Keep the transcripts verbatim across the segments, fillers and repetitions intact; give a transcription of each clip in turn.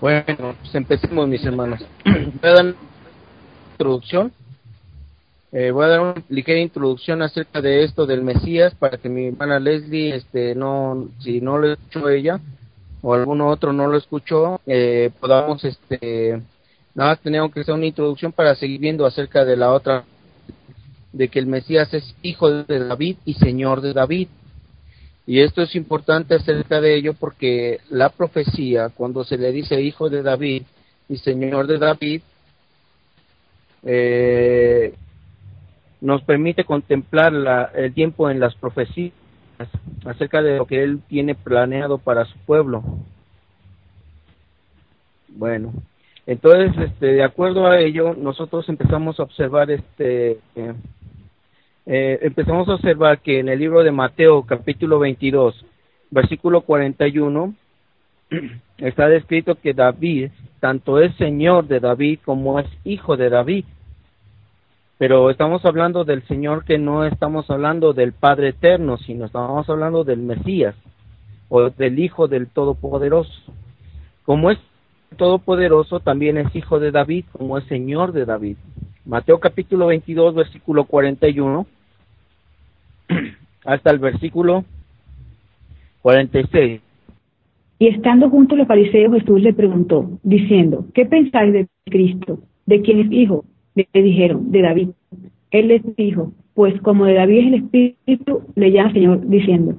Bueno, pues empecemos, mis hermanos. Voy a dar una introducción. Eh, voy a dar una ligera introducción acerca de esto del Mesías para que mi hermana Leslie, este, no, si no lo escuchó ella o alguno otro no lo escuchó, eh, podamos, este, nada más tenemos que hacer una introducción para seguir viendo acerca de la otra, de que el Mesías es hijo de David y señor de David. Y esto es importante acerca de ello porque la profecía, cuando se le dice hijo de David y señor de David, eh, nos permite contemplar la, el tiempo en las profecías acerca de lo que él tiene planeado para su pueblo. Bueno, entonces, este, de acuerdo a ello, nosotros empezamos a observar este... Eh, Eh, empezamos a observar que en el libro de Mateo, capítulo veintidós, versículo cuarenta y uno, está descrito que David, tanto es señor de David como es hijo de David. Pero estamos hablando del Señor, que no estamos hablando del Padre Eterno, sino estamos hablando del Mesías, o del Hijo del Todopoderoso. Como es Todopoderoso, también es hijo de David, como es señor de David. Mateo capítulo veintidós, versículo cuarenta y uno, hasta el versículo cuarenta y seis. Y estando juntos los fariseos, Jesús le preguntó, diciendo, ¿qué pensáis de Cristo? ¿De quién es hijo? Le dijeron, de David. Él les dijo, pues como de David es el Espíritu, le llama Señor, diciendo,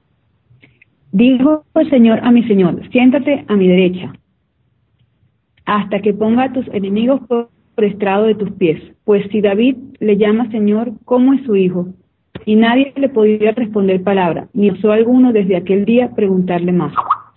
dijo el Señor a mi Señor, siéntate a mi derecha, hasta que ponga a tus enemigos por estrado de tus pies. Pues si David le llama Señor, ¿cómo es su hijo? Y nadie le podía responder palabra, ni osó alguno desde aquel día preguntarle más.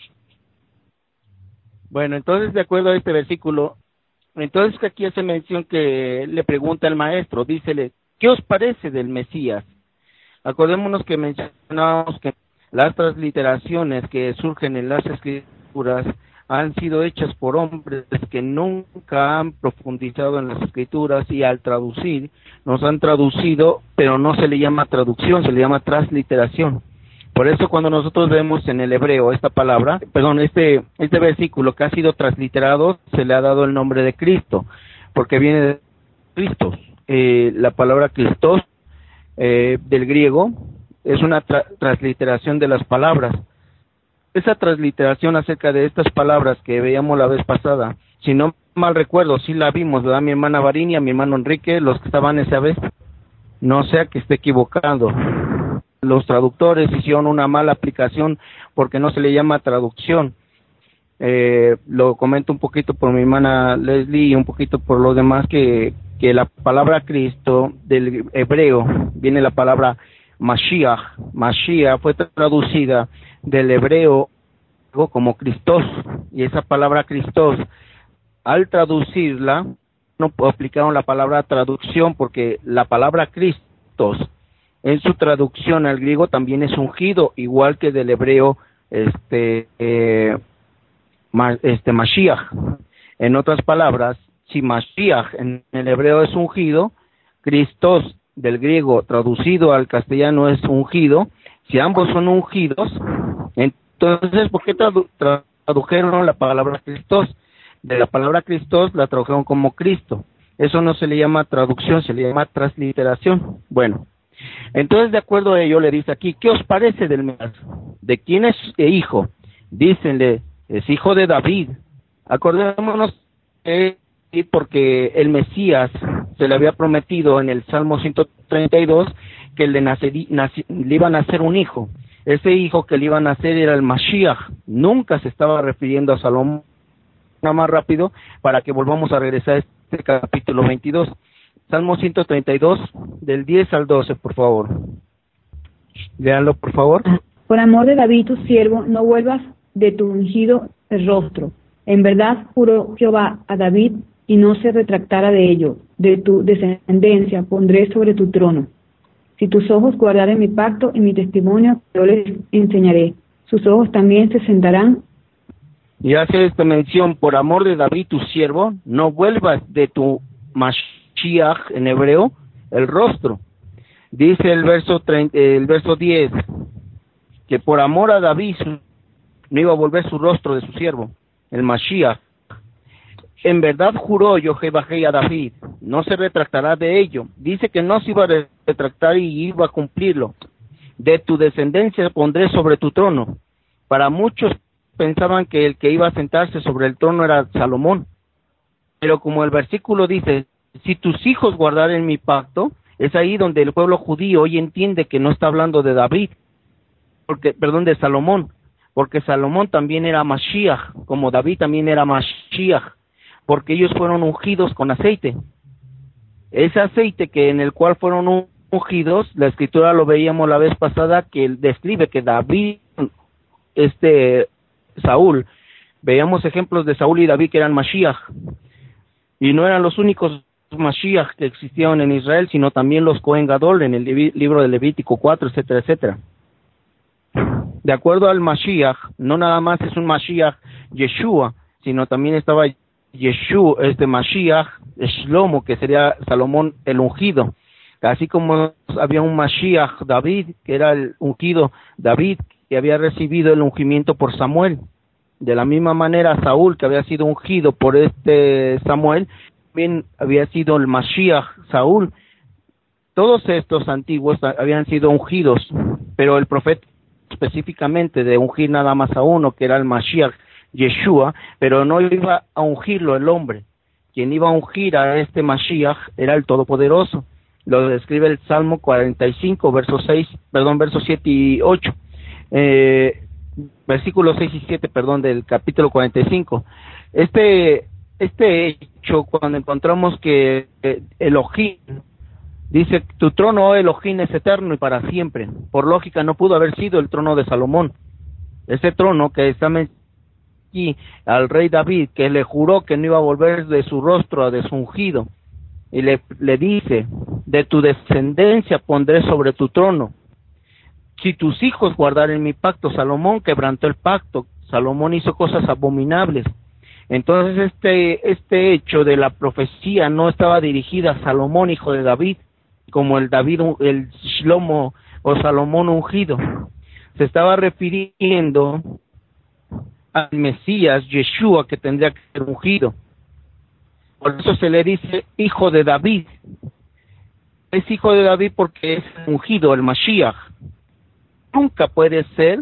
Bueno, entonces, de acuerdo a este versículo, entonces aquí hace mención que le pregunta al maestro, dícele, ¿qué os parece del Mesías? Acordémonos que mencionábamos que las transliteraciones que surgen en las Escrituras han sido hechas por hombres que nunca han profundizado en las Escrituras, y al traducir, nos han traducido, pero no se le llama traducción, se le llama transliteración. Por eso cuando nosotros vemos en el hebreo esta palabra, perdón, este este versículo que ha sido transliterado, se le ha dado el nombre de Cristo, porque viene de Cristo. Eh, la palabra Christos, eh, del griego, es una tra transliteración de las palabras. Esa transliteración acerca de estas palabras que veíamos la vez pasada, si no mal recuerdo, sí la vimos, ¿verdad? Mi hermana Varinia, mi hermano Enrique, los que estaban esa vez, no sea que esté equivocando. Los traductores hicieron una mala aplicación porque no se le llama traducción. Eh, lo comento un poquito por mi hermana Leslie y un poquito por los demás, que, que la palabra Cristo del hebreo viene la palabra Mashiach. Mashiach fue traducida del hebreo como Christos, y esa palabra Christos, al traducirla, no aplicaron la palabra traducción, porque la palabra Christos en su traducción al griego también es ungido, igual que del hebreo este eh, ma, este Mashiach. En otras palabras, si Mashiach en el hebreo es ungido, Christos del griego traducido al castellano es ungido. Si ambos son ungidos, entonces ¿por qué tradu tradujeron la palabra Christos? De la palabra Christos la tradujeron como Cristo. Eso no se le llama traducción, se le llama transliteración. Bueno, entonces de acuerdo a ello le dice aquí, ¿qué os parece del Mesías? ¿De quién es hijo? Dícenle, es hijo de David. Acordémonos que porque el Mesías se le había prometido en el Salmo ciento treinta y dos que le, nacerí, nací, le iba a nacer un hijo. Ese hijo que le iba a nacer era el Mashiach. Nunca se estaba refiriendo a Salomón. Nada más rápido para que volvamos a regresar a este capítulo veintidós. Salmo ciento treinta y dos, del diez al doce, por favor. Léanlo, por favor. Por amor de David, tu siervo, no vuelvas de tu ungido el rostro. En verdad juró Jehová a David, y no se retractará de ello. De tu descendencia pondré sobre tu trono. Si tus ojos guardaren mi pacto y mi testimonio, yo les enseñaré. Sus ojos también se sentarán. Y hace esta mención, por amor de David, tu siervo, no vuelvas de tu Mashiach, en hebreo, el rostro. Dice el verso treinta, el verso diez, que por amor a David no iba a volver su rostro de su siervo, el Mashiach. en verdad juró Jehová a David, no se retractará de ello. Dice que no se iba a retractar y iba a cumplirlo. De tu descendencia pondré sobre tu trono. Para muchos pensaban que el que iba a sentarse sobre el trono era Salomón. Pero como el versículo dice, si tus hijos guardaren mi pacto, es ahí donde el pueblo judío hoy entiende que no está hablando de David, porque, perdón, de Salomón, porque Salomón también era Mashiach, como David también era Mashiach, porque ellos fueron ungidos con aceite. Ese aceite que en el cual fueron ungidos, la escritura lo veíamos la vez pasada, que describe que David, este, Saúl, veíamos ejemplos de Saúl y David que eran Mashiach, y no eran los únicos Mashiach que existieron en Israel, sino también los Cohen Gadol en el libro de Levítico cuatro, etcétera, etcétera. De acuerdo al Mashiach, no nada más es un Mashiach Yeshua, sino también estaba Yeshua, este Mashiach Shlomo, que sería Salomón el ungido. Así como había un Mashiach David, que era el ungido David, que había recibido el ungimiento por Samuel. De la misma manera, Saúl, que había sido ungido por este Samuel, también había sido el Mashiach Saúl. Todos estos antiguos habían sido ungidos, pero el profeta específicamente de ungir nada más a uno, que era el Mashiach Yeshua, pero no iba a ungirlo el hombre. Quien iba a ungir a este Mashiach era el Todopoderoso. Lo describe el Salmo cuarenta y cinco, versos seis, perdón, versos siete y ocho. Eh, versículos seis y siete, perdón, del capítulo cuarenta y cinco. Este este hecho, cuando encontramos que eh, Elohim dice, tu trono, oh Elohim, es eterno y para siempre. Por lógica, no pudo haber sido el trono de Salomón. Ese trono que está aquí al rey David, que le juró que no iba a volver de su rostro a de su ungido. Y le, le dice, de tu descendencia pondré sobre tu trono. Si tus hijos guardaren mi pacto, Salomón quebrantó el pacto. Salomón hizo cosas abominables. Entonces este, este hecho de la profecía no estaba dirigida a Salomón, hijo de David, como el David, el Shlomo o Salomón ungido. Se estaba refiriendo al Mesías, Yeshua, que tendría que ser ungido. Por eso se le dice hijo de David. Es hijo de David porque es ungido, el Mashiach. Nunca puede ser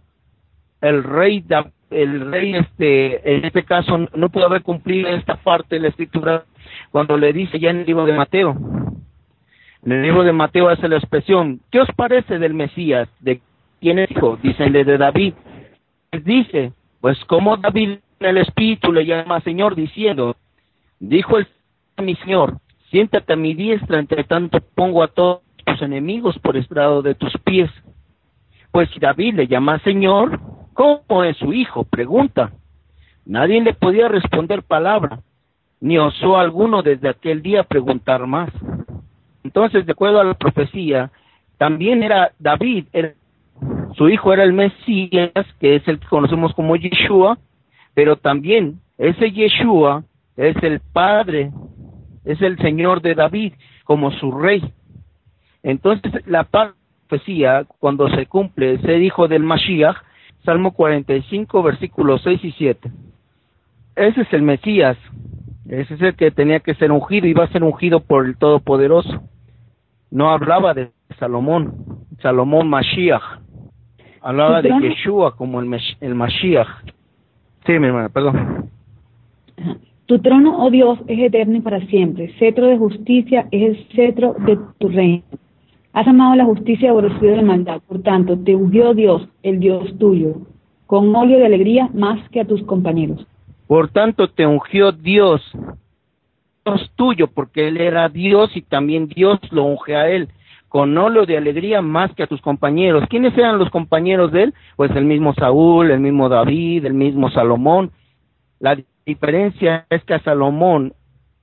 el rey, el rey este, en este caso no pudo haber cumplido esta parte de la escritura cuando le dice ya en el libro de Mateo. En el libro de Mateo hace la expresión, ¿qué os parece del Mesías? ¿De quién es hijo? Dicenle de David. Les dice, pues como David en el Espíritu le llama Señor diciendo, dijo el mi Señor, siéntate a mi diestra, entre tanto pongo a todos tus enemigos por estrado de tus pies. Pues si David le llama Señor, ¿cómo es su hijo? Pregunta. Nadie le podía responder palabra, ni osó alguno desde aquel día preguntar más. Entonces, de acuerdo a la profecía, también era David, era, su hijo era el Mesías, que es el que conocemos como Yeshua, pero también ese Yeshua es el padre, es el Señor de David, como su rey. Entonces, la profecía, cuando se cumple, ser hijo del Mashiach, Salmo cuarenta y cinco, versículos seis y siete. Ese es el Mesías, ese es el que tenía que ser ungido, iba a ser ungido por el Todopoderoso. No hablaba de Salomón, Salomón Mashiach, hablaba de Yeshua como el, Mesh, el Mashiach. Sí, mi hermana, perdón. Tu trono, oh Dios, es eterno y para siempre. Cetro de justicia es el cetro de tu reino. Has amado la justicia y aborrecido la maldad. Por tanto, te ungió Dios, el Dios tuyo, con óleo de alegría más que a tus compañeros. Por tanto, te ungió Dios, Dios tuyo, porque Él era Dios y también Dios lo unge a Él, con óleo de alegría más que a tus compañeros. ¿Quiénes eran los compañeros de Él? Pues el mismo Saúl, el mismo David, el mismo Salomón. La diferencia es que a Salomón,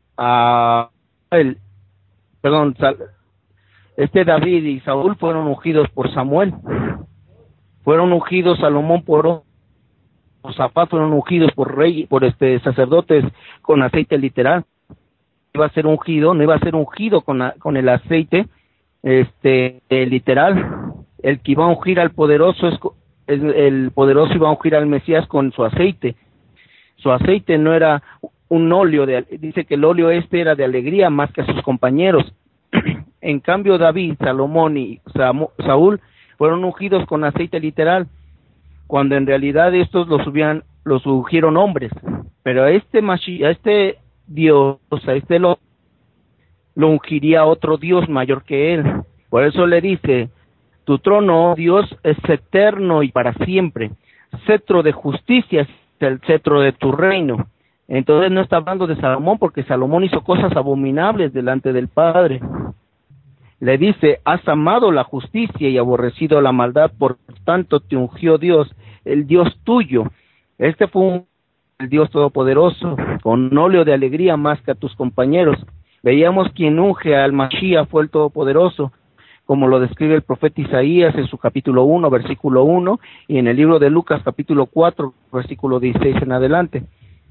a él, perdón, Sal, este David y Saúl fueron ungidos por Samuel, fueron ungidos Salomón por Josafat, fueron ungidos por rey, por este sacerdotes con aceite literal. Iba a ser ungido, no iba a ser ungido con, la, con el aceite este eh, literal. El que iba a ungir al poderoso es, es el poderoso iba a ungir al Mesías con su aceite. Su aceite no era un óleo, de, dice que el óleo este era de alegría más que a sus compañeros. En cambio David, Salomón y Saúl fueron ungidos con aceite literal, cuando en realidad estos los subían, los ungieron hombres, pero a este Mashi, a este Dios, a este lo, lo ungiría otro Dios mayor que él. Por eso le dice: tu trono, oh Dios, es eterno y para siempre, cetro de justicia es el cetro de tu reino. Entonces no está hablando de Salomón, porque Salomón hizo cosas abominables delante del Padre. Le dice: has amado la justicia y aborrecido la maldad, por tanto te ungió Dios, el Dios tuyo. Este fue un, el Dios todopoderoso, con óleo de alegría más que a tus compañeros. Veíamos quien unge al Mashiach fue el Todopoderoso, como lo describe el profeta Isaías en su capítulo uno, versículo uno, y en el libro de Lucas, capítulo cuatro, versículo dieciséis en adelante.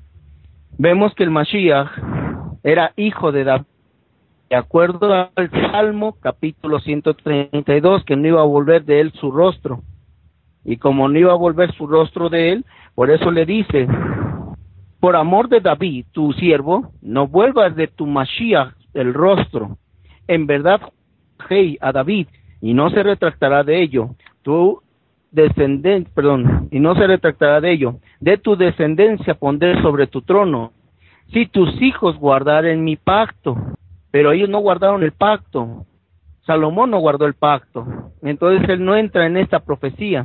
Vemos que el Mashiach era hijo de David, de acuerdo al Salmo, capítulo ciento treinta y dos, que no iba a volver de él su rostro. Y como no iba a volver su rostro de él, por eso le dice: por amor de David, tu siervo, no vuelvas de tu Mashiach el rostro. En verdad, hey, a David, y no se retractará de ello. Tu descendencia, perdón, y no se retractará de ello. De tu descendencia pondré sobre tu trono. Si tus hijos guardaren mi pacto. Pero ellos no guardaron el pacto. Salomón no guardó el pacto. Entonces él no entra en esta profecía.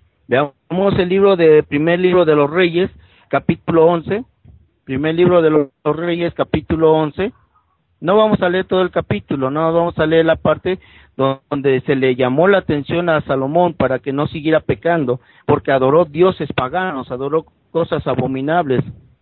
Veamos el libro de, primer libro de los Reyes, capítulo once. Primer libro de los Reyes, capítulo once. No vamos a leer todo el capítulo, no vamos a leer la parte donde se le llamó la atención a Salomón para que no siguiera pecando, porque adoró dioses paganos, adoró cosas abominables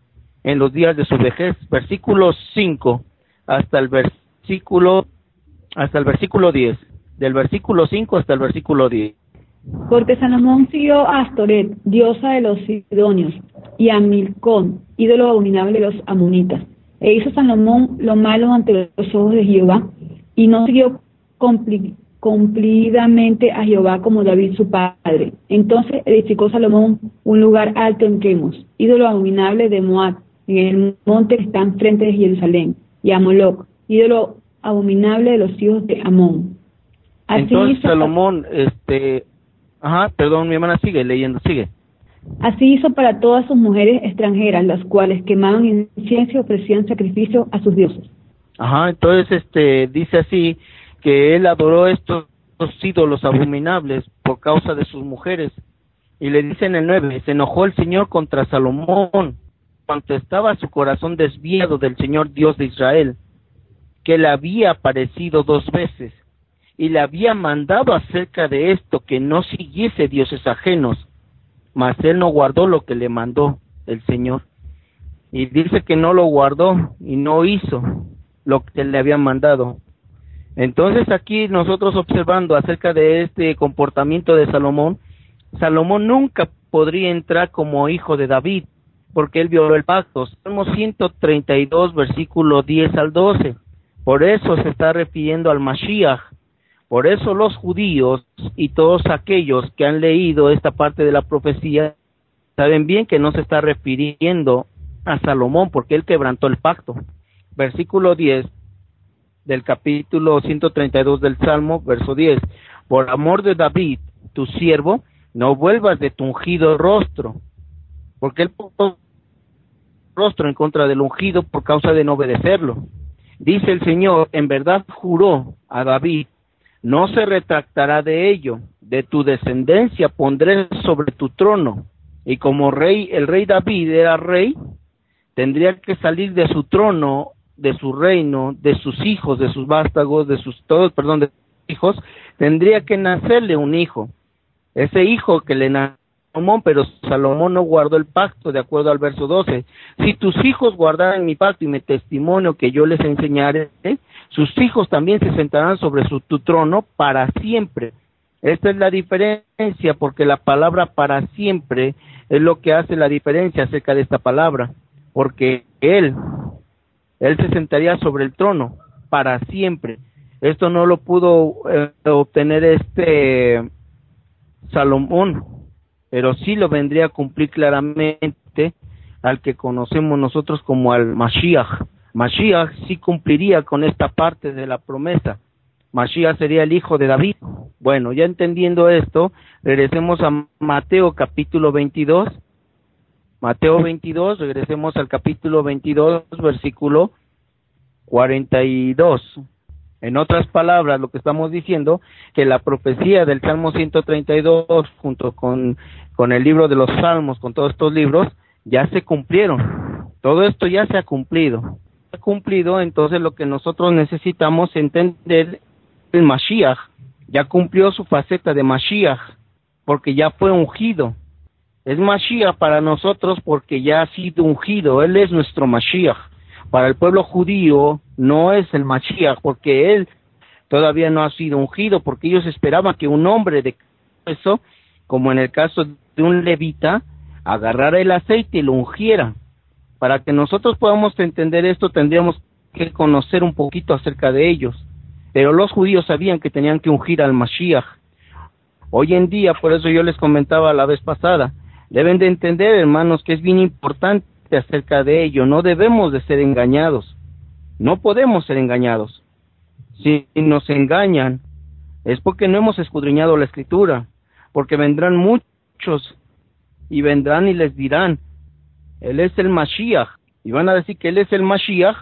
en los días de su vejez. Versículo cinco hasta el versículo hasta el versículo diez, del versículo cinco hasta el versículo diez. Porque Salomón siguió a Astoret, diosa de los sidonios, y a Milcón, ídolo abominable de los amonitas. E hizo Salomón lo malo ante los ojos de Jehová, y no siguió compli, cumplidamente a Jehová como David su padre. Entonces edificó Salomón un lugar alto en Quemos, ídolo abominable de Moab, en el monte que está enfrente de Jerusalén, y a Moloc, ídolo abominable de los hijos de Amón. Así Entonces hizo Salomón, este, ajá, perdón, mi hermana, sigue leyendo, sigue. Así hizo para todas sus mujeres extranjeras, las cuales quemaban incienso y ofrecían sacrificio a sus dioses. Ajá, entonces este dice así, que él adoró estos ídolos abominables por causa de sus mujeres. Y le dice en el nueve, se enojó el Señor contra Salomón, cuando estaba su corazón desviado del Señor Dios de Israel, que le había aparecido dos veces, y le había mandado acerca de esto que no siguiese dioses ajenos, mas él no guardó lo que le mandó el Señor. Y dice que no lo guardó y no hizo lo que le había mandado. Entonces aquí nosotros observando acerca de este comportamiento de Salomón, Salomón nunca podría entrar como hijo de David, porque él violó el pacto. Salmo ciento treinta y dos, versículo diez al doce. Por eso se está refiriendo al Mashiach. Por eso los judíos y todos aquellos que han leído esta parte de la profecía saben bien que no se está refiriendo a Salomón, porque él quebrantó el pacto. Versículo diez del capítulo ciento treinta y dos del Salmo, verso diez. Por amor de David, tu siervo, no vuelvas de tu ungido rostro, porque él puso rostro en contra del ungido por causa de no obedecerlo. Dice el Señor, en verdad juró a David, no se retractará de ello, de tu descendencia pondré sobre tu trono. Y como rey, el rey David era rey, tendría que salir de su trono, de su reino, de sus hijos, de sus vástagos, de sus todos, perdón, de sus hijos, tendría que nacerle un hijo. Ese hijo que le nació a Salomón, pero Salomón no guardó el pacto, de acuerdo al verso doce. Si tus hijos guardaran mi pacto y mi testimonio que yo les enseñaré, ¿eh? sus hijos también se sentarán sobre su, tu trono para siempre. Esta es la diferencia, porque la palabra para siempre es lo que hace la diferencia acerca de esta palabra, porque él, él se sentaría sobre el trono para siempre. Esto no lo pudo eh, obtener este Salomón, pero sí lo vendría a cumplir claramente al que conocemos nosotros como al Mashiach. Mashiach sí cumpliría con esta parte de la promesa. Mashiach sería el hijo de David. Bueno, ya entendiendo esto, regresemos a Mateo capítulo veintidós. Mateo veintidós, regresemos al capítulo veintidós, versículo cuarenta y dos. En otras palabras, lo que estamos diciendo, que la profecía del Salmo ciento treinta y dos, junto con, con el libro de los Salmos, con todos estos libros, ya se cumplieron. Todo esto ya se ha cumplido. Se ha cumplido, entonces lo que nosotros necesitamos entender, el Mashiach ya cumplió su faceta de Mashiach, porque ya fue ungido. Es Mashiach para nosotros porque ya ha sido ungido. Él es nuestro Mashiach. Para el pueblo judío no es el Mashiach, porque él todavía no ha sido ungido, porque ellos esperaban que un hombre de eso, como en el caso de un levita, agarrara el aceite y lo ungiera. Para que nosotros podamos entender esto, tendríamos que conocer un poquito acerca de ellos. Pero los judíos sabían que tenían que ungir al Mashiach. Hoy en día, por eso yo les comentaba la vez pasada, deben de entender, hermanos, que es bien importante acerca de ello. No debemos de ser engañados. No podemos ser engañados. Si nos engañan, es porque no hemos escudriñado la Escritura, porque vendrán muchos y vendrán y les dirán, Él es el Mashiach, y van a decir que Él es el Mashiach.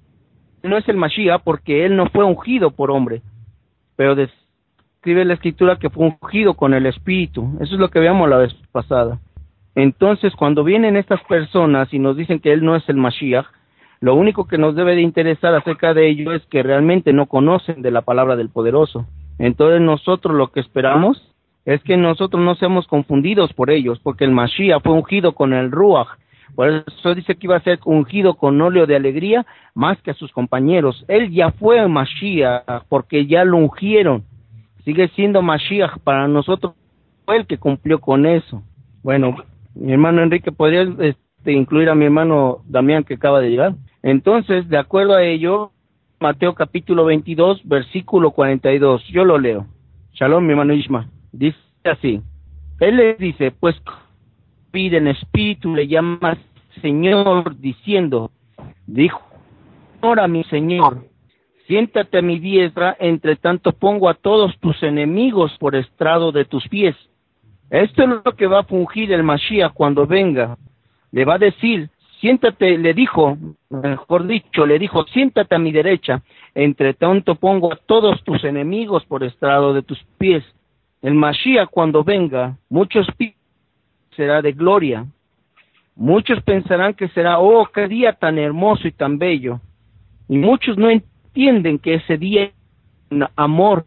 No es el Mashiach porque Él no fue ungido por hombre, pero describe la Escritura que fue ungido con el Espíritu. Eso es lo que veíamos la vez pasada. Entonces, cuando vienen estas personas y nos dicen que Él no es el Mashiach, lo único que nos debe de interesar acerca de ello es que realmente no conocen de la palabra del Poderoso. Entonces nosotros lo que esperamos es que nosotros no seamos confundidos por ellos, porque el Mashiach fue ungido con el Ruach. Por eso dice que iba a ser ungido con óleo de alegría más que a sus compañeros. Él ya fue Mashiach porque ya lo ungieron. Sigue siendo Mashiach para nosotros, fue el que cumplió con eso. Bueno, mi hermano Enrique, ¿podrías este, incluir a mi hermano Damián que acaba de llegar? Entonces, de acuerdo a ello, Mateo capítulo veintidós, versículo cuarenta y dos, yo lo leo. Shalom, mi hermano Ishma. Dice así, él le dice, pues pide en espíritu, le llama Señor, diciendo, dijo, ahora mi Señor, siéntate a mi diestra, entre tanto pongo a todos tus enemigos por estrado de tus pies. Esto es lo que va a fungir el Mashiach cuando venga. Le va a decir, siéntate, le dijo, mejor dicho, le dijo, siéntate a mi derecha, entre tanto pongo a todos tus enemigos por estrado de tus pies. El Mashiach cuando venga, muchos será de gloria. Muchos pensarán que será, oh, qué día tan hermoso y tan bello. Y muchos no entienden que ese día es un amor.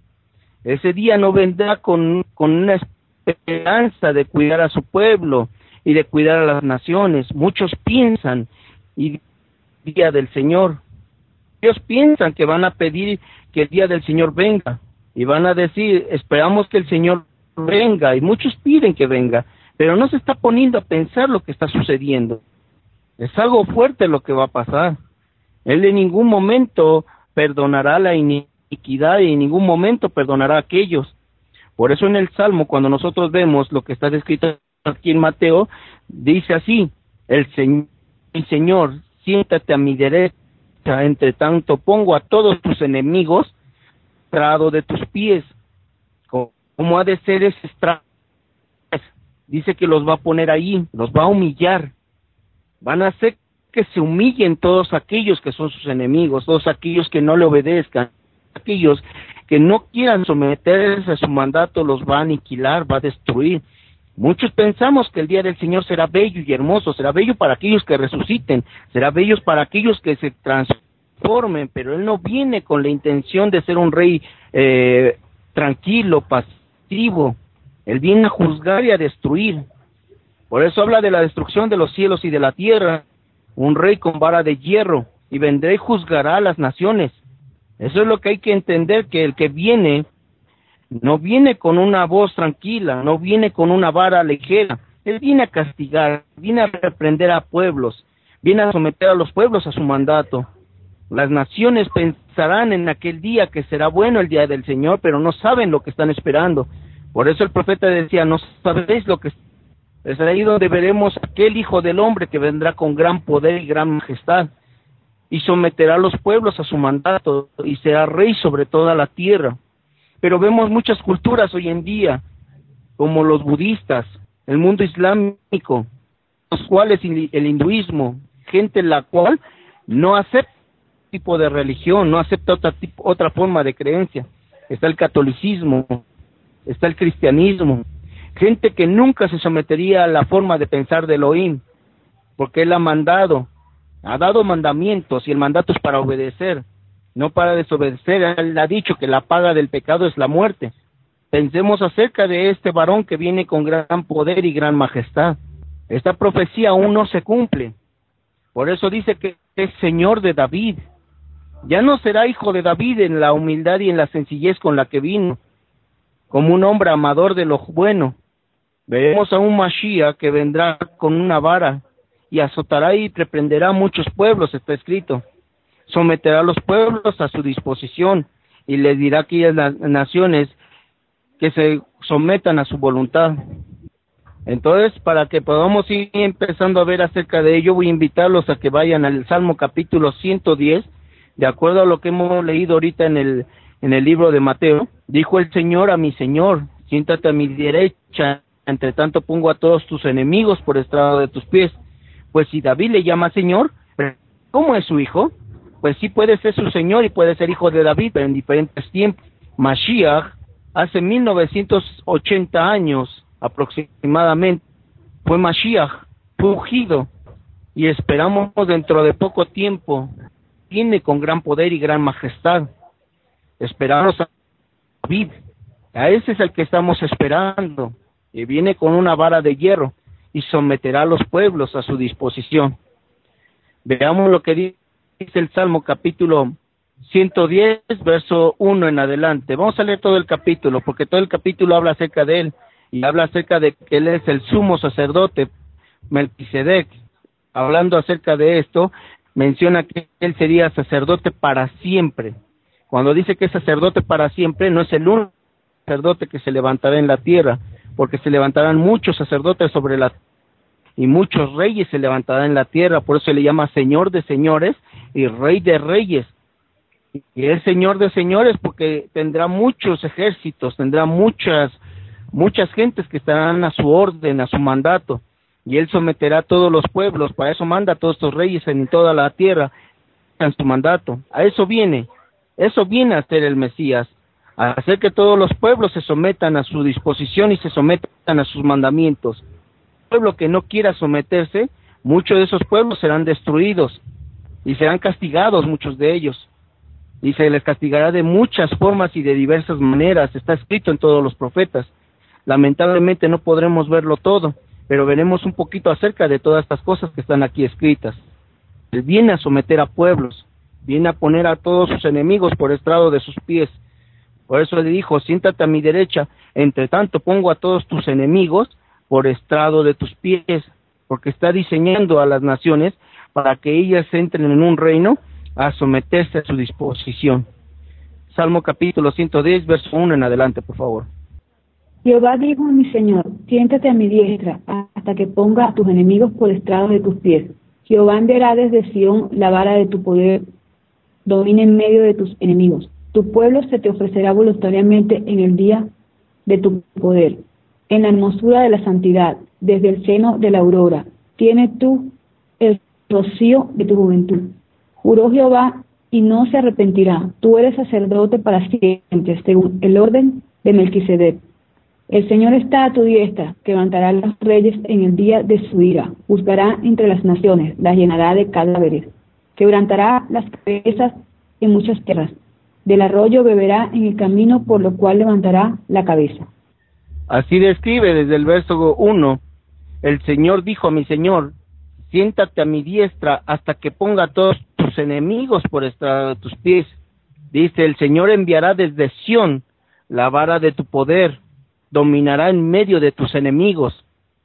Ese día no vendrá con, con una esperanza de cuidar a su pueblo y de cuidar a las naciones. Muchos piensan, y día del Señor, ellos piensan que van a pedir que el día del Señor venga, y van a decir, esperamos que el Señor venga, y muchos piden que venga, pero no se está poniendo a pensar lo que está sucediendo. Es algo fuerte lo que va a pasar. Él en ningún momento perdonará la iniquidad y en ningún momento perdonará a aquellos. Por eso en el Salmo, cuando nosotros vemos lo que está descrito aquí en Mateo, dice así, el Señor, el Señor, siéntate a mi derecha, entre tanto pongo a todos tus enemigos estrado de tus pies. ¿Cómo ha de ser ese estrado? Dice que los va a poner ahí, los va a humillar. Van a hacer que se humillen todos aquellos que son sus enemigos, todos aquellos que no le obedezcan, aquellos que no quieran someterse a su mandato, los va a aniquilar, va a destruir. Muchos pensamos que el día del Señor será bello y hermoso, será bello para aquellos que resuciten, será bello para aquellos que se transformen, pero Él no viene con la intención de ser un rey eh, tranquilo, pasivo. Él viene a juzgar y a destruir. Por eso habla de la destrucción de los cielos y de la tierra, un rey con vara de hierro, y vendrá y juzgará a las naciones. Eso es lo que hay que entender, que el que viene, no viene con una voz tranquila, no viene con una vara ligera. Él viene a castigar, viene a reprender a pueblos, viene a someter a los pueblos a su mandato. Las naciones pensarán en aquel día que será bueno el día del Señor, pero no saben lo que están esperando. Por eso el profeta decía, no sabéis lo que Es ahí donde veremos aquel Hijo del Hombre que vendrá con gran poder y gran majestad, y someterá a los pueblos a su mandato, y será rey sobre toda la tierra. Pero vemos muchas culturas hoy en día, como los budistas, el mundo islámico, los cuales el hinduismo, gente la cual no acepta tipo de religión, no acepta otra, tipo, otra forma de creencia. Está el catolicismo, está el cristianismo, gente que nunca se sometería a la forma de pensar de Elohim, porque Él ha mandado, ha dado mandamientos, y el mandato es para obedecer, no para desobedecer. Él ha dicho que la paga del pecado es la muerte. Pensemos acerca de este varón que viene con gran poder y gran majestad. Esta profecía aún no se cumple, por eso dice que es Señor de David. Ya no será hijo de David en la humildad y en la sencillez con la que vino, como un hombre amador de lo bueno. Veremos a un Mashiach que vendrá con una vara y azotará y reprenderá a muchos pueblos, está escrito. Someterá a los pueblos a su disposición y les dirá a aquellas naciones que se sometan a su voluntad. Entonces, para que podamos ir empezando a ver acerca de ello, voy a invitarlos a que vayan al Salmo capítulo ciento diez, de acuerdo a lo que hemos leído ahorita en el, en el libro de Mateo. Dijo el Señor a mi Señor, siéntate a mi derecha, entre tanto pongo a todos tus enemigos por estrado de tus pies. Pues si David le llama Señor, ¿cómo es su hijo? Pues sí puede ser su Señor y puede ser hijo de David, pero en diferentes tiempos. Mashiach, hace mil novecientos ochenta años aproximadamente, fue Mashiach, fue ungido, y esperamos dentro de poco tiempo, viene con gran poder y gran majestad. Esperamos a David, a ese es el que estamos esperando, y viene con una vara de hierro, y someterá a los pueblos a su disposición. Veamos lo que dice el Salmo capítulo ciento diez, verso uno en adelante. Vamos a leer todo el capítulo, porque todo el capítulo habla acerca de él, y habla acerca de que él es el sumo sacerdote, Melquisedec. Hablando acerca de esto, menciona que él sería sacerdote para siempre. Cuando dice que es sacerdote para siempre, no es el único sacerdote que se levantará en la tierra, porque se levantarán muchos sacerdotes sobre la tierra, y muchos reyes se levantarán en la tierra. Por eso se le llama Señor de señores y Rey de reyes. Y es Señor de señores porque tendrá muchos ejércitos, tendrá muchas muchas gentes que estarán a su orden, a su mandato, y él someterá a todos los pueblos. Para eso manda a todos estos reyes en toda la tierra en su mandato. A eso viene, eso viene a ser el Mesías, a hacer que todos los pueblos se sometan a su disposición y se sometan a sus mandamientos. El pueblo que no quiera someterse, muchos de esos pueblos serán destruidos y serán castigados, muchos de ellos, y se les castigará de muchas formas y de diversas maneras. Está escrito en todos los profetas. Lamentablemente no podremos verlo todo, pero veremos un poquito acerca de todas estas cosas que están aquí escritas. Él viene a someter a pueblos, viene a poner a todos sus enemigos por estrado de sus pies. Por eso le dijo, siéntate a mi derecha, entre tanto pongo a todos tus enemigos por estrado de tus pies, porque está diseñando a las naciones para que ellas entren en un reino a someterse a su disposición. Salmo capítulo ciento diez, verso uno en adelante, por favor. Jehová dijo a mi Señor, siéntate a mi diestra, hasta que ponga a tus enemigos por estrado de tus pies. Jehová enviará desde Sión la vara de tu poder, domina en medio de tus enemigos. Tu pueblo se te ofrecerá voluntariamente en el día de tu poder, en la hermosura de la santidad, desde el seno de la aurora. Tienes tú el rocío de tu juventud. Juró Jehová y no se arrepentirá. Tú eres sacerdote para siempre, según el orden de Melquisedec. El Señor está a tu diestra, que levantará a los reyes en el día de su ira. Juzgará entre las naciones, las llenará de cadáveres. Quebrantará las cabezas en muchas tierras. Del arroyo beberá en el camino, por lo cual levantará la cabeza. Así describe desde el verso uno, el Señor dijo a mi Señor, siéntate a mi diestra hasta que ponga a todos tus enemigos por estrado de tus pies. Dice, el Señor enviará desde Sión la vara de tu poder, dominará en medio de tus enemigos.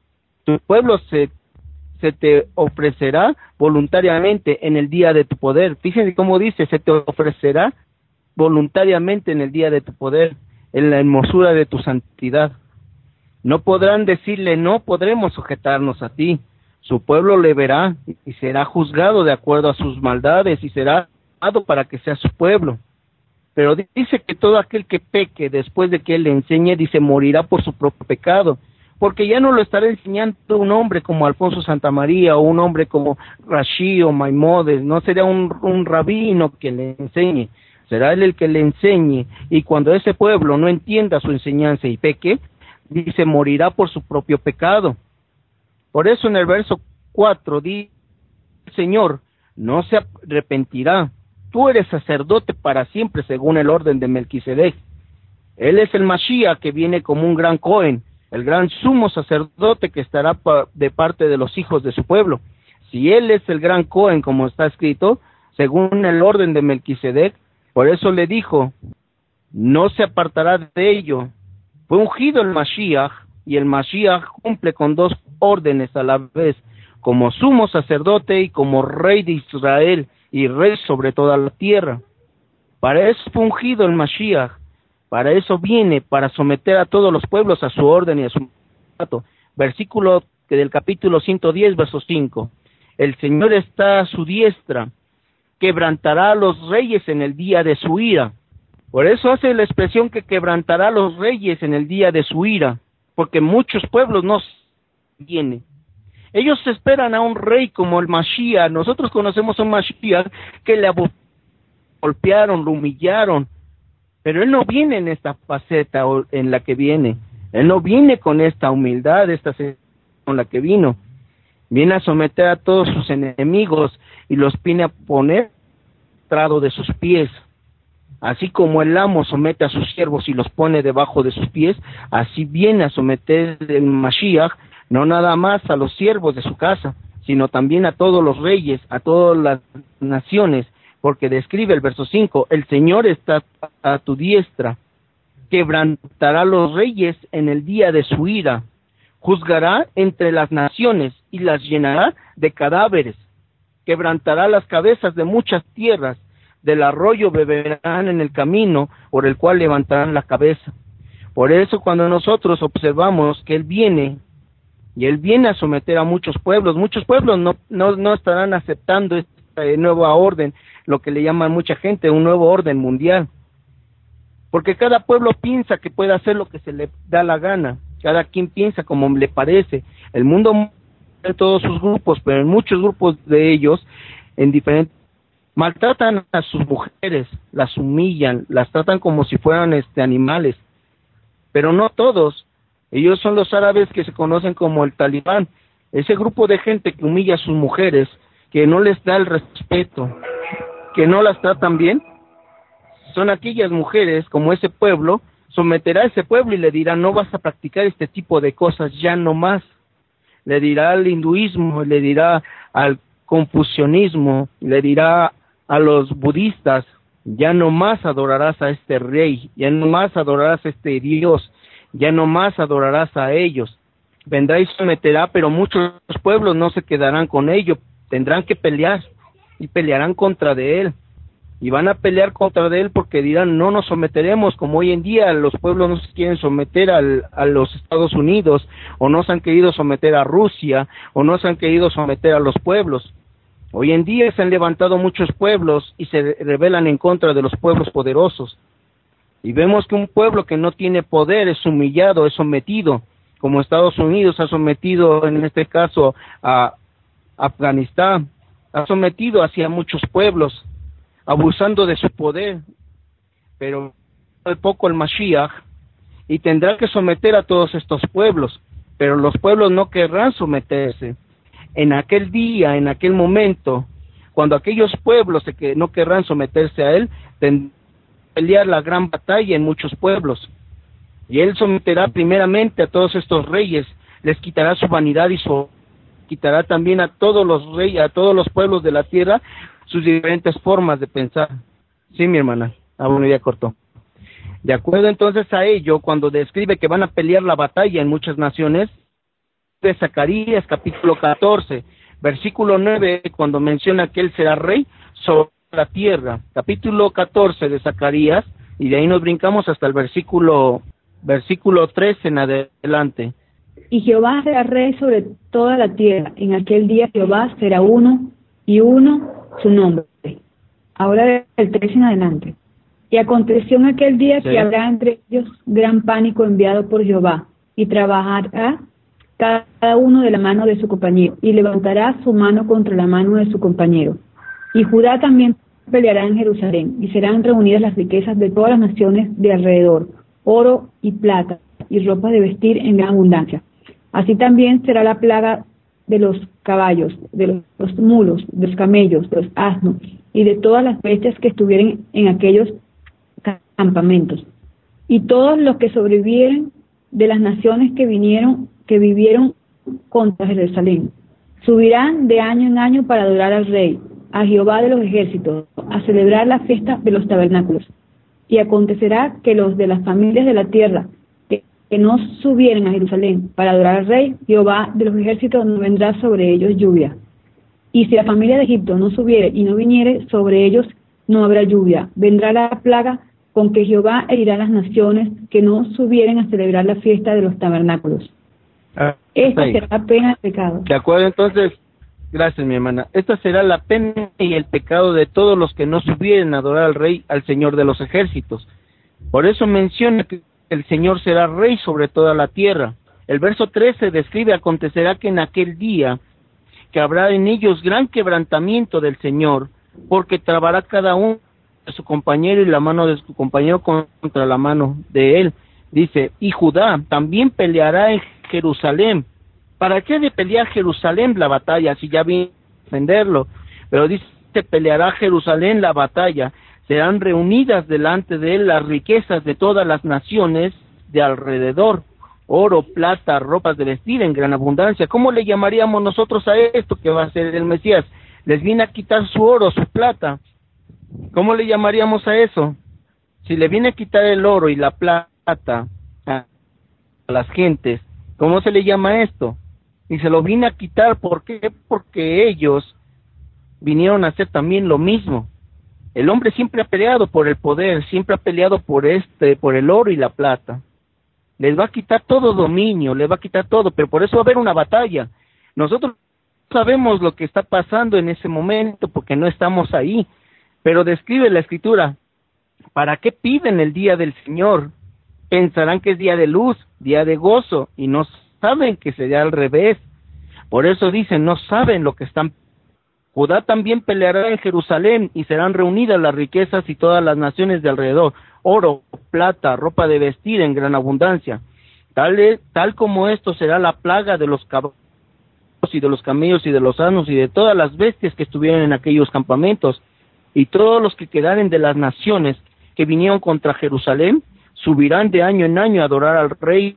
Tu pueblo se, se te ofrecerá voluntariamente en el día de tu poder. Fíjense cómo dice, se te ofrecerá voluntariamente en el día de tu poder, en la hermosura de tu santidad. No podrán decirle, no podremos sujetarnos a ti. Su pueblo le verá y será juzgado de acuerdo a sus maldades y será dado para que sea su pueblo. Pero dice que todo aquel que peque después de que él le enseñe, dice, morirá por su propio pecado, porque ya no lo estará enseñando un hombre como Alfonso Santamaría o un hombre como Rashi o Maimónides, no será un, un rabino que le enseñe, será él el que le enseñe, y cuando ese pueblo no entienda su enseñanza y peque, dice, morirá por su propio pecado. Por eso en el verso cuatro dice, el Señor no se arrepentirá, tú eres sacerdote para siempre según el orden de Melquisedec. Él es el Mashiach que viene como un gran Cohen, el gran sumo sacerdote que estará pa- de parte de los hijos de su pueblo. Si él es el gran Cohen, como está escrito, según el orden de Melquisedec, por eso le dijo, no se apartará de ello. Fue ungido el Mashiach, y el Mashiach cumple con dos órdenes a la vez, como sumo sacerdote y como rey de Israel, y rey sobre toda la tierra. Para eso fue ungido el Mashiach, para eso viene, para someter a todos los pueblos a su orden y a su mandato. Versículo del capítulo ciento diez, verso cinco. El Señor está a su diestra, quebrantará a los reyes en el día de su ira. Por eso hace la expresión que quebrantará a los reyes en el día de su ira, porque muchos pueblos no vienen. Ellos esperan a un rey como el Mashiach. Nosotros conocemos a un Mashiach que le golpearon, lo humillaron, pero él no viene en esta faceta en la que viene. Él no viene con esta humildad, esta con la que vino. Viene a someter a todos sus enemigos y los viene a poner trado de sus pies. Así como el amo somete a sus siervos y los pone debajo de sus pies, así viene a someter el Mashiach, no nada más a los siervos de su casa, sino también a todos los reyes, a todas las naciones, porque describe el verso cinco, el Señor está a tu diestra, quebrantará los reyes en el día de su ira, juzgará entre las naciones y las llenará de cadáveres, quebrantará las cabezas de muchas tierras, del arroyo beberán en el camino por el cual levantarán la cabeza. Por eso cuando nosotros observamos que Él viene, y Él viene a someter a muchos pueblos, muchos pueblos no, no, no estarán aceptando esta nueva orden, lo que le llaman mucha gente, un nuevo orden mundial. Porque cada pueblo piensa que puede hacer lo que se le da la gana, cada quien piensa como le parece. El mundo en todos sus grupos, pero en muchos grupos de ellos, en diferentes, maltratan a sus mujeres, las humillan, las tratan como si fueran este animales, pero no todos. Ellos son los árabes que se conocen como el Talibán, ese grupo de gente que humilla a sus mujeres, que no les da el respeto, que no las tratan bien. Son aquellas mujeres, como ese pueblo, someterá a ese pueblo y le dirá, no vas a practicar este tipo de cosas, ya no más. Le dirá al hinduismo, le dirá al confucianismo, le dirá a los budistas, ya no más adorarás a este rey, ya no más adorarás a este Dios, ya no más adorarás a ellos. Vendrá y someterá, pero muchos pueblos no se quedarán con ello, tendrán que pelear y pelearán contra de él. Y van a pelear contra de él porque dirán, no nos someteremos, como hoy en día los pueblos no se quieren someter al, a los Estados Unidos, o no se han querido someter a Rusia, o no se han querido someter a los pueblos. Hoy en día se han levantado muchos pueblos y se rebelan en contra de los pueblos poderosos. Y vemos que un pueblo que no tiene poder es humillado, es sometido, como Estados Unidos ha sometido en este caso a Afganistán, ha sometido hacia muchos pueblos, abusando de su poder, pero de poco el Mashiach, y tendrá que someter a todos estos pueblos, pero los pueblos no querrán someterse. En aquel día, en aquel momento, cuando aquellos pueblos que no querrán someterse a él, tendrán que pelear la gran batalla en muchos pueblos, y él someterá primeramente a todos estos reyes, les quitará su vanidad y su quitará también a todos los reyes, a todos los pueblos de la tierra, sus diferentes formas de pensar. Sí, mi hermana, ah, bueno, ya cortó. De acuerdo entonces a ello, cuando describe que van a pelear la batalla en muchas naciones, de Zacarías capítulo catorce, versículo nueve, cuando menciona que él será rey sobre la tierra, capítulo catorce de Zacarías, y de ahí nos brincamos hasta el versículo versículo tres en adelante. Y Jehová será rey sobre toda la tierra. En aquel día Jehová será uno y uno su nombre. Ahora del tres en adelante. Y aconteció en aquel día sí. que habrá entre ellos gran pánico enviado por Jehová, y trabajará cada uno de la mano de su compañero, y levantará su mano contra la mano de su compañero. Y Judá también peleará en Jerusalén, y serán reunidas las riquezas de todas las naciones de alrededor, oro y plata, y ropas de vestir en gran abundancia. Así también será la plaga de los caballos, de los, los mulos, de los camellos, de los asnos, y de todas las bestias que estuvieren en aquellos campamentos. Y todos los que sobrevivieren de las naciones que vinieron, que vivieron contra Jerusalén, subirán de año en año para adorar al Rey, a Jehová de los ejércitos, a celebrar la fiesta de los tabernáculos. Y acontecerá que los de las familias de la tierra que, que no subieren a Jerusalén para adorar al Rey, Jehová de los ejércitos, no vendrá sobre ellos lluvia. Y si la familia de Egipto no subiere y no viniere, sobre ellos no habrá lluvia. Vendrá la plaga con que Jehová herirá a las naciones que no subieren a celebrar la fiesta de los tabernáculos. Ah, Esta será la pena del pecado. De acuerdo, entonces, gracias mi hermana. Esta será la pena y el pecado de todos los que no subieren a adorar al Rey, al Señor de los ejércitos. Por eso menciona que el Señor será Rey sobre toda la tierra. El verso trece describe: acontecerá que en aquel día que habrá en ellos gran quebrantamiento del Señor, porque trabará cada uno de su compañero y la mano de su compañero contra la mano de él. Dice, y Judá también peleará en Jerusalén. ¿Para qué de pelear Jerusalén la batalla si ya viene a defenderlo? Pero dice, peleará Jerusalén la batalla. Serán reunidas delante de él las riquezas de todas las naciones de alrededor, oro, plata, ropas de vestir en gran abundancia. ¿Cómo le llamaríamos nosotros a esto que va a ser el Mesías? Les viene a quitar su oro, su plata. ¿Cómo le llamaríamos a eso? Si le viene a quitar el oro y la plata a las gentes, ¿cómo se le llama esto? Y se lo viene a quitar, ¿por qué? Porque ellos vinieron a hacer también lo mismo. El hombre siempre ha peleado por el poder, siempre ha peleado por este, por el oro y la plata. Les va a quitar todo dominio, les va a quitar todo, pero por eso va a haber una batalla. Nosotros sabemos lo que está pasando en ese momento porque no estamos ahí, pero describe la Escritura: ¿para qué piden el día del Señor? Pensarán que es día de luz, día de gozo, y no saben que será al revés. Por eso dicen, no saben lo que están. Judá también peleará en Jerusalén, y serán reunidas las riquezas y todas las naciones de alrededor, oro, plata, ropa de vestir en gran abundancia. Tal, es, tal como esto será la plaga de los caballos y de los camellos y de los asnos y de todas las bestias que estuvieran en aquellos campamentos. Y todos los que quedaren de las naciones que vinieron contra Jerusalén subirán de año en año a adorar al Rey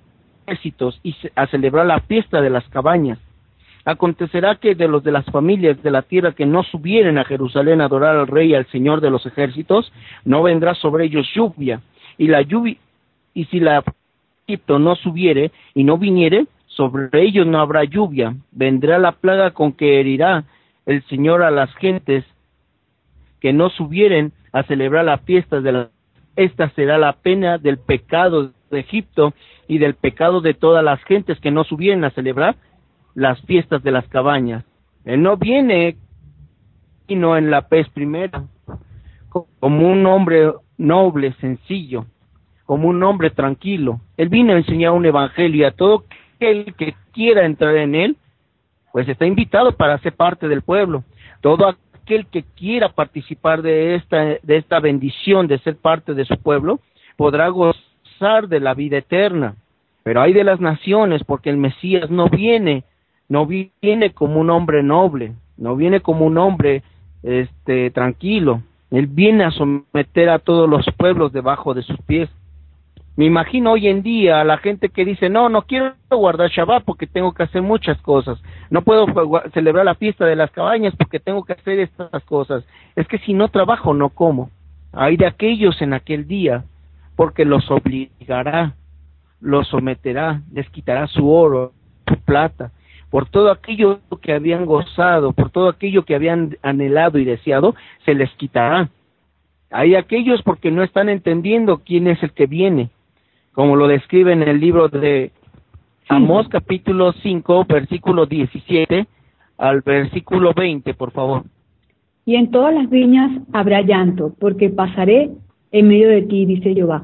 de ejércitos y a celebrar la fiesta de las cabañas. Acontecerá que de los de las familias de la tierra que no subieren a Jerusalén a adorar al Rey y al Señor de los ejércitos, no vendrá sobre ellos lluvia, y la lluvia, y si la Egipto no subiere y no viniere, sobre ellos no habrá lluvia. Vendrá la plaga con que herirá el Señor a las gentes que no subieren a celebrar la fiesta de la. Esta será la pena del pecado de Egipto y del pecado de todas las gentes que no subieren a celebrar las fiestas de las cabañas. Él no viene sino en la pez primera, como un hombre noble, sencillo, como un hombre tranquilo. Él vino a enseñar un evangelio, y a todo aquel que quiera entrar en él, pues está invitado para ser parte del pueblo. Todo aquel que quiera participar de esta, de esta bendición de ser parte de su pueblo, podrá gozar de la vida eterna. Pero hay de las naciones, porque el Mesías no viene no viene como un hombre noble, no viene como un hombre este tranquilo. Él viene a someter a todos los pueblos debajo de sus pies. Me imagino hoy en día a la gente que dice, no, no quiero guardar Shabbat porque tengo que hacer muchas cosas, no puedo celebrar la fiesta de las cabañas porque tengo que hacer estas cosas. Es que si no trabajo, no como. Hay de aquellos en aquel día, porque los obligará, los someterá, les quitará su oro, su plata, por todo aquello que habían gozado, por todo aquello que habían anhelado y deseado, se les quitará. Hay aquellos porque no están entendiendo quién es el que viene. como lo describe en el libro de Amós capítulo cinco, versículo diecisiete al versículo veinte, por favor. Y en todas las viñas habrá llanto, porque pasaré en medio de ti, dice Jehová.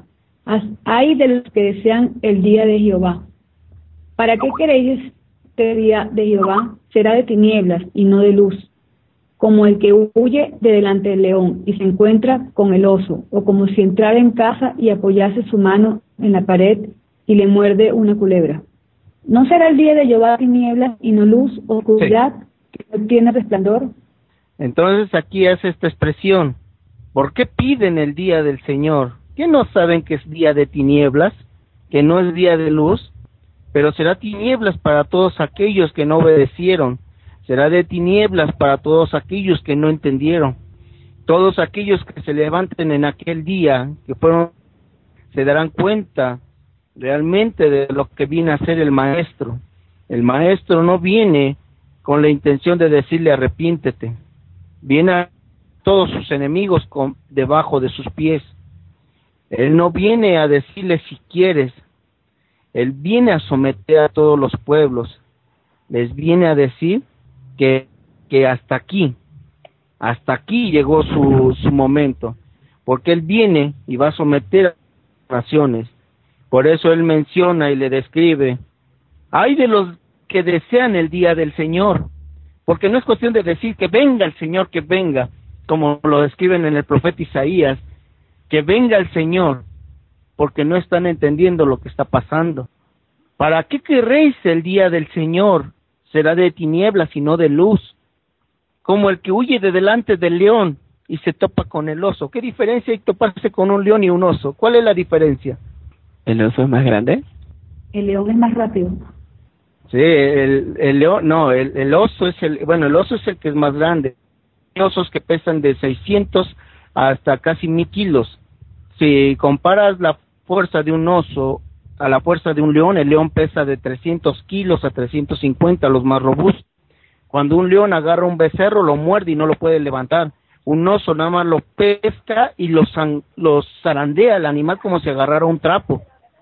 Ay de los que desean el día de Jehová. ¿Para qué queréis este día de Jehová? Será de tinieblas y no de luz, como el que huye de delante del león y se encuentra con el oso, o como si entrara en casa y apoyase su mano en la pared y le muerde una culebra. ¿No será el día de Jehová tinieblas y no luz, oscuridad, sí, que no tiene resplandor? Entonces aquí hace esta expresión: ¿por qué piden el día del Señor? ¿Qué no saben que es día de tinieblas, que no es día de luz? Pero será tinieblas para todos aquellos que no obedecieron, será de tinieblas para todos aquellos que no entendieron. Todos aquellos que se levanten en aquel día, que fueron, se darán cuenta realmente de lo que viene a ser el maestro. El maestro no viene con la intención de decirle arrepiéntete, viene a todos sus enemigos con, debajo de sus pies. Él no viene a decirle si quieres, él viene a someter a todos los pueblos, les viene a decir que, que hasta aquí, hasta aquí llegó su, su momento, porque él viene y va a someter a las naciones. Por eso él menciona y le describe: ay de los que desean el día del Señor, porque no es cuestión de decir que venga el Señor, que venga, como lo describen en el profeta Isaías, que venga el Señor, porque no están entendiendo lo que está pasando. ¿Para qué querréis el día del Señor? Será de tinieblas y no de luz, como el que huye de delante del león y se topa con el oso. ¿Qué diferencia hay toparse con un león y un oso? ¿Cuál es la diferencia? ¿El oso es más grande? El león es más rápido. Sí, el, el león, no, el, el oso es el, bueno, el oso es el que es más grande. Hay osos que pesan de seiscientos hasta casi mil kilos. Si comparas la fuerza de un oso a la fuerza de un león, el león pesa de trescientos kilos a trescientos cincuenta, los más robustos. Cuando un león agarra un becerro, lo muerde y no lo puede levantar. Un oso nada más lo pesca y lo, san, lo zarandea el animal como si agarrara un trapo.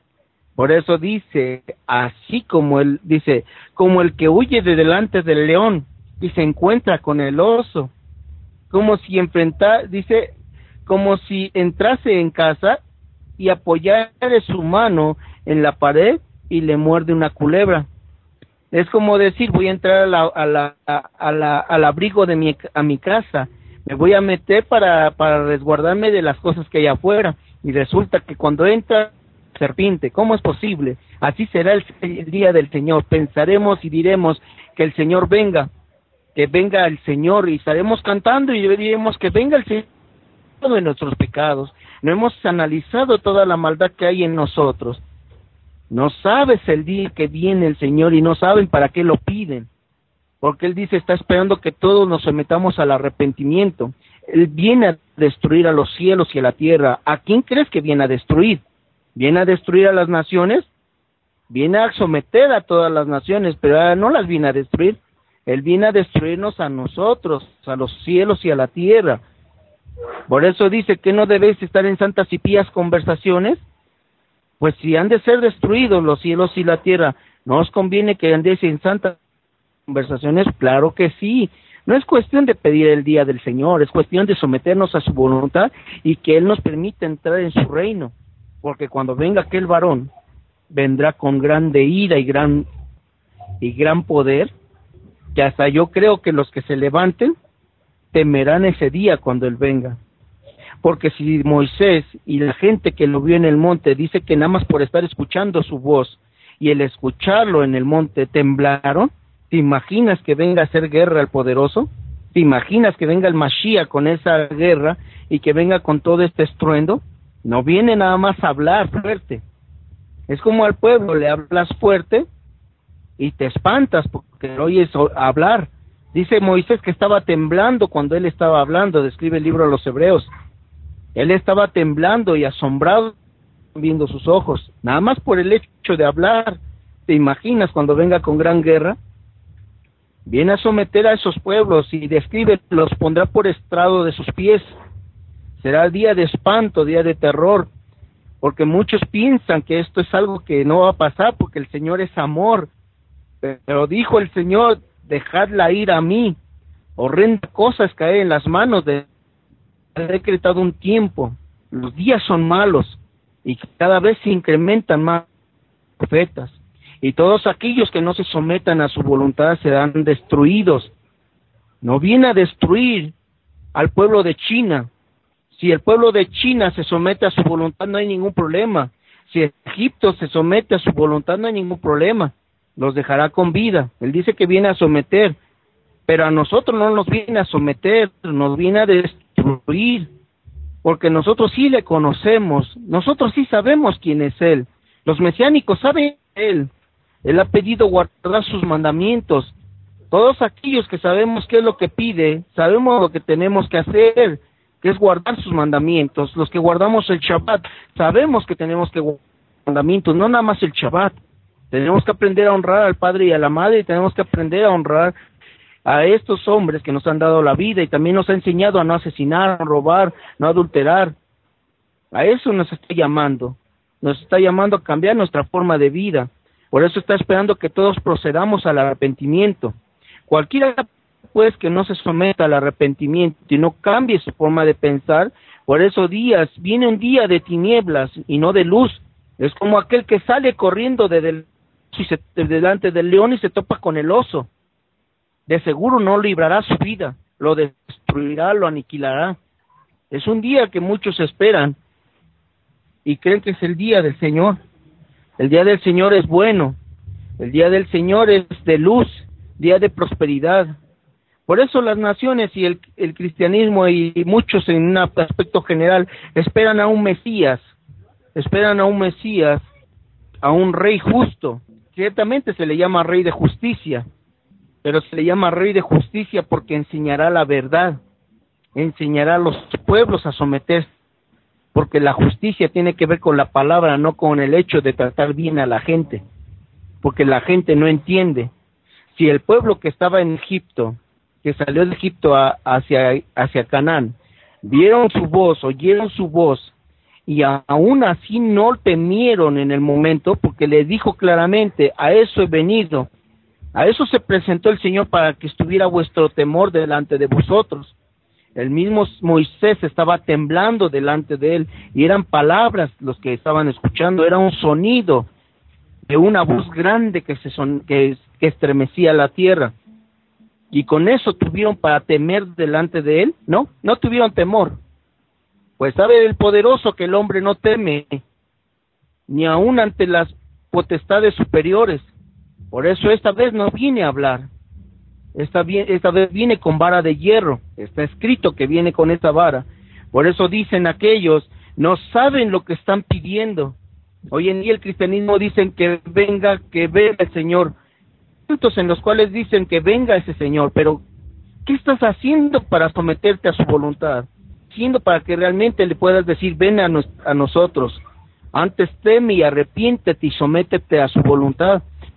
Por eso dice, así como él dice, como el que huye de delante del león y se encuentra con el oso, como si enfrentar, dice, como si entrase en casa y apoyare su mano en la pared y le muerde una culebra. Es como decir, voy a entrar a la, a la, a, a la, al abrigo de mi, a mi casa, me voy a meter para, para resguardarme de las cosas que hay afuera, y resulta que cuando entra serpiente, ¿cómo es posible? Así será el, el día del Señor. Pensaremos y diremos que el Señor venga, que venga el Señor, y estaremos cantando y diremos que venga el Señor de nuestros pecados. No hemos analizado toda la maldad que hay en nosotros. No sabes el día que viene el Señor y no saben para qué lo piden, porque Él dice, está esperando que todos nos sometamos al arrepentimiento. Él viene a destruir a los cielos y a la tierra. ¿A quién crees que viene a destruir? ¿Viene a destruir a las naciones? Viene a someter a todas las naciones, pero no las viene a destruir. Él viene a destruirnos a nosotros, a los cielos y a la tierra. Por eso dice que no debéis estar en santas y pías conversaciones. Pues si han de ser destruidos los cielos y la tierra, ¿no os conviene que andéis en santas conversaciones? Claro que sí. No es cuestión de pedir el día del Señor, es cuestión de someternos a su voluntad y que Él nos permita entrar en su reino. Porque cuando venga aquel varón, vendrá con grande ira y gran, y gran poder, que hasta yo creo que los que se levanten temerán ese día cuando Él venga. Porque si Moisés y la gente que lo vio en el monte dice que nada más por estar escuchando su voz y el escucharlo en el monte temblaron, ¿te imaginas que venga a hacer guerra al poderoso? ¿Te imaginas que venga el Mashiach con esa guerra y que venga con todo este estruendo? No viene nada más a hablar fuerte. Es como al pueblo, le hablas fuerte y te espantas porque lo oyes hablar. Dice Moisés que estaba temblando cuando él estaba hablando, describe el libro de los Hebreos. Él estaba temblando y asombrado viendo sus ojos, nada más por el hecho de hablar. ¿Te imaginas cuando venga con gran guerra? Viene a someter a esos pueblos y describe, los pondrá por estrado de sus pies. Será día de espanto, día de terror. porque muchos piensan que esto es algo que no va a pasar, porque el Señor es amor, pero dijo el Señor, dejadla ir a mí, horrendas cosas caer en las manos de... Ha decretado un tiempo, los días son malos, y cada vez se incrementan más profetas, y todos aquellos que no se sometan a su voluntad serán destruidos. No viene a destruir al pueblo de China. Si el pueblo de China se somete a su voluntad, no hay ningún problema. Si Egipto se somete a su voluntad, no hay ningún problema. Los dejará con vida. Él dice que viene a someter, pero a nosotros no nos viene a someter, nos viene a destruir, porque nosotros sí le conocemos, nosotros sí sabemos quién es Él. Los mesiánicos saben Él. Él ha pedido guardar sus mandamientos. Todos aquellos que sabemos qué es lo que pide, sabemos lo que tenemos que hacer, que es guardar sus mandamientos. Los que guardamos el Shabbat, sabemos que tenemos que guardar sus mandamientos, no nada más el Shabbat. Tenemos que aprender a honrar al Padre y a la Madre, y tenemos que aprender a honrar a estos hombres que nos han dado la vida, y también nos ha enseñado a no asesinar, a robar, no adulterar. A eso nos está llamando, nos está llamando a cambiar nuestra forma de vida. Por eso está esperando que todos procedamos al arrepentimiento. Cualquiera pues que no se someta al arrepentimiento y no cambie su forma de pensar, por esos días viene un día de tinieblas y no de luz. Es como aquel que sale corriendo de del, si se, de delante del león y se topa con el oso. De seguro no librará su vida, lo destruirá, lo aniquilará. Es un día que muchos esperan y creen que es el día del Señor. El día del Señor es bueno, el día del Señor es de luz, día de prosperidad. Por eso las naciones y el, el cristianismo y muchos en un aspecto general esperan a un Mesías, esperan a un Mesías, a un rey justo. Ciertamente se le llama rey de justicia, pero se le llama rey de justicia porque enseñará la verdad, enseñará a los pueblos a someterse, porque la justicia tiene que ver con la palabra, no con el hecho de tratar bien a la gente, porque la gente no entiende. Si el pueblo que estaba en Egipto, que salió de Egipto a, hacia, hacia Canaán, vieron su voz, oyeron su voz, y a, aún así no temieron en el momento, porque le dijo claramente, a eso he venido, a eso se presentó el Señor, para que estuviera vuestro temor delante de vosotros. El mismo Moisés estaba temblando delante de él, y eran palabras los que estaban escuchando, era un sonido de una voz grande que se son, que, que estremecía la tierra. Y con eso tuvieron para temer delante de él, ¿no? No tuvieron temor. Pues sabe el poderoso que el hombre no teme, ni aun ante las potestades superiores. Por eso esta vez no viene a hablar. Esta, esta vez viene con vara de hierro. Está escrito que viene con esta vara. Por eso dicen aquellos, no saben lo que están pidiendo. Hoy en día el cristianismo dicen que venga, que venga el Señor. Puntos en los cuales dicen que venga ese Señor, pero ¿qué estás haciendo para someterte a su voluntad? Haciendo para que realmente le puedas decir, ven a, nos, a nosotros. Antes teme y arrepiéntete y sométete a su voluntad.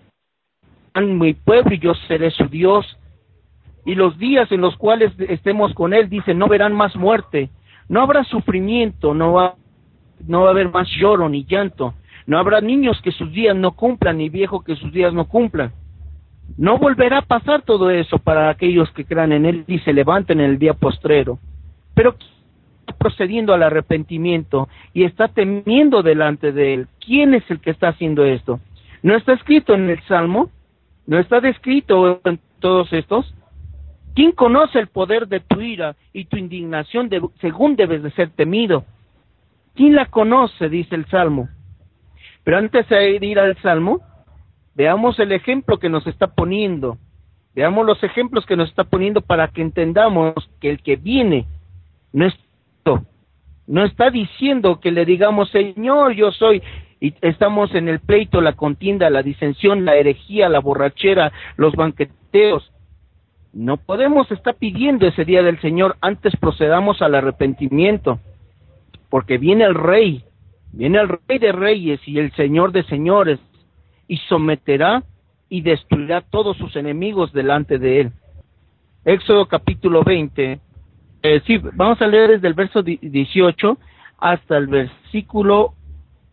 Mi pueblo y yo seré su Dios. Y los días en los cuales estemos con Él, dice, no verán más muerte, no habrá sufrimiento, no va, no va a haber más lloro ni llanto, no habrá niños que sus días no cumplan, ni viejos que sus días no cumplan. No volverá a pasar todo eso para aquellos que crean en Él y se levanten en el día postrero. Pero ¿quién está procediendo al arrepentimiento y está temiendo delante de Él? ¿Quién es el que está haciendo esto? ¿No está escrito en el Salmo? ¿No está descrito en todos estos? ¿Quién conoce el poder de tu ira y tu indignación de, según debes de ser temido? ¿Quién la conoce? Dice el Salmo. Pero antes de ir al Salmo, veamos el ejemplo que nos está poniendo. Veamos los ejemplos que nos está poniendo para que entendamos que el que viene no es no está diciendo que le digamos, Señor, yo soy, y estamos en el pleito, la contienda, la disensión, la herejía, la borrachera, los banqueteos. No podemos estar pidiendo ese día del Señor, antes procedamos al arrepentimiento, porque viene el Rey, viene el Rey de Reyes y el Señor de Señores, y someterá y destruirá todos sus enemigos delante de Él. Éxodo capítulo veinte, eh, sí, vamos a leer desde el verso dieciocho hasta el versículo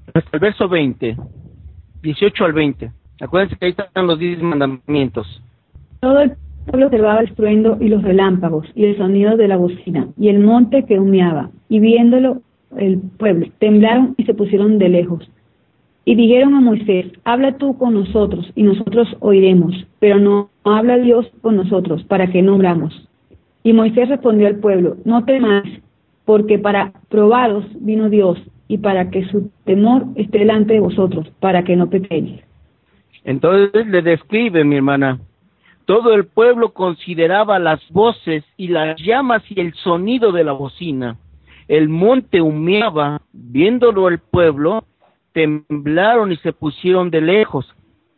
hasta el verso veinte, dieciocho al veinte. Acuérdense que ahí están los diez mandamientos. Todo el pueblo observaba el estruendo y los relámpagos y el sonido de la bocina y el monte que humeaba, y viéndolo el pueblo temblaron y se pusieron de lejos. Y dijeron a Moisés: habla tú con nosotros y nosotros oiremos, pero no, no habla Dios con nosotros para que no muramos. Y Moisés respondió al pueblo: no temáis, porque para probaros vino Dios, y para que su temor esté delante de vosotros, para que no pequéis. Entonces le describe, mi hermana, todo el pueblo consideraba las voces y las llamas y el sonido de la bocina. El monte humeaba, viéndolo el pueblo, temblaron y se pusieron de lejos.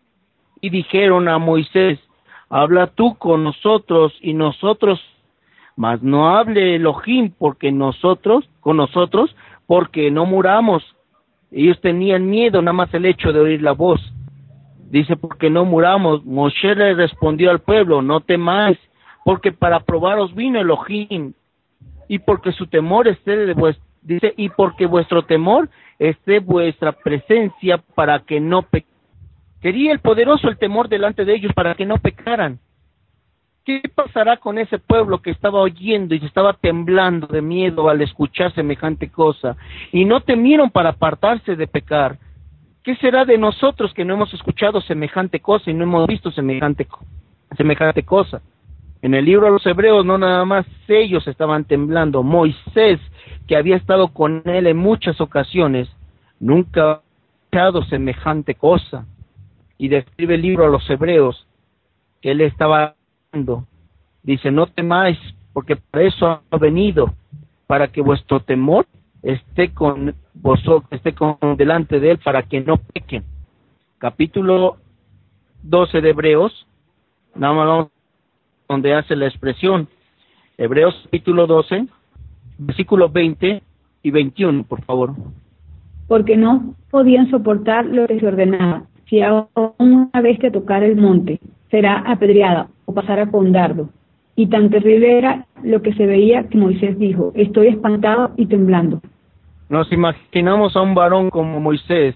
Y dijeron a Moisés: habla tú con nosotros y nosotros, mas no hable Elohim porque nosotros, con nosotros, porque no muramos. Ellos tenían miedo nada más el hecho de oír la voz. Dice: porque no muramos. Moshe le respondió al pueblo: no temáis, porque para probaros vino Elohim, y porque su temor esté de vuestro, dice, y porque vuestro temor esté vuestra presencia para que no pe quería el poderoso el temor delante de ellos para que no pecaran. ¿Qué pasará con ese pueblo que estaba oyendo y se estaba temblando de miedo al escuchar semejante cosa? Y no temieron para apartarse de pecar. ¿Qué será de nosotros que no hemos escuchado semejante cosa y no hemos visto semejante, semejante cosa? En el libro de los Hebreos no nada más ellos estaban temblando. Moisés, que había estado con él en muchas ocasiones, nunca ha escuchado semejante cosa. Y describe el libro a los Hebreos que él estaba hablando. Dice: no temáis, porque para eso ha venido, para que vuestro temor esté con vosotros, esté con delante de él, para que no pequen. Capítulo doce de Hebreos, nada más vamos donde hace la expresión. Hebreos capítulo doce, versículos veinte y veintiuno, por favor. Porque no podían soportar lo que se ordenaba. Si a una bestia tocara el monte, será apedreada o pasara con dardo. Y tan terrible era lo que se veía que Moisés dijo: estoy espantado y temblando. Nos imaginamos a un varón como Moisés,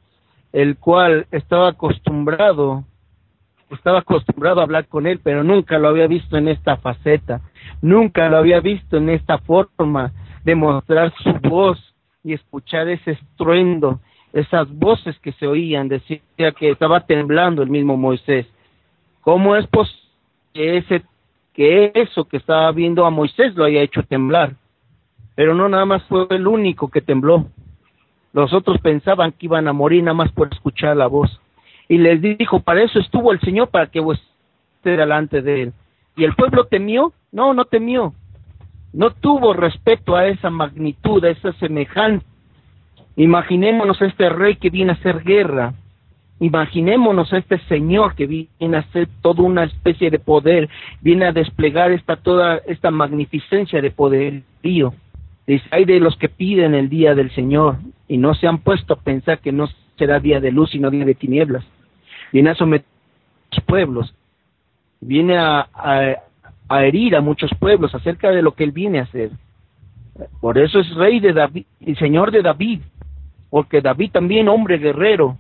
el cual estaba acostumbrado, estaba acostumbrado a hablar con él, pero nunca lo había visto en esta faceta, nunca lo había visto en esta forma de mostrar su voz y escuchar ese estruendo, esas voces que se oían. Decía que estaba temblando el mismo Moisés. ¿Cómo es posible que ese, que eso que estaba viendo a Moisés lo haya hecho temblar? Pero no nada más fue el único que tembló. Los otros pensaban que iban a morir nada más por escuchar la voz. Y les dijo: para eso estuvo el Señor, para que vos esté delante de él. ¿Y el pueblo temió? No, no temió. No tuvo respeto a esa magnitud, a esa semejanza. Imaginémonos a este rey que viene a hacer guerra. Imaginémonos a este Señor que viene a hacer toda una especie de poder, viene a desplegar esta toda esta magnificencia de poderío. Dice: hay de los que piden el día del Señor y no se han puesto a pensar que no será día de luz sino día de tinieblas. Viene a someter a los pueblos, viene a, a, a herir a muchos pueblos acerca de lo que él viene a hacer. Por eso es rey de David y Señor de David, porque David también hombre guerrero,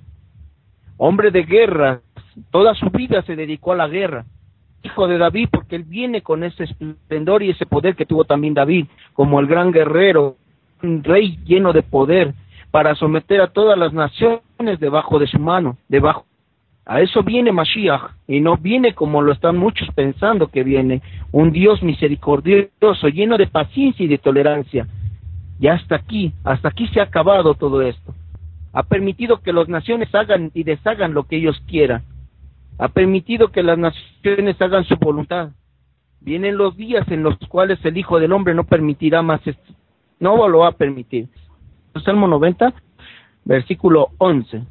hombre de guerra, toda su vida se dedicó a la guerra. Hijo de David, porque él viene con ese esplendor y ese poder que tuvo también David, como el gran guerrero, un rey lleno de poder, para someter a todas las naciones debajo de su mano, debajo. A eso viene Mashiach, y no viene como lo están muchos pensando que viene, un Dios misericordioso, lleno de paciencia y de tolerancia. Ya hasta aquí, hasta aquí se ha acabado todo esto. Ha permitido que las naciones hagan y deshagan lo que ellos quieran. Ha permitido que las naciones hagan su voluntad. Vienen los días en los cuales el Hijo del Hombre no permitirá más esto. No lo va a permitir. Salmo noventa, versículo once.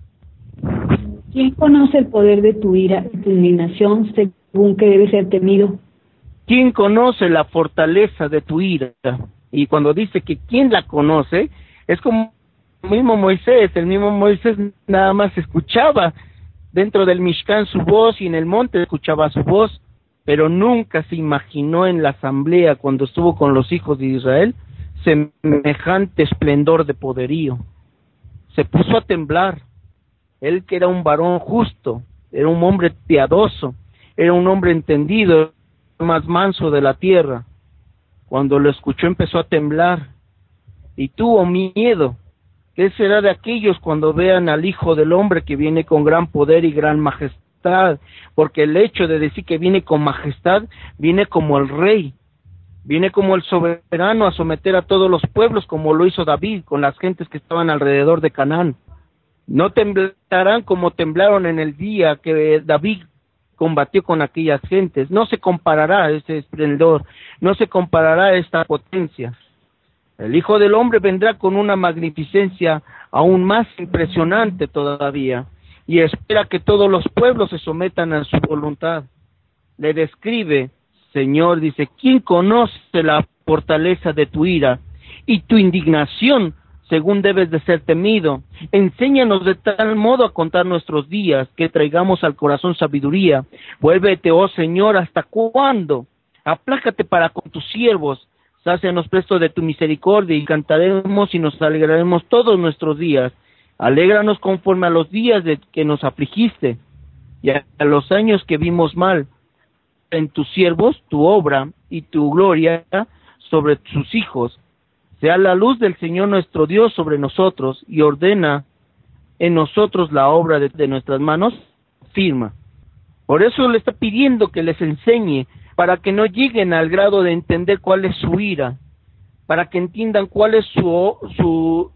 ¿Quién conoce el poder de tu ira y tu indignación según que debe ser temido? ¿Quién conoce la fortaleza de tu ira? Y cuando dice que quién la conoce, es como el mismo Moisés. El mismo Moisés nada más escuchaba dentro del Mishkan su voz y en el monte escuchaba su voz, pero nunca se imaginó en la asamblea cuando estuvo con los hijos de Israel semejante esplendor de poderío, se puso a temblar. Él que era un varón justo, era un hombre piadoso, era un hombre entendido, el más manso de la tierra. Cuando lo escuchó empezó a temblar y tuvo miedo. ¿Qué será de aquellos cuando vean al Hijo del Hombre que viene con gran poder y gran majestad? Porque el hecho de decir que viene con majestad, viene como el rey, viene como el soberano a someter a todos los pueblos, como lo hizo David con las gentes que estaban alrededor de Canaán. No temblarán como temblaron en el día que David combatió con aquellas gentes. No se comparará ese esplendor, no se comparará esta potencia. El Hijo del Hombre vendrá con una magnificencia aún más impresionante todavía, y espera que todos los pueblos se sometan a su voluntad. Le describe, Señor, dice, ¿quién conoce la fortaleza de tu ira y tu indignación, según debes de ser temido? Enséñanos de tal modo a contar nuestros días, que traigamos al corazón sabiduría. Vuélvete, oh Señor, ¿hasta cuándo? Aplácate para con tus siervos. Sácianos presto de tu misericordia, y cantaremos y nos alegraremos todos nuestros días. Alégranos conforme a los días de que nos afligiste, y a los años que vimos mal. En tus siervos tu obra y tu gloria sobre sus hijos. Sea la luz del Señor nuestro Dios sobre nosotros, y ordena en nosotros la obra de, de nuestras manos firma. Por eso le está pidiendo que les enseñe, para que no lleguen al grado de entender cuál es su ira, para que entiendan cuál es su, su,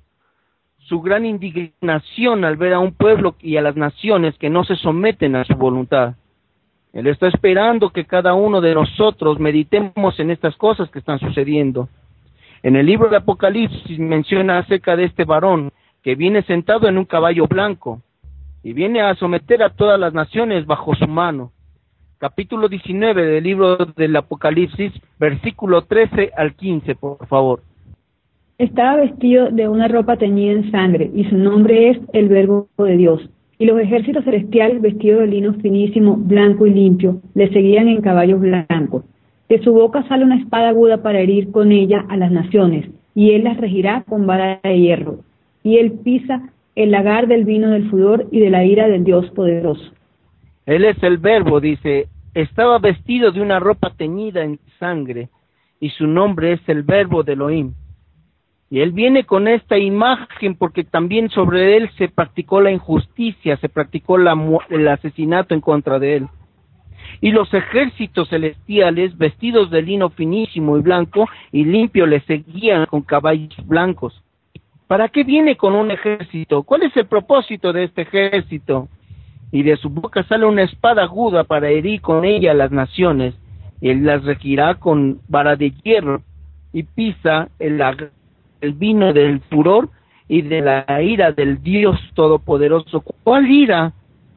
su gran indignación al ver a un pueblo y a las naciones que no se someten a su voluntad. Él está esperando que cada uno de nosotros meditemos en estas cosas que están sucediendo. En el libro de Apocalipsis menciona acerca de este varón que viene sentado en un caballo blanco y viene a someter a todas las naciones bajo su mano. Capítulo diecinueve del libro del Apocalipsis, versículo trece al quince, por favor. Estaba vestido de una ropa teñida en sangre, y su nombre es el Verbo de Dios. Y los ejércitos celestiales, vestidos de lino finísimo, blanco y limpio, le seguían en caballos blancos. De su boca sale una espada aguda para herir con ella a las naciones, y él las regirá con vara de hierro. Y él pisa el lagar del vino del furor y de la ira del Dios poderoso. Él es el Verbo, dice, estaba vestido de una ropa teñida en sangre, y su nombre es el Verbo de Elohim. Y él viene con esta imagen porque también sobre él se practicó la injusticia, se practicó la, el asesinato en contra de él. Y los ejércitos celestiales, vestidos de lino finísimo y blanco y limpio, le seguían con caballos blancos. ¿Para qué viene con un ejército? ¿Cuál es el propósito de este ejército? Y de su boca sale una espada aguda para herir con ella a las naciones. Y él las regirá con vara de hierro, y pisa el, el vino del furor y de la ira del Dios Todopoderoso. ¿Cuál ira?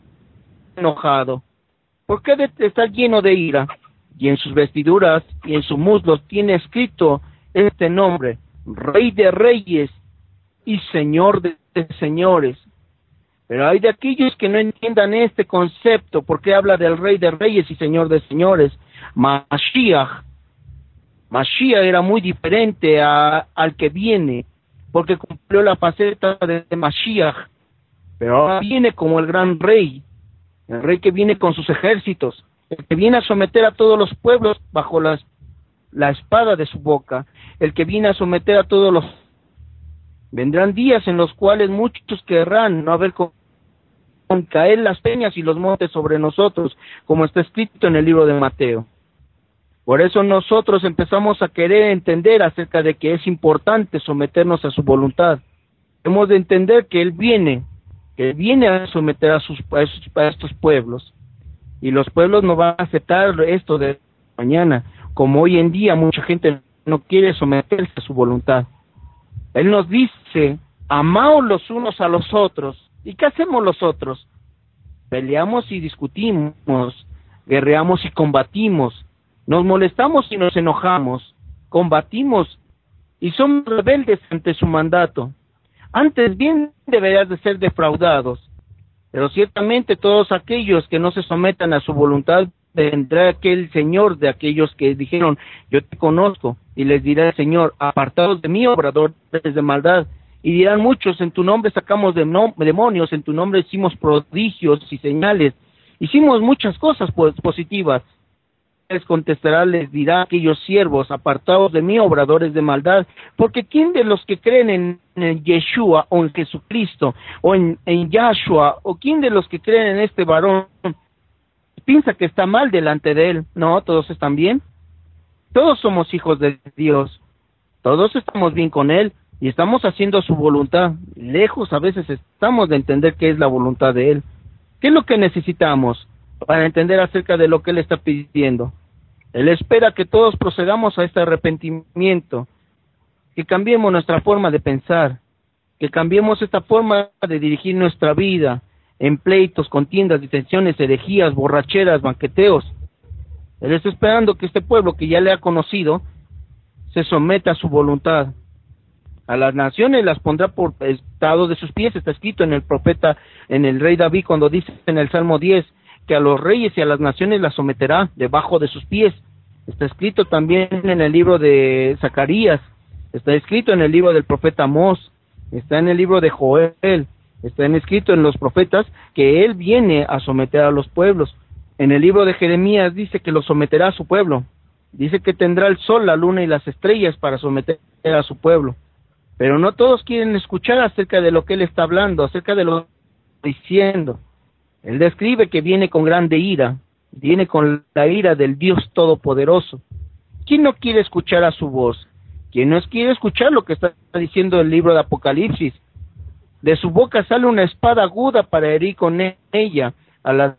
Enojado. ¿Por qué de estar lleno de ira? Y en sus vestiduras y en sus muslos tiene escrito este nombre: Rey de Reyes y Señor de señores. Pero hay de aquellos que no entiendan este concepto, porque habla del Rey de Reyes y Señor de señores. Mashiach. Mashiach era muy diferente a, al que viene, porque cumplió la faceta de, de Mashiach. Pero ahora viene como el gran rey, el rey que viene con sus ejércitos, el que viene a someter a todos los pueblos bajo las, la espada de su boca, el que viene a someter a todos los. Vendrán días en los cuales muchos querrán no haber con, con caer las peñas y los montes sobre nosotros, como está escrito en el libro de Mateo. Por eso nosotros empezamos a querer entender acerca de que es importante someternos a su voluntad. Hemos de entender que Él viene, que Él viene a someter a, sus, a, esos, a estos pueblos, y los pueblos no van a aceptar esto de mañana, como hoy en día mucha gente no quiere someterse a su voluntad. Él nos dice, amaos los unos a los otros. ¿Y qué hacemos los otros? Peleamos y discutimos, guerreamos y combatimos, nos molestamos y nos enojamos, combatimos y somos rebeldes ante su mandato. Antes bien deberías de ser defraudados, pero ciertamente todos aquellos que no se sometan a su voluntad, vendrá aquel Señor de aquellos que dijeron, yo te conozco, y les dirá el Señor, apartados de mí, obradores de maldad, Y dirán muchos, en tu nombre sacamos demonios, en tu nombre hicimos prodigios y señales, hicimos muchas cosas positivas. Les contestará, les dirá a aquellos siervos, apartados de mí, obradores de maldad, porque ¿quién de los que creen en, en Yeshua o en Jesucristo o en, en Yahshua, o quién de los que creen en este varón piensa que está mal delante de él? No, todos están bien. Todos somos hijos de Dios. Todos estamos bien con él y estamos haciendo su voluntad. Lejos a veces estamos de entender qué es la voluntad de él. ¿Qué es lo que necesitamos para entender acerca de lo que él está pidiendo? Él espera que todos procedamos a este arrepentimiento, que cambiemos nuestra forma de pensar, que cambiemos esta forma de dirigir nuestra vida en pleitos, contiendas, disensiones, herejías, borracheras, banqueteos. Él está esperando que este pueblo que ya le ha conocido se someta a su voluntad. A las naciones las pondrá por estado de sus pies. Está escrito en el profeta, en el rey David, cuando dice en el Salmo diez, que a los reyes y a las naciones las someterá debajo de sus pies. Está escrito también en el libro de Zacarías, está escrito en el libro del profeta Amós, está en el libro de Joel, está escrito en los profetas que él viene a someter a los pueblos. En el libro de Jeremías dice que lo someterá a su pueblo. Dice que tendrá el sol, la luna y las estrellas para someter a su pueblo. Pero no todos quieren escuchar acerca de lo que él está hablando, acerca de lo que está diciendo. Él describe que viene con grande ira, viene con la ira del Dios Todopoderoso. ¿Quién no quiere escuchar a su voz? ¿Quién no quiere escuchar lo que está diciendo el libro de Apocalipsis? De su boca sale una espada aguda para herir con ella, a las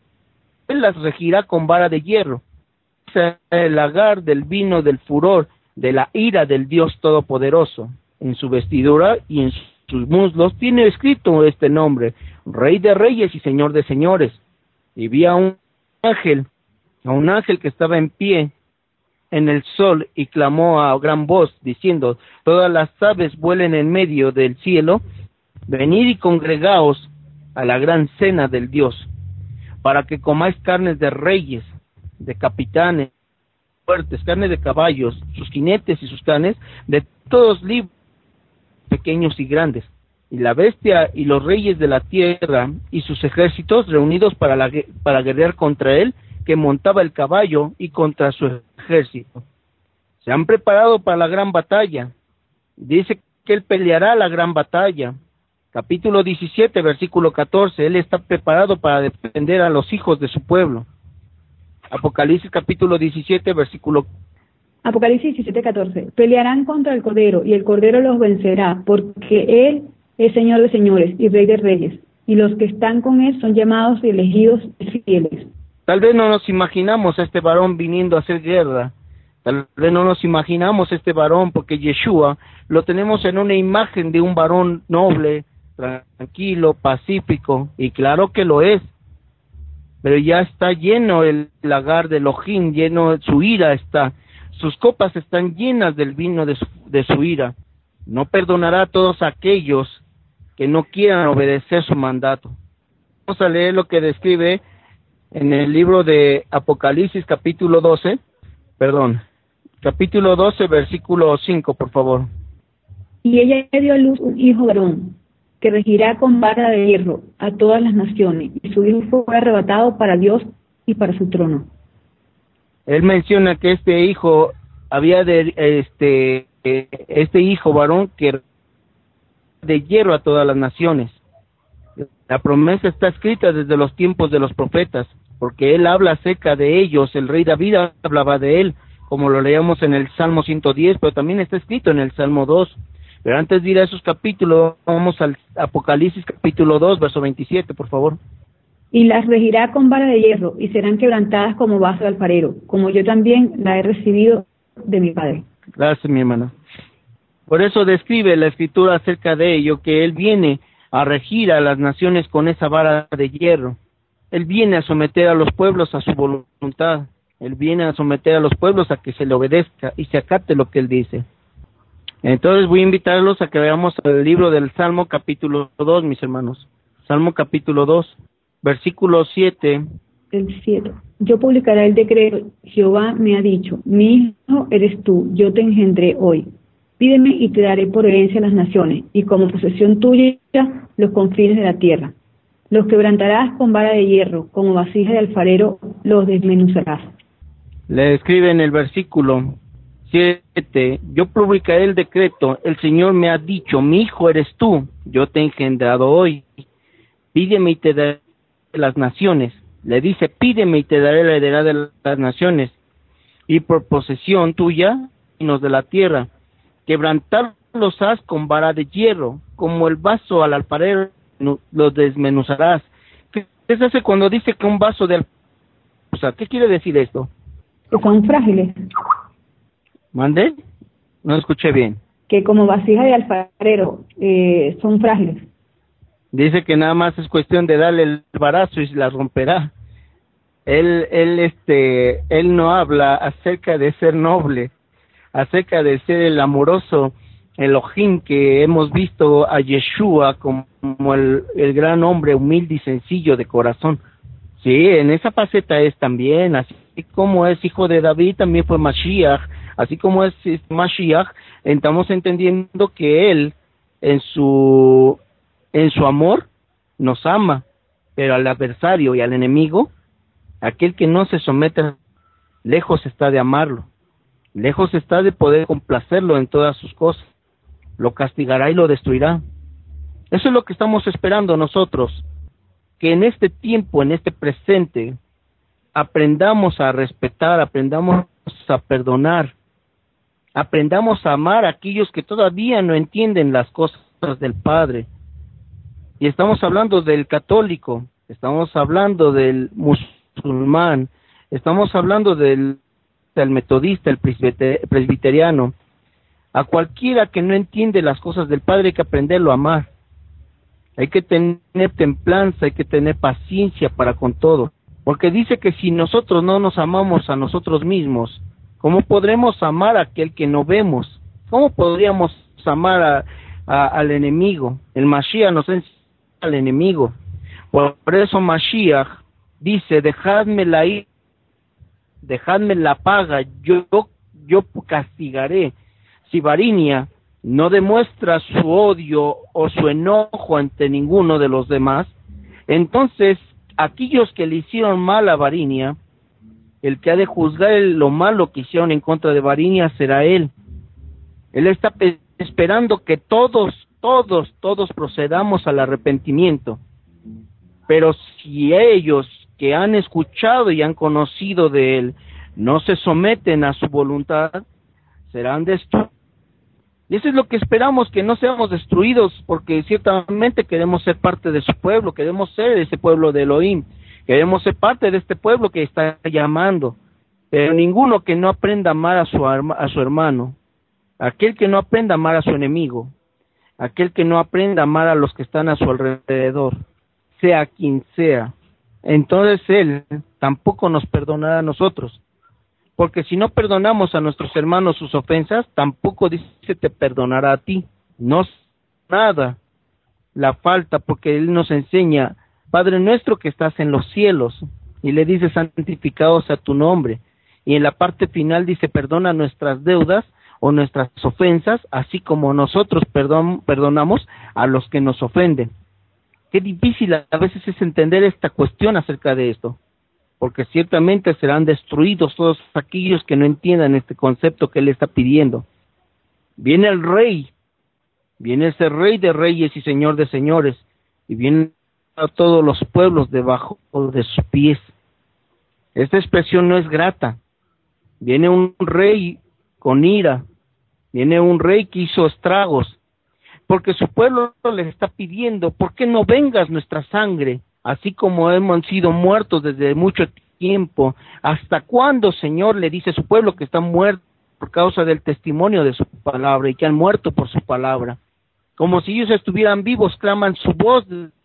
él las regirá con vara de hierro. Es el lagar del vino del furor, de la ira del Dios Todopoderoso. En su vestidura y en sus muslos tiene escrito este nombre: Rey de Reyes y Señor de Señores. Y vi a un ángel, a un ángel que estaba en pie en el sol y clamó a gran voz, diciendo: todas las aves vuelen en medio del cielo, venid y congregaos a la gran cena del Dios, para que comáis carnes de reyes, de capitanes fuertes, carne de caballos, sus jinetes y sus canes, de todos libres, pequeños y grandes, y la bestia y los reyes de la tierra y sus ejércitos reunidos para, la, para guerrear contra él, que montaba el caballo, y contra su ejército. Se han preparado para la gran batalla. Dice que él peleará la gran batalla. Capítulo diecisiete, versículo catorce, él está preparado para defender a los hijos de su pueblo. Apocalipsis capítulo diecisiete, versículo Apocalipsis diecisiete, catorce. Pelearán contra el Cordero, y el Cordero los vencerá, porque Él es Señor de señores y Rey de reyes, y los que están con Él son llamados y elegidos fieles. Tal vez no nos imaginamos a este varón viniendo a hacer guerra. Tal vez no nos imaginamos a este varón, porque Yeshua lo tenemos en una imagen de un varón noble, tranquilo, pacífico, y claro que lo es. Pero ya está lleno el lagar de Elohim, lleno, su ira está. Sus copas están llenas del vino de su, de su ira. No perdonará a todos aquellos que no quieran obedecer su mandato. Vamos a leer lo que describe en el libro de Apocalipsis capítulo doce, perdón, capítulo doce, versículo cinco, por favor. Y ella dio a luz un hijo varón, que regirá con vara de hierro a todas las naciones, y su hijo fue arrebatado para Dios y para su trono. Él menciona que este hijo había de este este hijo varón que de hierro a todas las naciones. La promesa está escrita desde los tiempos de los profetas, porque él habla acerca de ellos. El rey David hablaba de él, como lo leíamos en el Salmo ciento diez, pero también está escrito en el Salmo dos. Pero antes de ir a esos capítulos, vamos al Apocalipsis capítulo dos, verso veintisiete, por favor. Y las regirá con vara de hierro, y serán quebrantadas como vaso de alfarero, como yo también la he recibido de mi Padre. Gracias, mi hermana. Por eso describe la Escritura acerca de ello, que Él viene a regir a las naciones con esa vara de hierro. Él viene a someter a los pueblos a su voluntad. Él viene a someter a los pueblos a que se le obedezca y se acate lo que Él dice. Entonces voy a invitarlos a que veamos el libro del Salmo capítulo dos, mis hermanos. Salmo capítulo dos. Versículo siete. El siete. Yo publicaré el decreto. Jehová me ha dicho: mi hijo eres tú, yo te engendré hoy. Pídeme y te daré por herencia las naciones, y como posesión tuya los confines de la tierra. Los quebrantarás con vara de hierro, como vasija de alfarero los desmenuzarás. Le escribe en el versículo siete, yo publicaré el decreto, el Señor me ha dicho, mi hijo eres tú, yo te he engendrado hoy, pídeme y te daré las naciones. Le dice, pídeme y te daré la heredad de las naciones, y por posesión tuya, reinos de la tierra. Quebrantarlos has con vara de hierro, como el vaso al alfarero, los desmenuzarás. ¿Qué se hace cuando dice que un vaso de alfarero? O sea, ¿qué quiere decir esto? Que son frágiles. ¿Mande? No escuché bien. Que como vasija de alfarero eh, son frágiles. Dice que nada más es cuestión de darle el barazo y la romperá. Él, él, este, él no habla acerca de ser noble, acerca de ser el amoroso Elohim que hemos visto a Yeshua como el, el gran hombre humilde y sencillo de corazón. Sí, en esa faceta es también, así como es hijo de David, también fue Mashiach, así como es Mashiach, estamos entendiendo que él, en su, en su amor, nos ama, pero al adversario y al enemigo, aquel que no se somete, lejos está de amarlo, lejos está de poder complacerlo en todas sus cosas, lo castigará y lo destruirá. Eso es lo que estamos esperando nosotros, que en este tiempo, en este presente, aprendamos a respetar, aprendamos a perdonar, aprendamos a amar a aquellos que todavía no entienden las cosas del Padre. Y estamos hablando del católico, estamos hablando del musulmán, estamos hablando del, del metodista, el presbiteriano. A cualquiera que no entiende las cosas del Padre hay que aprenderlo a amar. Hay que tener templanza, hay que tener paciencia para con todo. Porque dice que si nosotros no nos amamos a nosotros mismos, ¿cómo podremos amar a aquel que no vemos? ¿Cómo podríamos amar a, a, al enemigo? El Mashiach nos enseña al enemigo. Por eso Mashiach dice, dejadme la ira, dejadme la paga, yo, yo castigaré. Si Varinia no demuestra su odio o su enojo ante ninguno de los demás, entonces aquellos que le hicieron mal a Varinia, el que ha de juzgar lo malo que hicieron en contra de Varinia será él. Él está esperando que todos, todos, todos procedamos al arrepentimiento. Pero si ellos que han escuchado y han conocido de él no se someten a su voluntad, serán destruidos. Y eso es lo que esperamos, que no seamos destruidos, porque ciertamente queremos ser parte de su pueblo, queremos ser ese pueblo de Elohim, queremos ser parte de este pueblo que está llamando, pero ninguno que no aprenda a amar a su, a su hermano, aquel que no aprenda a amar a su enemigo, aquel que no aprenda a amar a los que están a su alrededor, sea quien sea, entonces él tampoco nos perdonará a nosotros. Porque si no perdonamos a nuestros hermanos sus ofensas, tampoco dice te perdonará a ti. No nada la falta, porque él nos enseña, Padre nuestro que estás en los cielos, y le dice santificado sea tu nombre. Y en la parte final dice perdona nuestras deudas o nuestras ofensas, así como nosotros perdon, perdonamos a los que nos ofenden. Qué difícil a veces es entender esta cuestión acerca de esto. Porque ciertamente serán destruidos todos aquellos que no entiendan este concepto que él está pidiendo. Viene el rey, viene ese rey de reyes y señor de señores, y vienen a todos los pueblos debajo de sus pies. Esta expresión no es grata. Viene un rey con ira, viene un rey que hizo estragos, porque su pueblo le está pidiendo, ¿por qué no vengas nuestra sangre? Así como hemos sido muertos desde mucho tiempo, ¿hasta cuándo, Señor? Le dice su pueblo que está muerto por causa del testimonio de su palabra y que han muerto por su palabra. Como si ellos estuvieran vivos, claman su voz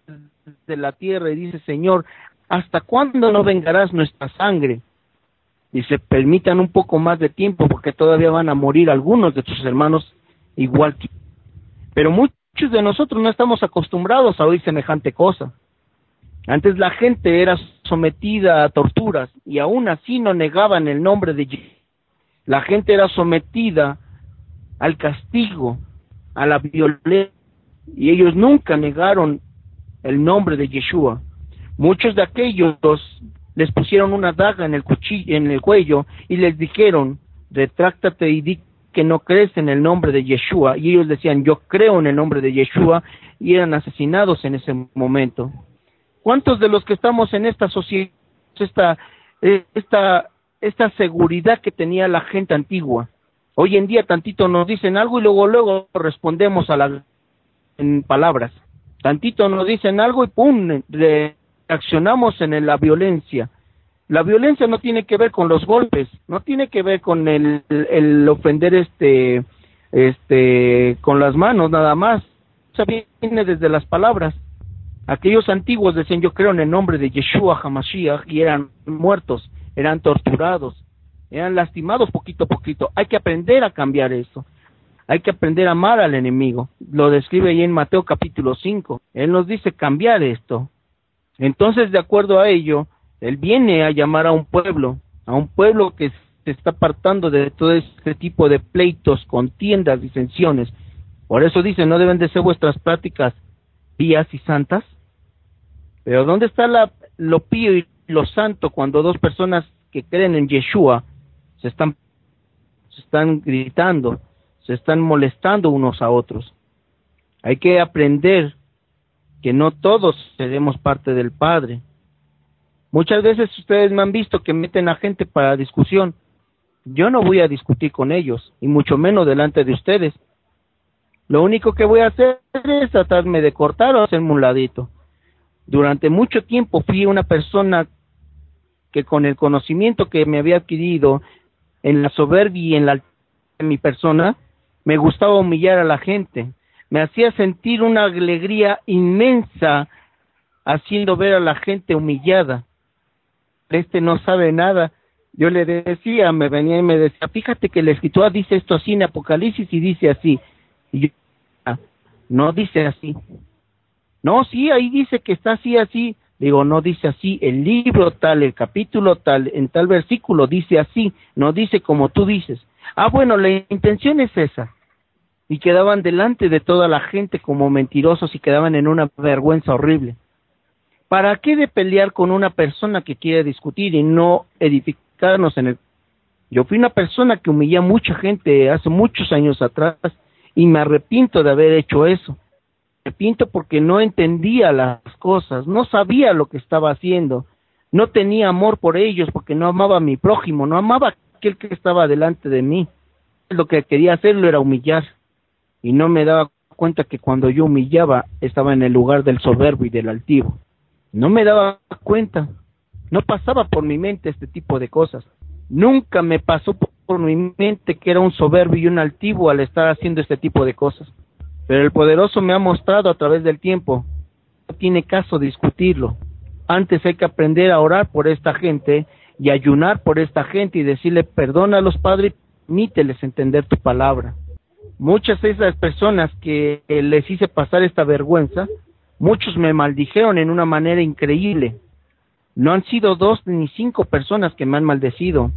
de la tierra y dice, Señor, ¿hasta cuándo no vengarás nuestra sangre? Dice, permitan un poco más de tiempo porque todavía van a morir algunos de sus hermanos igual que... Pero muchos de nosotros no estamos acostumbrados a oír semejante cosa. Antes la gente era sometida a torturas y aún así no negaban el nombre de Jesús. La gente era sometida al castigo, a la violencia, y ellos nunca negaron el nombre de Yeshua. Muchos de aquellos les pusieron una daga en el cuchillo, en el cuello, y les dijeron, retráctate y di que no crees en el nombre de Yeshua, y ellos decían, yo creo en el nombre de Yeshua, y eran asesinados en ese momento. ¿Cuántos de los que estamos en esta sociedad, esta, esta, esta seguridad que tenía la gente antigua, hoy en día tantito nos dicen algo y luego, luego respondemos a la, en palabras, tantito nos dicen algo y pum, reaccionamos en la violencia? La violencia no tiene que ver con los golpes, no tiene que ver con el, el ofender este, este, con las manos nada más. Eso viene desde las palabras. Aquellos antiguos decían, yo creo en el nombre de Yeshua HaMashiach, y eran muertos, eran torturados, eran lastimados poquito a poquito. Hay que aprender a cambiar eso. Hay que aprender a amar al enemigo. Lo describe ahí en Mateo capítulo cinco. Él nos dice cambiar esto. Entonces, de acuerdo a ello, Él viene a llamar a un pueblo, a un pueblo que se está apartando de todo este tipo de pleitos, contiendas, disensiones. Por eso dice, no deben de ser vuestras prácticas pías y santas. Pero ¿dónde está la, lo pío y lo santo cuando dos personas que creen en Yeshua se están, se están gritando, se están molestando unos a otros? Hay que aprender que no todos seremos parte del Padre. Muchas veces ustedes me han visto que meten a gente para discusión. Yo no voy a discutir con ellos, y mucho menos delante de ustedes. Lo único que voy a hacer es tratarme de cortar o hacerme un ladito. Durante mucho tiempo fui una persona que con el conocimiento que me había adquirido en la soberbia y en, la, en mi persona, me gustaba humillar a la gente. Me hacía sentir una alegría inmensa haciendo ver a la gente humillada. Este no sabe nada. Yo le decía, me venía y me decía, fíjate que la escritura dice esto así en Apocalipsis y dice así. Y yo, ah, no dice así. No, sí, ahí dice que está así, así. Digo, no dice así. El libro tal, el capítulo tal, en tal versículo dice así. No dice como tú dices. Ah, bueno, la intención es esa. Y quedaban delante de toda la gente como mentirosos y quedaban en una vergüenza horrible. ¿Para qué de pelear con una persona que quiere discutir y no edificarnos en el? Yo fui una persona que humillé a mucha gente hace muchos años atrás y me arrepiento de haber hecho eso. Me arrepiento porque no entendía las cosas, no sabía lo que estaba haciendo, no tenía amor por ellos porque no amaba a mi prójimo, no amaba a aquel que estaba delante de mí. Lo que quería hacerlo era humillar y no me daba cuenta que cuando yo humillaba estaba en el lugar del soberbio y del altivo. No me daba cuenta, no pasaba por mi mente este tipo de cosas. Nunca me pasó por, por mi mente que era un soberbio y un altivo al estar haciendo este tipo de cosas. Pero el poderoso me ha mostrado a través del tiempo, no tiene caso discutirlo. Antes hay que aprender a orar por esta gente y ayunar por esta gente y decirle, perdona a los padres, permíteles entender tu palabra. Muchas de esas personas que eh, les hice pasar esta vergüenza, muchos me maldijeron en una manera increíble. No han sido dos ni cinco personas que me han maldecido.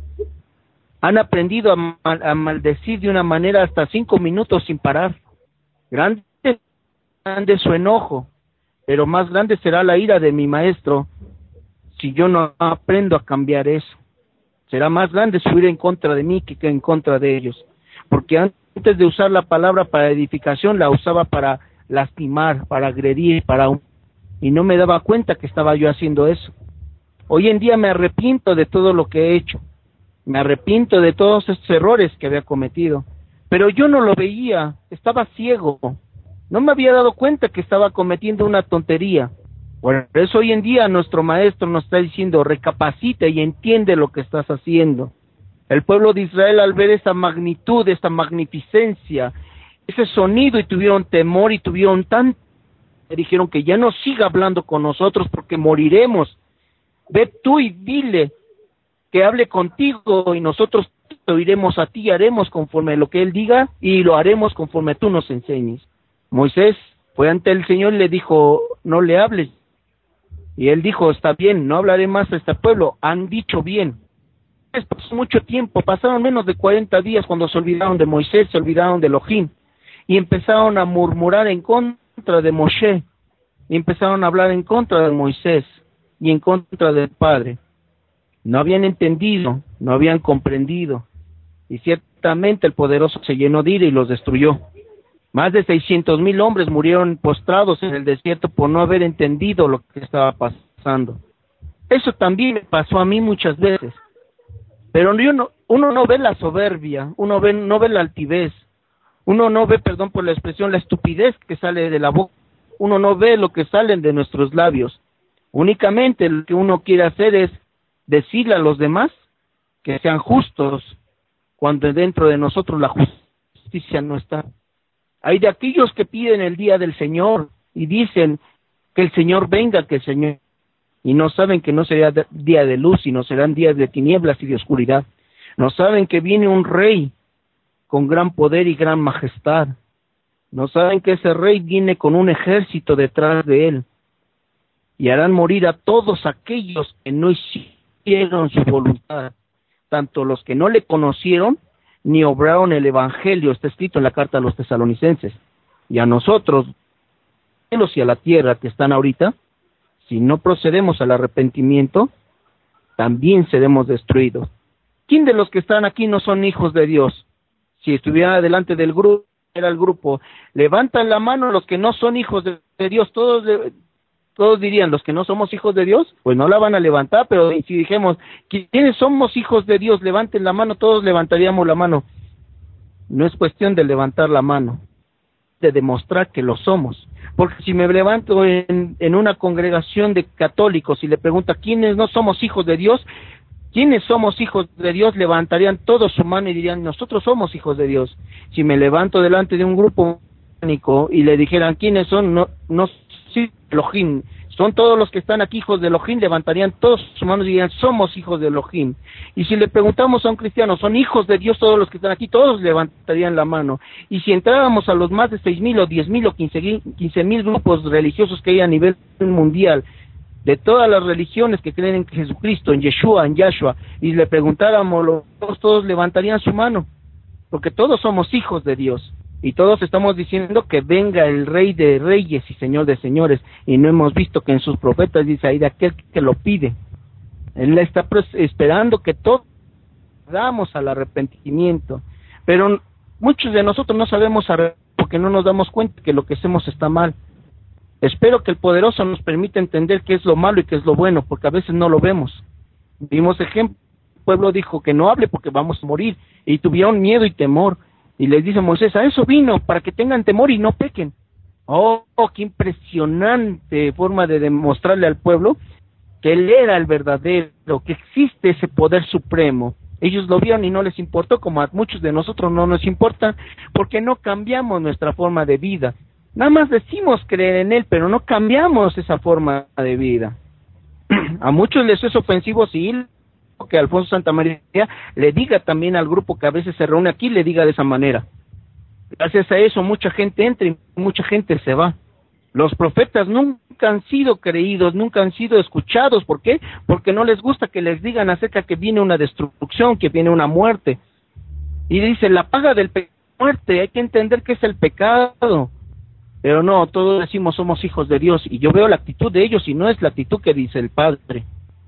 Han aprendido a, mal, a maldecir de una manera hasta cinco minutos sin parar. Grande, grande su enojo, pero más grande será la ira de mi maestro si yo no aprendo a cambiar eso. Será más grande su ira en contra de mí que en contra de ellos. Porque antes de usar la palabra para edificación, la usaba para lastimar, para agredir, para un... y no me daba cuenta que estaba yo haciendo eso. Hoy en día me arrepiento de todo lo que he hecho, me arrepiento de todos estos errores que había cometido, pero yo no lo veía, estaba ciego, no me había dado cuenta que estaba cometiendo una tontería. Por eso hoy en día nuestro maestro nos está diciendo, recapacita y entiende lo que estás haciendo. El pueblo de Israel, al ver esa magnitud, esta magnificencia, ese sonido, y tuvieron temor y tuvieron tanto, dijeron que ya no siga hablando con nosotros porque moriremos. Ve tú y dile que hable contigo y nosotros te oiremos a ti y haremos conforme a lo que él diga y lo haremos conforme tú nos enseñes. Moisés fue ante el Señor y le dijo, no le hables. Y él dijo, está bien, no hablaré más a este pueblo, han dicho bien. pasó mucho tiempo, pasaron menos de cuarenta días cuando se olvidaron de Moisés, se olvidaron de Elohim, y empezaron a murmurar en contra de Moshe, y empezaron a hablar en contra de Moisés, y en contra del Padre. No habían entendido, no habían comprendido, y ciertamente el poderoso se llenó de ira y los destruyó. Más de seiscientos mil hombres murieron postrados en el desierto por no haber entendido lo que estaba pasando. Eso también me pasó a mí muchas veces. Pero uno, uno no ve la soberbia, uno ve, no ve la altivez, uno no ve, perdón por la expresión, la estupidez que sale de la boca, uno no ve lo que sale de nuestros labios. Únicamente lo que uno quiere hacer es decirle a los demás que sean justos, cuando dentro de nosotros la justicia no está. Hay de aquellos que piden el día del Señor y dicen que el Señor venga, que el Señor... y no saben que no será día de luz, sino serán días de tinieblas y de oscuridad. No saben que viene un rey con gran poder y gran majestad. No saben que ese rey viene con un ejército detrás de él. Y harán morir a todos aquellos que no hicieron su voluntad, tanto los que no le conocieron ni obraron el evangelio, está escrito en la carta a los tesalonicenses. Y a nosotros, cielos y a la tierra que están ahorita, si no procedemos al arrepentimiento, también seremos destruidos. ¿Quién de los que están aquí no son hijos de Dios? Si estuviera delante del grupo, era el grupo, levantan la mano los que no son hijos de, de Dios, todos de, todos dirían, los que no somos hijos de Dios, pues no la van a levantar, pero si dijimos, ¿quiénes somos hijos de Dios? Levanten la mano, todos levantaríamos la mano. No es cuestión de levantar la mano, de demostrar que lo somos. Porque si me levanto en, en una congregación de católicos y le pregunto, ¿quiénes no somos hijos de Dios? ¿Quiénes somos hijos de Dios? Levantarían todos su mano y dirían, nosotros somos hijos de Dios. Si me levanto delante de un grupo y le dijeran, ¿quiénes son? No, no, sí, Elohim. Son todos los que están aquí hijos de Elohim, levantarían todos sus manos y dirían, somos hijos de Elohim. Y si le preguntamos a un cristiano, ¿son hijos de Dios todos los que están aquí? Todos levantarían la mano. Y si entráramos a los más de seis mil o diez mil o quince mil grupos religiosos que hay a nivel mundial, de todas las religiones que creen en Jesucristo, en Yeshua, en Yahshua, y le preguntáramos, todos, todos levantarían su mano, porque todos somos hijos de Dios. Y todos estamos diciendo que venga el Rey de Reyes y Señor de Señores, y no hemos visto que en sus profetas dice ahí de aquel que lo pide. Él está esperando que todos damos al arrepentimiento, pero muchos de nosotros no sabemos arrepentir porque no nos damos cuenta que lo que hacemos está mal. Espero que el poderoso nos permita entender qué es lo malo y qué es lo bueno, porque a veces no lo vemos. Vimos ejemplo, el pueblo dijo que no hable porque vamos a morir, y tuvieron miedo y temor. Y les dice Moisés, a eso vino, para que tengan temor y no pequen. Oh, oh, qué impresionante forma de demostrarle al pueblo que él era el verdadero, que existe ese poder supremo. Ellos lo vieron y no les importó, como a muchos de nosotros no nos importa, porque no cambiamos nuestra forma de vida. Nada más decimos creer en él, pero no cambiamos esa forma de vida. A muchos les es ofensivo sí, que Alfonso Santamaría le diga también al grupo que a veces se reúne aquí, le diga de esa manera. Gracias a eso mucha gente entra y mucha gente se va. Los profetas nunca han sido creídos, nunca han sido escuchados. ¿Por qué? Porque no les gusta que les digan acerca que viene una destrucción, que viene una muerte. Y dice, la paga del pecado es muerte, hay que entender que es el pecado. Pero no, todos decimos somos hijos de Dios, y yo veo la actitud de ellos y no es la actitud que dice el Padre.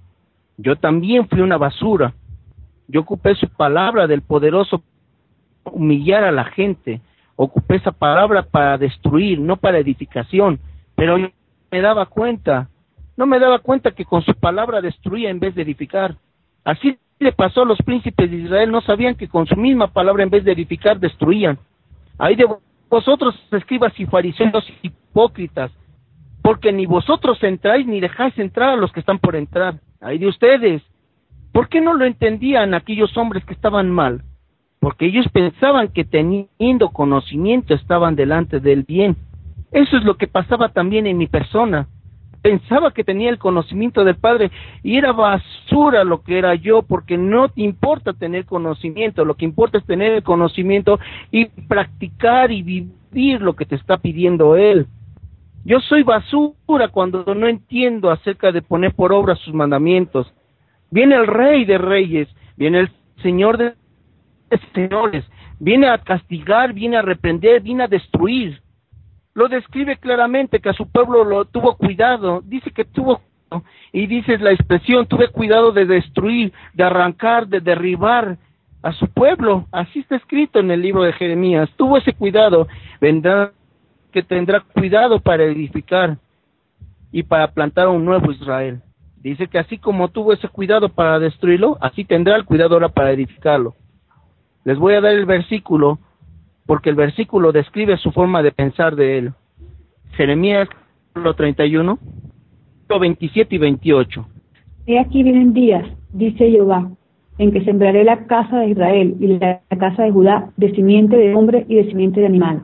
Yo también fui una basura. Yo ocupé su palabra del poderoso humillar a la gente. Ocupé esa palabra para destruir, no para edificación. Pero yo me daba cuenta, no me daba cuenta que con su palabra destruía en vez de edificar. Así le pasó a los príncipes de Israel, no sabían que con su misma palabra en vez de edificar destruían. Ahí de vosotros, escribas y fariseos hipócritas, porque ni vosotros entráis ni dejáis entrar a los que están por entrar. Ay de ustedes, ¿por qué no lo entendían aquellos hombres que estaban mal? Porque ellos pensaban que teniendo conocimiento estaban delante del bien. Eso es lo que pasaba también en mi persona. Pensaba que tenía el conocimiento del Padre y era basura lo que era yo, porque no te importa tener conocimiento, lo que importa es tener el conocimiento y practicar y vivir lo que te está pidiendo Él. Yo soy basura cuando no entiendo acerca de poner por obra sus mandamientos. Viene el Rey de Reyes, Viene el Señor de señores, viene a castigar, viene a reprender, viene a destruir. Lo describe claramente que a su pueblo lo tuvo cuidado, dice que tuvo, y dice la expresión, tuve cuidado de destruir, de arrancar, de derribar a su pueblo. Así está escrito en el libro de Jeremías. Tuvo ese cuidado, vendrá que tendrá cuidado para edificar y para plantar un nuevo Israel. Dice que así como tuvo ese cuidado para destruirlo, así tendrá el cuidado ahora para edificarlo. Les voy a dar el versículo, porque el versículo describe su forma de pensar de él. Jeremías treinta y uno, veintisiete y veintiocho. He aquí vienen días, dice Jehová, en que sembraré la casa de Israel y la casa de Judá de simiente de hombre y de simiente de animal.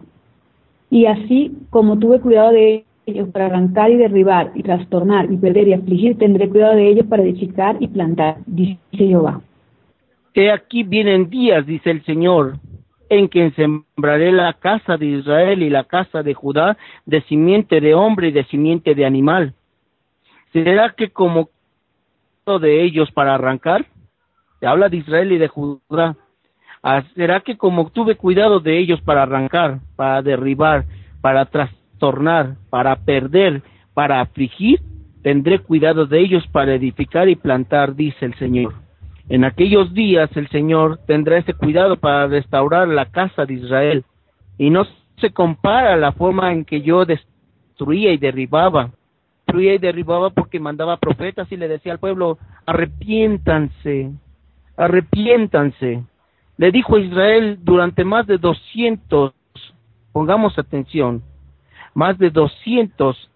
Y así como tuve cuidado de ellos para arrancar y derribar y trastornar y perder y afligir, tendré cuidado de ellos para edificar y plantar, dice Jehová. He aquí vienen días, dice el Señor, en que sembraré la casa de Israel y la casa de Judá de simiente de hombre y de simiente de animal. ¿Será que como de ellos para arrancar? Se habla de Israel y de Judá. ¿Será que como tuve cuidado de ellos para arrancar, para derribar, para trastornar, para perder, para afligir, tendré cuidado de ellos para edificar y plantar, dice el Señor? En aquellos días el Señor tendrá ese cuidado para restaurar la casa de Israel. Y no se compara la forma en que yo destruía y derribaba. Destruía y derribaba porque mandaba profetas y le decía al pueblo, arrepiéntanse, arrepiéntanse. Le dijo a Israel durante más de doscientos, pongamos atención, más de doscientos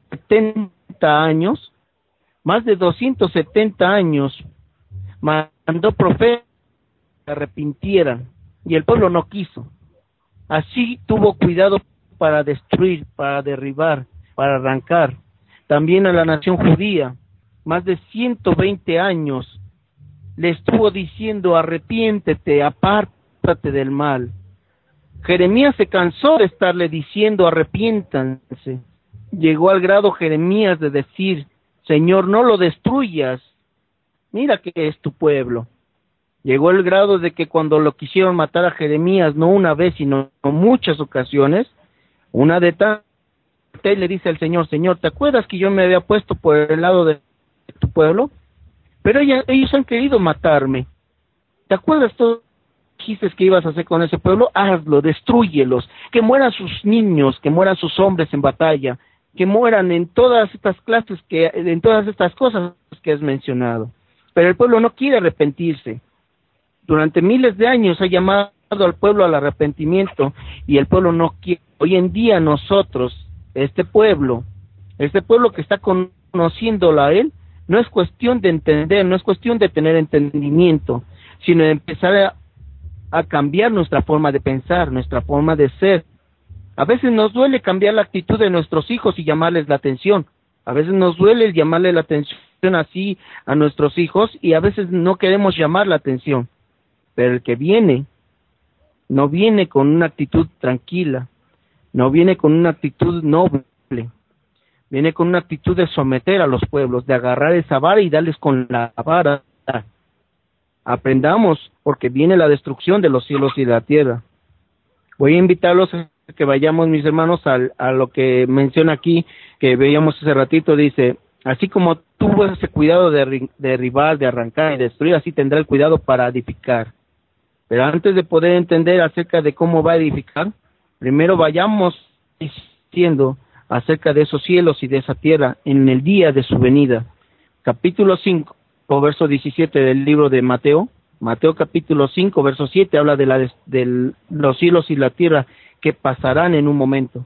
setenta años, más de doscientos setenta años, mandó profetas que se arrepintieran, y el pueblo no quiso. Así tuvo cuidado para destruir, para derribar, para arrancar. También a la nación judía, más de ciento veinte años, le estuvo diciendo, arrepiéntete, apártate del mal. Jeremías se cansó de estarle diciendo, arrepiéntanse. Llegó al grado Jeremías de decir, Señor, no lo destruyas, mira que es tu pueblo. Llegó el grado de que cuando lo quisieron matar a Jeremías, no una vez, sino en muchas ocasiones, una de tantas, le dice al Señor, Señor, ¿te acuerdas que yo me había puesto por el lado de tu pueblo? Pero ella, ellos han querido matarme. ¿Te acuerdas todo dijiste que ibas a hacer con ese pueblo? Hazlo, destrúyelos, que mueran sus niños, que mueran sus hombres en batalla, que mueran en todas estas clases, que en todas estas cosas que has mencionado. Pero el pueblo no quiere arrepentirse. Durante miles de años ha llamado al pueblo al arrepentimiento y el pueblo no quiere. Hoy en día nosotros, este pueblo, este pueblo que está conociéndolo a él, no es cuestión de entender, no es cuestión de tener entendimiento, sino de empezar a, a cambiar nuestra forma de pensar, nuestra forma de ser. A veces nos duele cambiar la actitud de nuestros hijos y llamarles la atención. A veces nos duele llamarle la atención así a nuestros hijos y a veces no queremos llamar la atención. Pero el que viene, no viene con una actitud tranquila, no viene con una actitud noble, viene con una actitud de someter a los pueblos, de agarrar esa vara y darles con la vara. Aprendamos, porque viene la destrucción de los cielos y de la tierra. Voy a invitarlos a que vayamos, mis hermanos, a, a lo que menciona aquí, que veíamos hace ratito, dice, así como tuvo ese cuidado de derribar, de arrancar y destruir, así tendrá el cuidado para edificar. Pero antes de poder entender acerca de cómo va a edificar, primero vayamos diciendo acerca de esos cielos y de esa tierra en el día de su venida. Capítulo cinco, verso diecisiete del libro de Mateo. Mateo capítulo cinco, verso siete, habla de, la, de los cielos y la tierra que pasarán en un momento.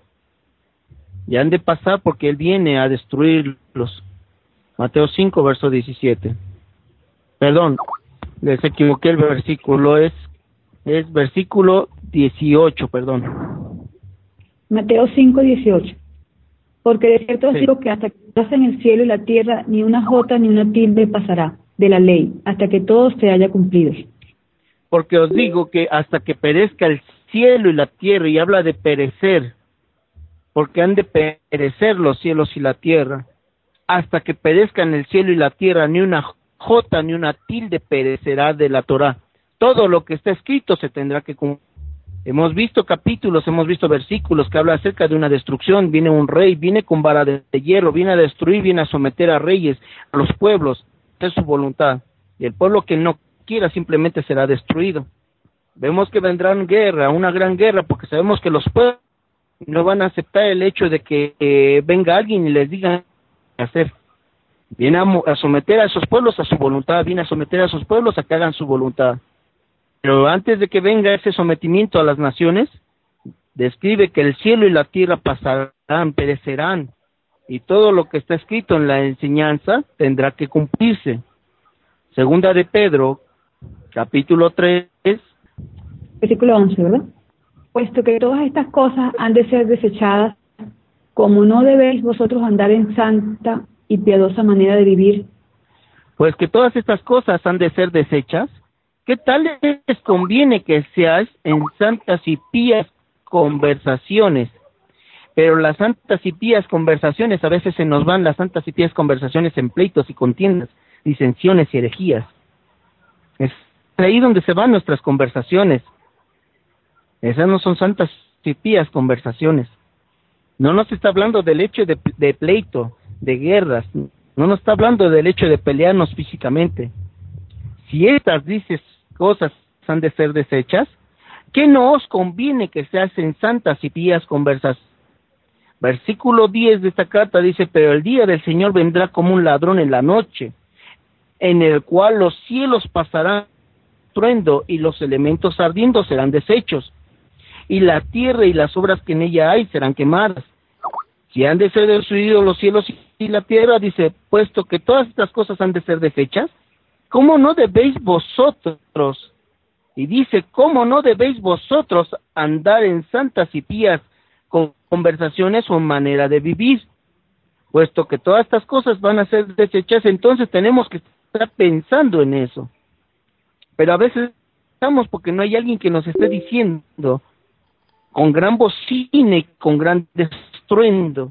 Y han de pasar porque Él viene a destruirlos. Mateo cinco, verso diecisiete. Perdón, les equivoqué el versículo, es, es versículo dieciocho, perdón. Mateo cinco, dieciocho. Porque de cierto os Sí. digo que hasta que pasen el cielo y la tierra, ni una jota ni una tilde pasará de la ley, hasta que todo se haya cumplido. Porque os digo que hasta que perezca el cielo y la tierra, y habla de perecer, porque han de perecer los cielos y la tierra, hasta que perezcan el cielo y la tierra, ni una jota ni una tilde perecerá de la Torá. Todo lo que está escrito se tendrá que cumplir. Hemos visto capítulos, hemos visto versículos que hablan acerca de una destrucción. Viene un rey, viene con vara de hierro, viene a destruir, viene a someter a reyes, a los pueblos. Esa es su voluntad. Y el pueblo que no quiera simplemente será destruido. Vemos que vendrá una guerra, una gran guerra, porque sabemos que los pueblos no van a aceptar el hecho de que eh, venga alguien y les diga qué hacer. Viene a, a someter a esos pueblos a su voluntad, viene a someter a esos pueblos a que hagan su voluntad. Pero antes de que venga ese sometimiento a las naciones, describe que el cielo y la tierra pasarán, perecerán, y todo lo que está escrito en la enseñanza tendrá que cumplirse. Segunda de Pedro, capítulo tres, versículo once, ¿verdad? Puesto que todas estas cosas han de ser desechadas, como no debéis vosotros andar en santa y piadosa manera de vivir. Pues que todas estas cosas han de ser desechas, ¿qué tal les conviene que seáis en santas y pías conversaciones? Pero las santas y pías conversaciones, a veces se nos van las santas y pías conversaciones en pleitos y contiendas, disensiones y herejías. Es ahí donde se van nuestras conversaciones. Esas no son santas y pías conversaciones. No nos está hablando del hecho de, de pleito, de guerras. No nos está hablando del hecho de pelearnos físicamente. Si estas dices cosas han de ser desechas, ¿qué no os conviene que se hacen santas y pías conversaciones? Versículo diez de esta carta dice, pero el día del Señor vendrá como un ladrón en la noche, en el cual los cielos pasarán truendo y los elementos ardiendo serán deshechos, y la tierra y las obras que en ella hay serán quemadas. Si han de ser destruidos los cielos y la tierra, dice, puesto que todas estas cosas han de ser desechas, ¿cómo no debéis vosotros? Y dice, ¿cómo no debéis vosotros andar en santas y pías con conversaciones o manera de vivir? Puesto que todas estas cosas van a ser desechas, entonces tenemos que estar pensando en eso. Pero a veces estamos porque no hay alguien que nos esté diciendo con gran bocina y con gran estruendo,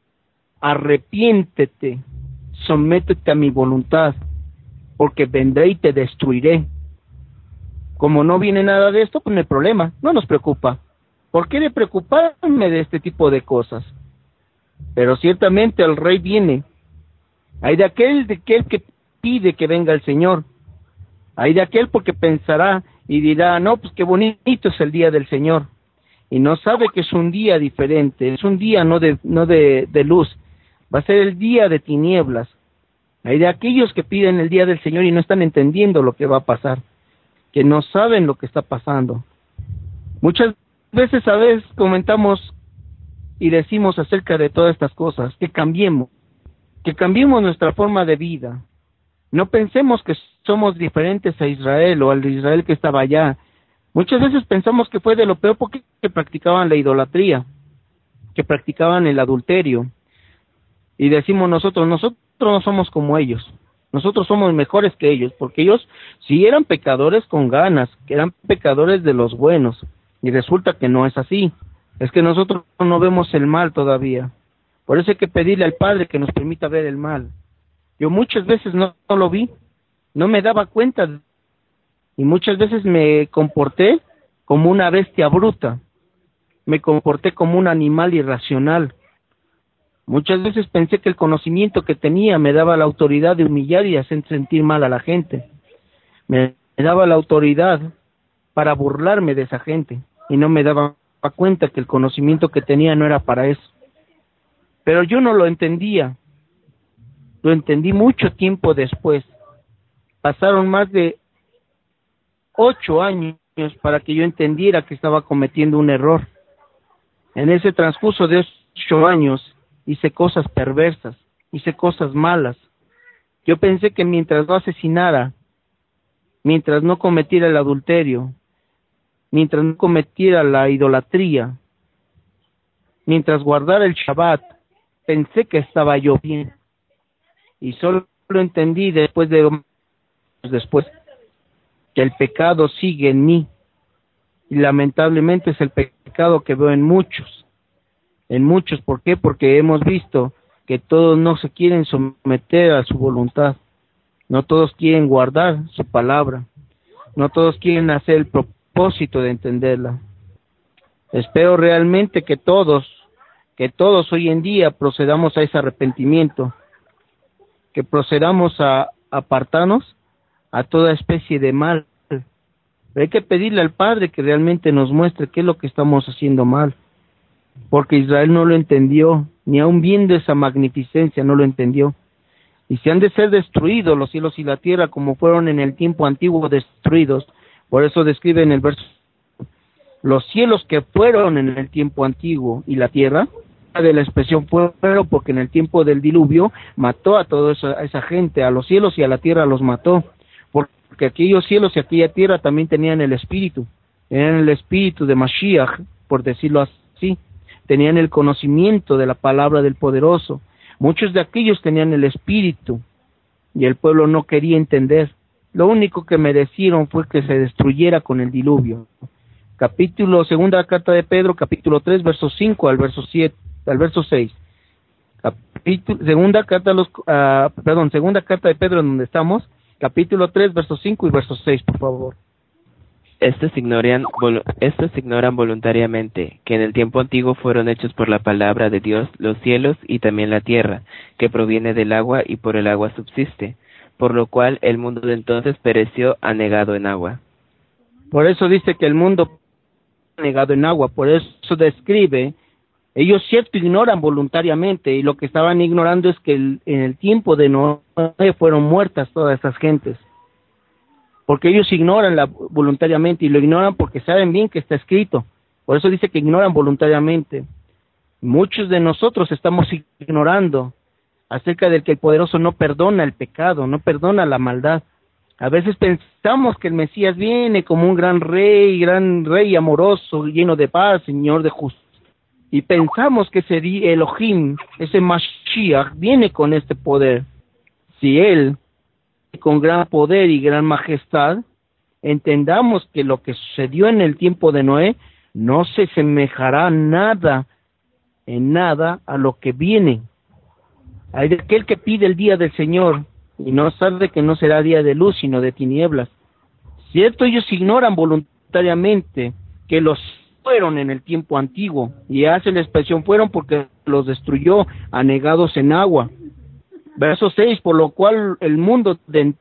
arrepiéntete, sométete a mi voluntad, porque vendré y te destruiré. Como no viene nada de esto, pues no hay problema, no nos preocupa. ¿Por qué de preocuparme de este tipo de cosas? Pero ciertamente el rey viene. Hay de aquel, de aquel que pide que venga el Señor. Hay de aquel porque pensará y dirá, no, pues qué bonito es el día del Señor. Y no sabe que es un día diferente, es un día no de, no de, de luz, va a ser el día de tinieblas. Hay de aquellos que piden el día del Señor y no están entendiendo lo que va a pasar, que no saben lo que está pasando. Muchas veces a veces comentamos y decimos acerca de todas estas cosas, que cambiemos, que cambiemos nuestra forma de vida. No pensemos que somos diferentes a Israel o al de Israel que estaba allá. Muchas veces pensamos que fue de lo peor porque practicaban la idolatría, que practicaban el adulterio. Y decimos nosotros, nosotros no somos como ellos, nosotros somos mejores que ellos, porque ellos sí eran pecadores con ganas, que eran pecadores de los buenos. Y resulta que no es así, es que nosotros no vemos el mal todavía. Por eso hay que pedirle al Padre que nos permita ver el mal. Yo muchas veces no, no lo vi, no me daba cuenta, y muchas veces me comporté como una bestia bruta, me comporté como un animal irracional. Muchas veces pensé que el conocimiento que tenía me daba la autoridad de humillar y hacer sentir mal a la gente. Me daba la autoridad para burlarme de esa gente, y no me daba cuenta que el conocimiento que tenía no era para eso. Pero yo no lo entendía. Lo entendí mucho tiempo después. Pasaron más de ocho años para que yo entendiera que estaba cometiendo un error. En ese transcurso de ocho años hice cosas perversas, hice cosas malas. Yo pensé que mientras no asesinara, mientras no cometiera el adulterio, mientras no cometiera la idolatría, mientras guardara el Shabbat, pensé que estaba yo bien. Y solo lo entendí después de después que el pecado sigue en mí, y lamentablemente es el pecado que veo en muchos, en muchos. ¿Por qué? Porque hemos visto que todos no se quieren someter a su voluntad, No todos quieren guardar su palabra. No todos quieren hacer el propósito de entenderla. Espero realmente que todos, que todos hoy en día procedamos a ese arrepentimiento, que procedamos a apartarnos a toda especie de mal. Pero hay que pedirle al Padre que realmente nos muestre qué es lo que estamos haciendo mal, porque Israel no lo entendió, ni aun viendo esa magnificencia no lo entendió. Y si han de ser destruidos los cielos y la tierra como fueron en el tiempo antiguo destruidos, por eso describe en el verso, los cielos que fueron en el tiempo antiguo y la tierra, de la expresión fueron porque en el tiempo del diluvio mató a toda esa, a esa gente, a los cielos y a la tierra los mató, porque aquellos cielos y aquella tierra también tenían el espíritu, tenían el espíritu de Mashiach, por decirlo así, tenían el conocimiento de la palabra del poderoso. Muchos de aquellos tenían el espíritu y el pueblo no quería entender. Lo único que merecieron fue que se destruyera con el diluvio. Capítulo, segunda carta de Pedro, capítulo tres, verso cinco al verso siete, al verso seis. Capítulo, segunda carta a los, uh, perdón, segunda carta de Pedro en donde estamos, capítulo tres, verso cinco y verso seis, por favor. Estos ignoran, vol- estos ignoran voluntariamente que en el tiempo antiguo fueron hechos por la palabra de Dios los cielos y también la tierra, que proviene del agua y por el agua subsiste, por lo cual el mundo de entonces pereció anegado en agua. Por eso dice que el mundo anegado en agua, por eso describe, ellos cierto ignoran voluntariamente, y lo que estaban ignorando es que el, en el tiempo de Noé fueron muertas todas esas gentes. Porque ellos ignoran la, voluntariamente, y lo ignoran porque saben bien que está escrito. Por eso dice que ignoran voluntariamente. Muchos de nosotros estamos ignorando acerca de que el poderoso no perdona el pecado, no perdona la maldad. A veces pensamos que el Mesías viene como un gran rey, gran rey amoroso, lleno de paz, señor de justicia. Y pensamos que ese Elohim, ese Mashiach, viene con este poder. Si él con gran poder y gran majestad, entendamos que lo que sucedió en el tiempo de Noé no se semejará nada, en nada, a lo que viene. Hay de aquel que pide el día del Señor y no sabe que no será día de luz, sino de tinieblas. Cierto, ellos ignoran voluntariamente que los fueron en el tiempo antiguo, y hace la expresión fueron porque los destruyó anegados en agua. Verso seis, por lo cual el mundo de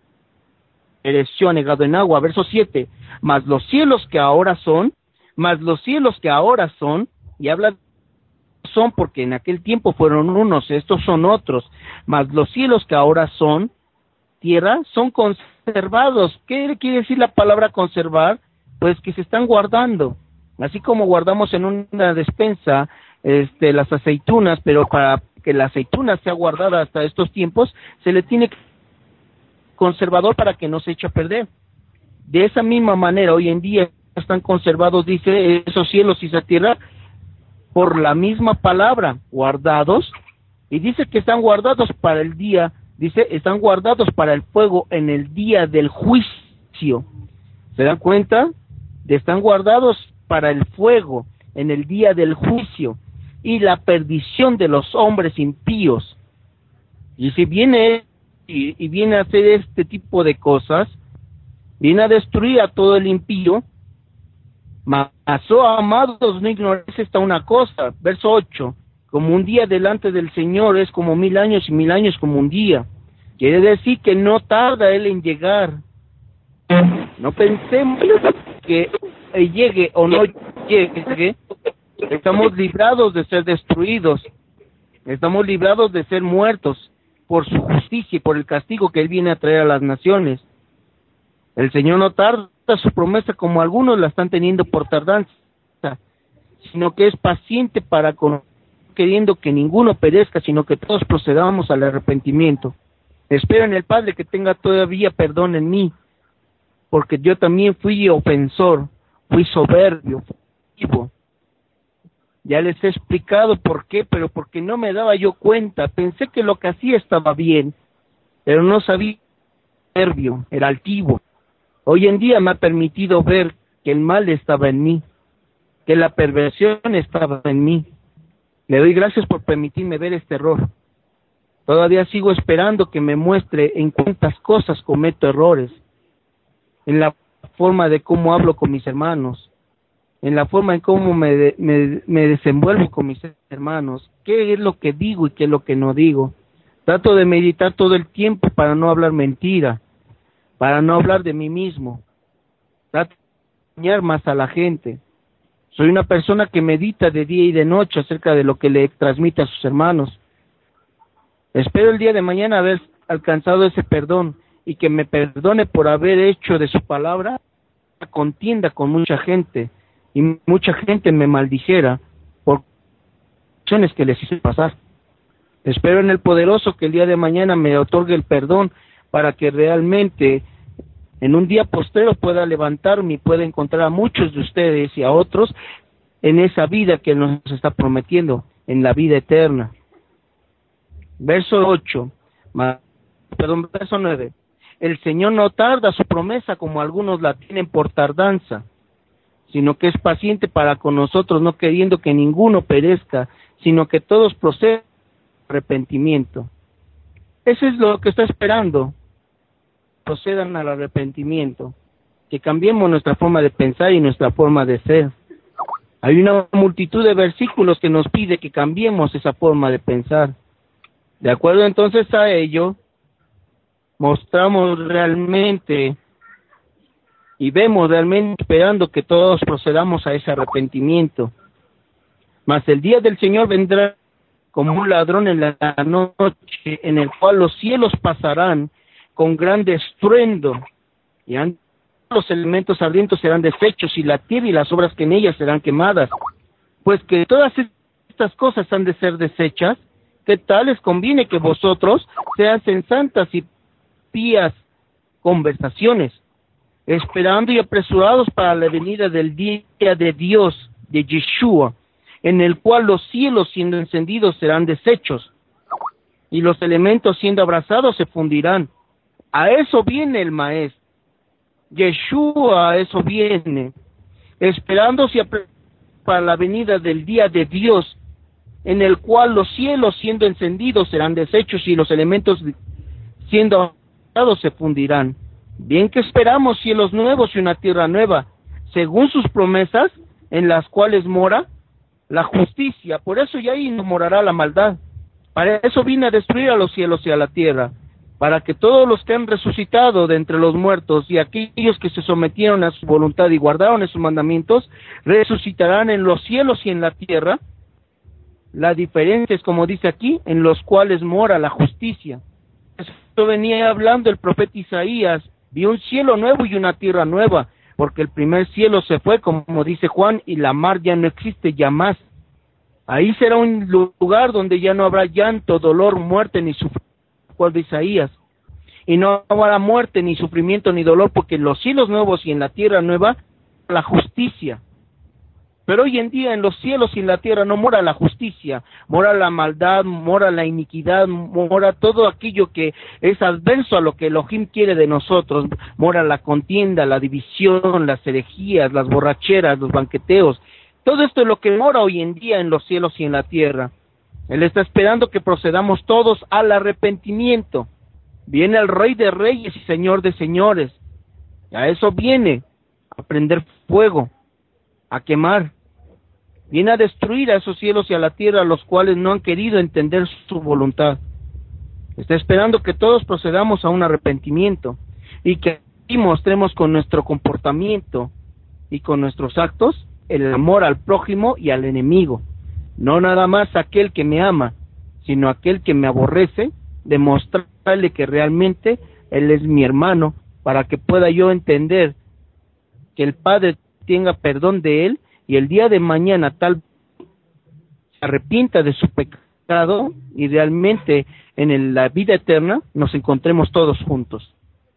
pereció anegado en agua. Verso siete, mas los cielos que ahora son, mas los cielos que ahora son, y habla son porque en aquel tiempo fueron unos, estos son otros, mas los cielos que ahora son, tierra, son conservados. ¿Qué quiere decir la palabra conservar? Pues que se están guardando, así como guardamos en una despensa este, las aceitunas, pero para que la aceituna sea guardada hasta estos tiempos, se le tiene conservador para que no se eche a perder. De esa misma manera, hoy en día están conservados, dice, esos cielos y esa tierra, por la misma palabra, guardados, y dice que están guardados para el día, dice, están guardados para el fuego en el día del juicio. ¿Se dan cuenta? De están guardados para el fuego en el día del juicio y la perdición de los hombres impíos. Y si viene y, y viene a hacer este tipo de cosas, viene a destruir a todo el impío. Mas, oh amados, no ignoréis esta una cosa. Verso ocho, como un día delante del Señor es como mil años, y mil años como un día. Quiere decir que no tarda Él en llegar. No pensemos que llegue o no llegue. Estamos librados de ser destruidos. Estamos librados de ser muertos por su justicia y por el castigo que Él viene a traer a las naciones. El Señor no tarda su promesa como algunos la están teniendo por tardanza, sino que es paciente para con, queriendo que ninguno perezca, sino que todos procedamos al arrepentimiento. Espero en el Padre que tenga todavía perdón en mí, porque yo también fui ofensor, fui soberbio, fui vivo. Ya les he explicado por qué, pero porque no me daba yo cuenta. Pensé que lo que hacía estaba bien, pero no sabía, soberbio, era altivo. Hoy en día me ha permitido ver que el mal estaba en mí, que la perversión estaba en mí. Le doy gracias por permitirme ver este error. Todavía sigo esperando que me muestre en cuántas cosas cometo errores, en la forma de cómo hablo con mis hermanos, en la forma en cómo me, de, me, me desenvuelvo con mis hermanos, qué es lo que digo y qué es lo que no digo. Trato de meditar todo el tiempo para no hablar mentira, para no hablar de mí mismo. Trato de enseñar más a la gente. Soy una persona que medita de día y de noche acerca de lo que le transmite a sus hermanos. Espero el día de mañana haber alcanzado ese perdón y que me perdone por haber hecho de su palabra una contienda con mucha gente y mucha gente me maldijera por acciones que les hice pasar. Espero en el poderoso que el día de mañana me otorgue el perdón para que realmente en un día postrero pueda levantarme y pueda encontrar a muchos de ustedes y a otros en esa vida que nos está prometiendo, en la vida eterna. Verso ocho, perdón, verso nueve. El Señor no tarda su promesa como algunos la tienen por tardanza, sino que es paciente para con nosotros, no queriendo que ninguno perezca, sino que todos procedan al arrepentimiento. Eso es lo que está esperando, procedan al arrepentimiento, que cambiemos nuestra forma de pensar y nuestra forma de ser. Hay una multitud de versículos que nos pide que cambiemos esa forma de pensar. De acuerdo entonces a ello, mostramos realmente y vemos realmente esperando que todos procedamos a ese arrepentimiento. Mas el día del Señor vendrá como un ladrón en la noche, en el cual los cielos pasarán con grande estruendo, y los elementos ardientes serán deshechos, y la tierra y las obras que en ellas serán quemadas. Pues que todas estas cosas han de ser deshechas, ¿qué tal les conviene que vosotros sean sensatas y pías conversaciones, esperando y apresurados para la venida del día de Dios, de Yeshua, en el cual los cielos siendo encendidos serán deshechos, y los elementos siendo abrazados se fundirán? A eso viene el Maestro, Yeshua, a eso viene, esperándose para la venida del día de Dios, en el cual los cielos siendo encendidos serán deshechos y los elementos siendo abrazados se fundirán. Bien que esperamos cielos nuevos y una tierra nueva, según sus promesas, en las cuales mora la justicia. Por eso ya ahí no morará la maldad. Para eso vine a destruir a los cielos y a la tierra, para que todos los que han resucitado de entre los muertos y aquellos que se sometieron a su voluntad y guardaron sus mandamientos, resucitarán en los cielos y en la tierra. La diferencia es, como dice aquí, en los cuales mora la justicia. Esto venía hablando el profeta Isaías: vi un cielo nuevo y una tierra nueva, porque el primer cielo se fue, como dice Juan, y la mar ya no existe ya más. Ahí será un lugar donde ya no habrá llanto, dolor, muerte ni sufrimiento, de Isaías, y no habrá muerte, ni sufrimiento, ni dolor, porque en los cielos nuevos y en la tierra nueva la justicia. Pero hoy en día en los cielos y en la tierra no mora la justicia, mora la maldad, mora la iniquidad, mora todo aquello que es adverso a lo que Elohim quiere de nosotros, mora la contienda, la división, las herejías, las borracheras, los banqueteos. Todo esto es lo que mora hoy en día en los cielos y en la tierra. Él está esperando que procedamos todos al arrepentimiento. Viene el Rey de Reyes y Señor de Señores. A eso viene, a prender fuego, a quemar. Viene a destruir a esos cielos y a la tierra, los cuales no han querido entender su voluntad. Está esperando que todos procedamos a un arrepentimiento y que mostremos con nuestro comportamiento y con nuestros actos el amor al prójimo y al enemigo. No nada más aquel que me ama, sino aquel que me aborrece, demostrarle que realmente él es mi hermano, para que pueda yo entender que el Padre tenga perdón de él, y el día de mañana tal se arrepienta de su pecado, y realmente en el, la vida eterna nos encontremos todos juntos.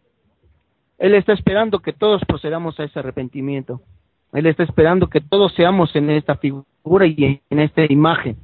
Él está esperando que todos procedamos a ese arrepentimiento. Él está esperando que todos seamos en esta figura y en esta imagen.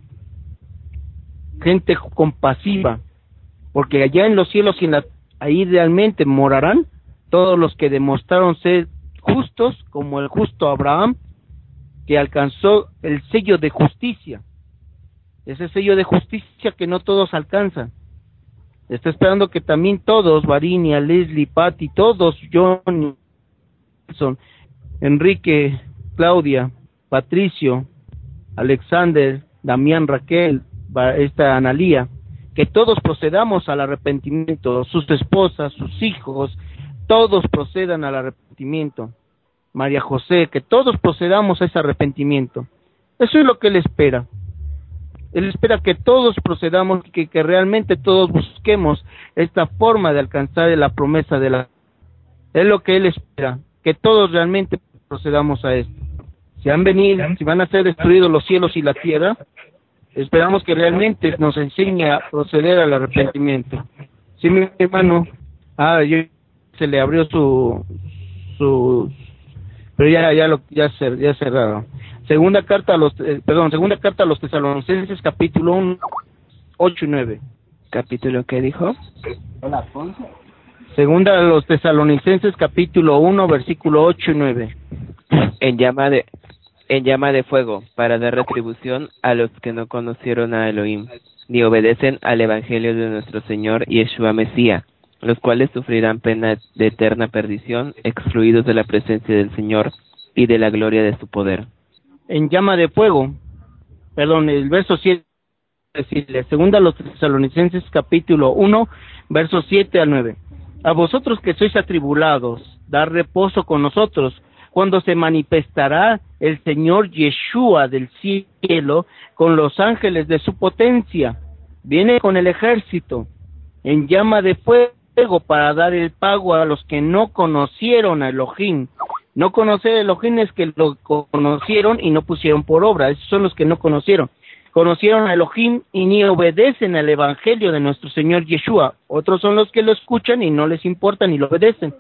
Gente compasiva, porque allá en los cielos y en la, ahí realmente morarán todos los que demostraron ser justos, como el justo Abraham, que alcanzó el sello de justicia. Ese sello de justicia que no todos alcanzan. Está esperando que también todos, Varinia, Leslie, Patty, todos, John, Wilson, Enrique, Claudia, Patricio, Alexander, Damián, Raquel, esta Analía, que todos procedamos al arrepentimiento, sus esposas, sus hijos, todos procedan al arrepentimiento. María José, que todos procedamos a ese arrepentimiento. Eso es lo que Él espera. Él espera que todos procedamos, que, que realmente todos busquemos esta forma de alcanzar la promesa de la... Es lo que Él espera, que todos realmente procedamos a esto. Si han venido, si van a ser destruidos los cielos y la tierra, esperamos que realmente nos enseñe a proceder al arrepentimiento. Sí, mi hermano, ah, yo, se le abrió su, su, pero ya, ya lo, ya, ya cerraron. Segunda carta a los, eh, perdón, segunda carta a los Tesalonicenses, capítulo uno, ocho y nueve. ¿Capítulo qué dijo? Segunda a los Tesalonicenses, capítulo uno, versículo ocho y nueve. En llama de, en llama de fuego, para dar retribución a los que no conocieron a Elohim, ni obedecen al evangelio de nuestro Señor Yeshua Mesías, los cuales sufrirán pena de eterna perdición, excluidos de la presencia del Señor y de la gloria de su poder. En llama de fuego, perdón, el verso siete, decirle, segunda a los Tesalonicenses capítulo uno, versos siete al nueve. A vosotros que sois atribulados, dar reposo con nosotros, cuando se manifestará el Señor Yeshua del cielo con los ángeles de su potencia. Viene con el ejército, en llama de fuego, para dar el pago a los que no conocieron a Elohim. No conocer a Elohim es que lo conocieron y no pusieron por obra. Esos son los que no conocieron. Conocieron a Elohim y ni obedecen al evangelio de nuestro Señor Yeshua. Otros son los que lo escuchan y no les importa ni lo obedecen,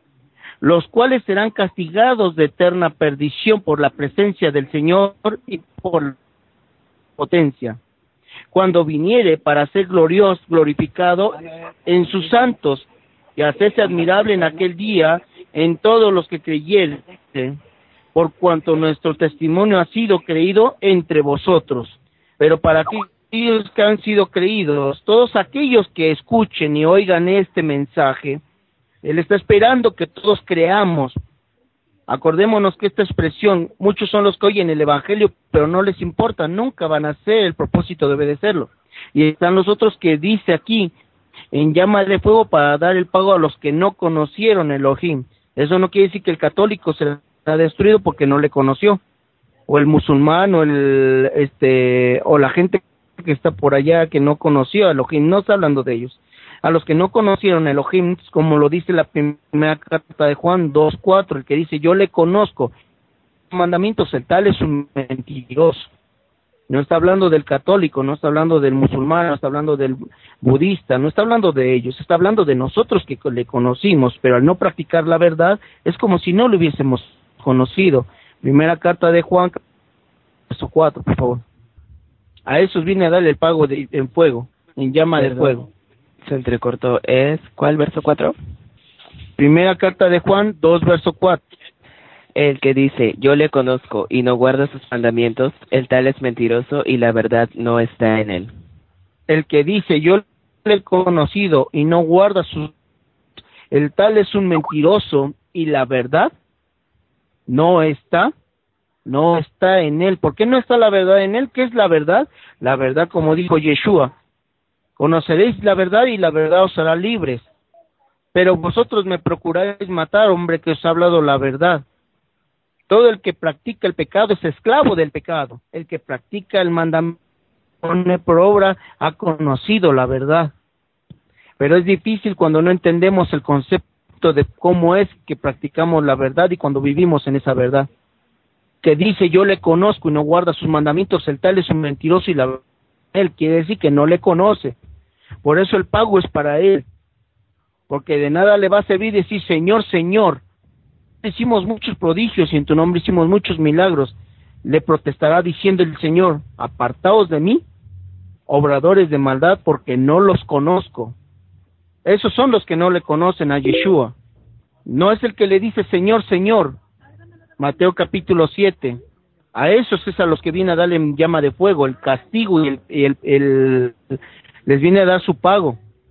los cuales serán castigados de eterna perdición por la presencia del Señor y por potencia, cuando viniere para ser glorioso, glorificado en sus santos, y hacerse admirable en aquel día en todos los que creyeren, por cuanto nuestro testimonio ha sido creído entre vosotros. Pero para aquellos que han sido creídos, todos aquellos que escuchen y oigan este mensaje, Él está esperando que todos creamos. Acordémonos que esta expresión, muchos son los que oyen el evangelio, pero no les importa, nunca van a hacer el propósito de obedecerlo. Y están los otros que dice aquí, en llama de fuego, para dar el pago a los que no conocieron el Elohim. Eso no quiere decir que el católico será destruido porque no le conoció, o el musulmán, o el este o la gente que está por allá que no conoció a Elohim. No está hablando de ellos. A los que no conocieron a Elohim, como lo dice la primera carta de Juan dos cuatro, el que dice, yo le conozco, mandamientos, el tal es un mentiroso. No está hablando del católico, no está hablando del musulmán, no está hablando del budista, no está hablando de ellos, está hablando de nosotros que le conocimos, pero al no practicar la verdad, es como si no lo hubiésemos conocido. Primera carta de Juan, verso cuatro, por favor. A esos viene a darle el pago de, en fuego, en llama Perdón. de fuego. Se entrecortó, ¿es cuál verso cuatro? Primera carta de Juan, dos, verso cuatro. El que dice, yo le conozco y no guarda sus mandamientos, el tal es mentiroso y la verdad no está en él. El que dice, yo le he conocido y no guarda sus... El tal es un mentiroso y la verdad no está, no está en él. ¿Por qué no está la verdad en él? ¿Qué es la verdad? La verdad, como dijo Yeshua, conoceréis la verdad y la verdad os hará libres. Pero vosotros me procuráis matar, hombre, que os ha hablado la verdad. Todo el que practica el pecado es esclavo del pecado. El que practica el mandamiento pone por obra ha conocido la verdad. Pero es difícil cuando no entendemos el concepto de cómo es que practicamos la verdad y cuando vivimos en esa verdad. Que dice, yo le conozco y no guarda sus mandamientos, el tal es un mentiroso y la verdad. Él quiere decir que no le conoce. Por eso el pago es para él. Porque de nada le va a servir decir, Señor, Señor, hicimos muchos prodigios y en tu nombre hicimos muchos milagros. Le protestará diciendo el Señor, apartaos de mí, obradores de maldad, porque no los conozco. Esos son los que no le conocen a Yeshua. No es el que le dice Señor, Señor. Mateo capítulo siete. A esos es a los que viene a darle llama de fuego, el castigo y el, y el, el les viene a dar su pago.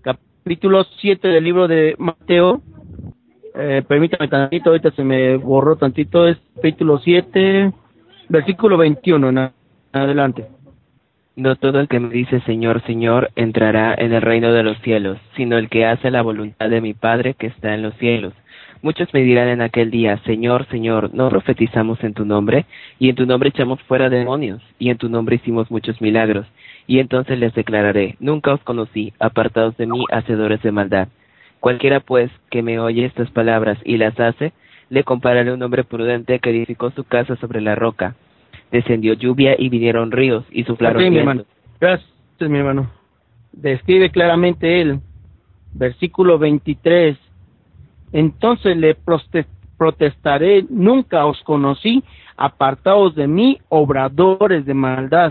capítulo siete del libro de Mateo. Eh, permítame tantito, ahorita se me borró tantito, es capítulo siete, versículo veintiuno, en adelante. No todo el que me dice Señor, Señor, entrará en el reino de los cielos, sino el que hace la voluntad de mi Padre que está en los cielos. Muchos me dirán en aquel día, Señor, Señor, ¿no profetizamos en tu nombre? Y en tu nombre echamos fuera demonios, y en tu nombre hicimos muchos milagros. Y entonces les declararé, nunca os conocí, apartados de mí, hacedores de maldad. Cualquiera pues que me oye estas palabras y las hace, le compararé a un hombre prudente que edificó su casa sobre la roca. Descendió lluvia y vinieron ríos y suflaron Sí, mi vientos. hermano. Gracias, mi hermano. Describe claramente él, versículo veintitrés. Entonces le protestaré, nunca os conocí, apartados de mí, obradores de maldad.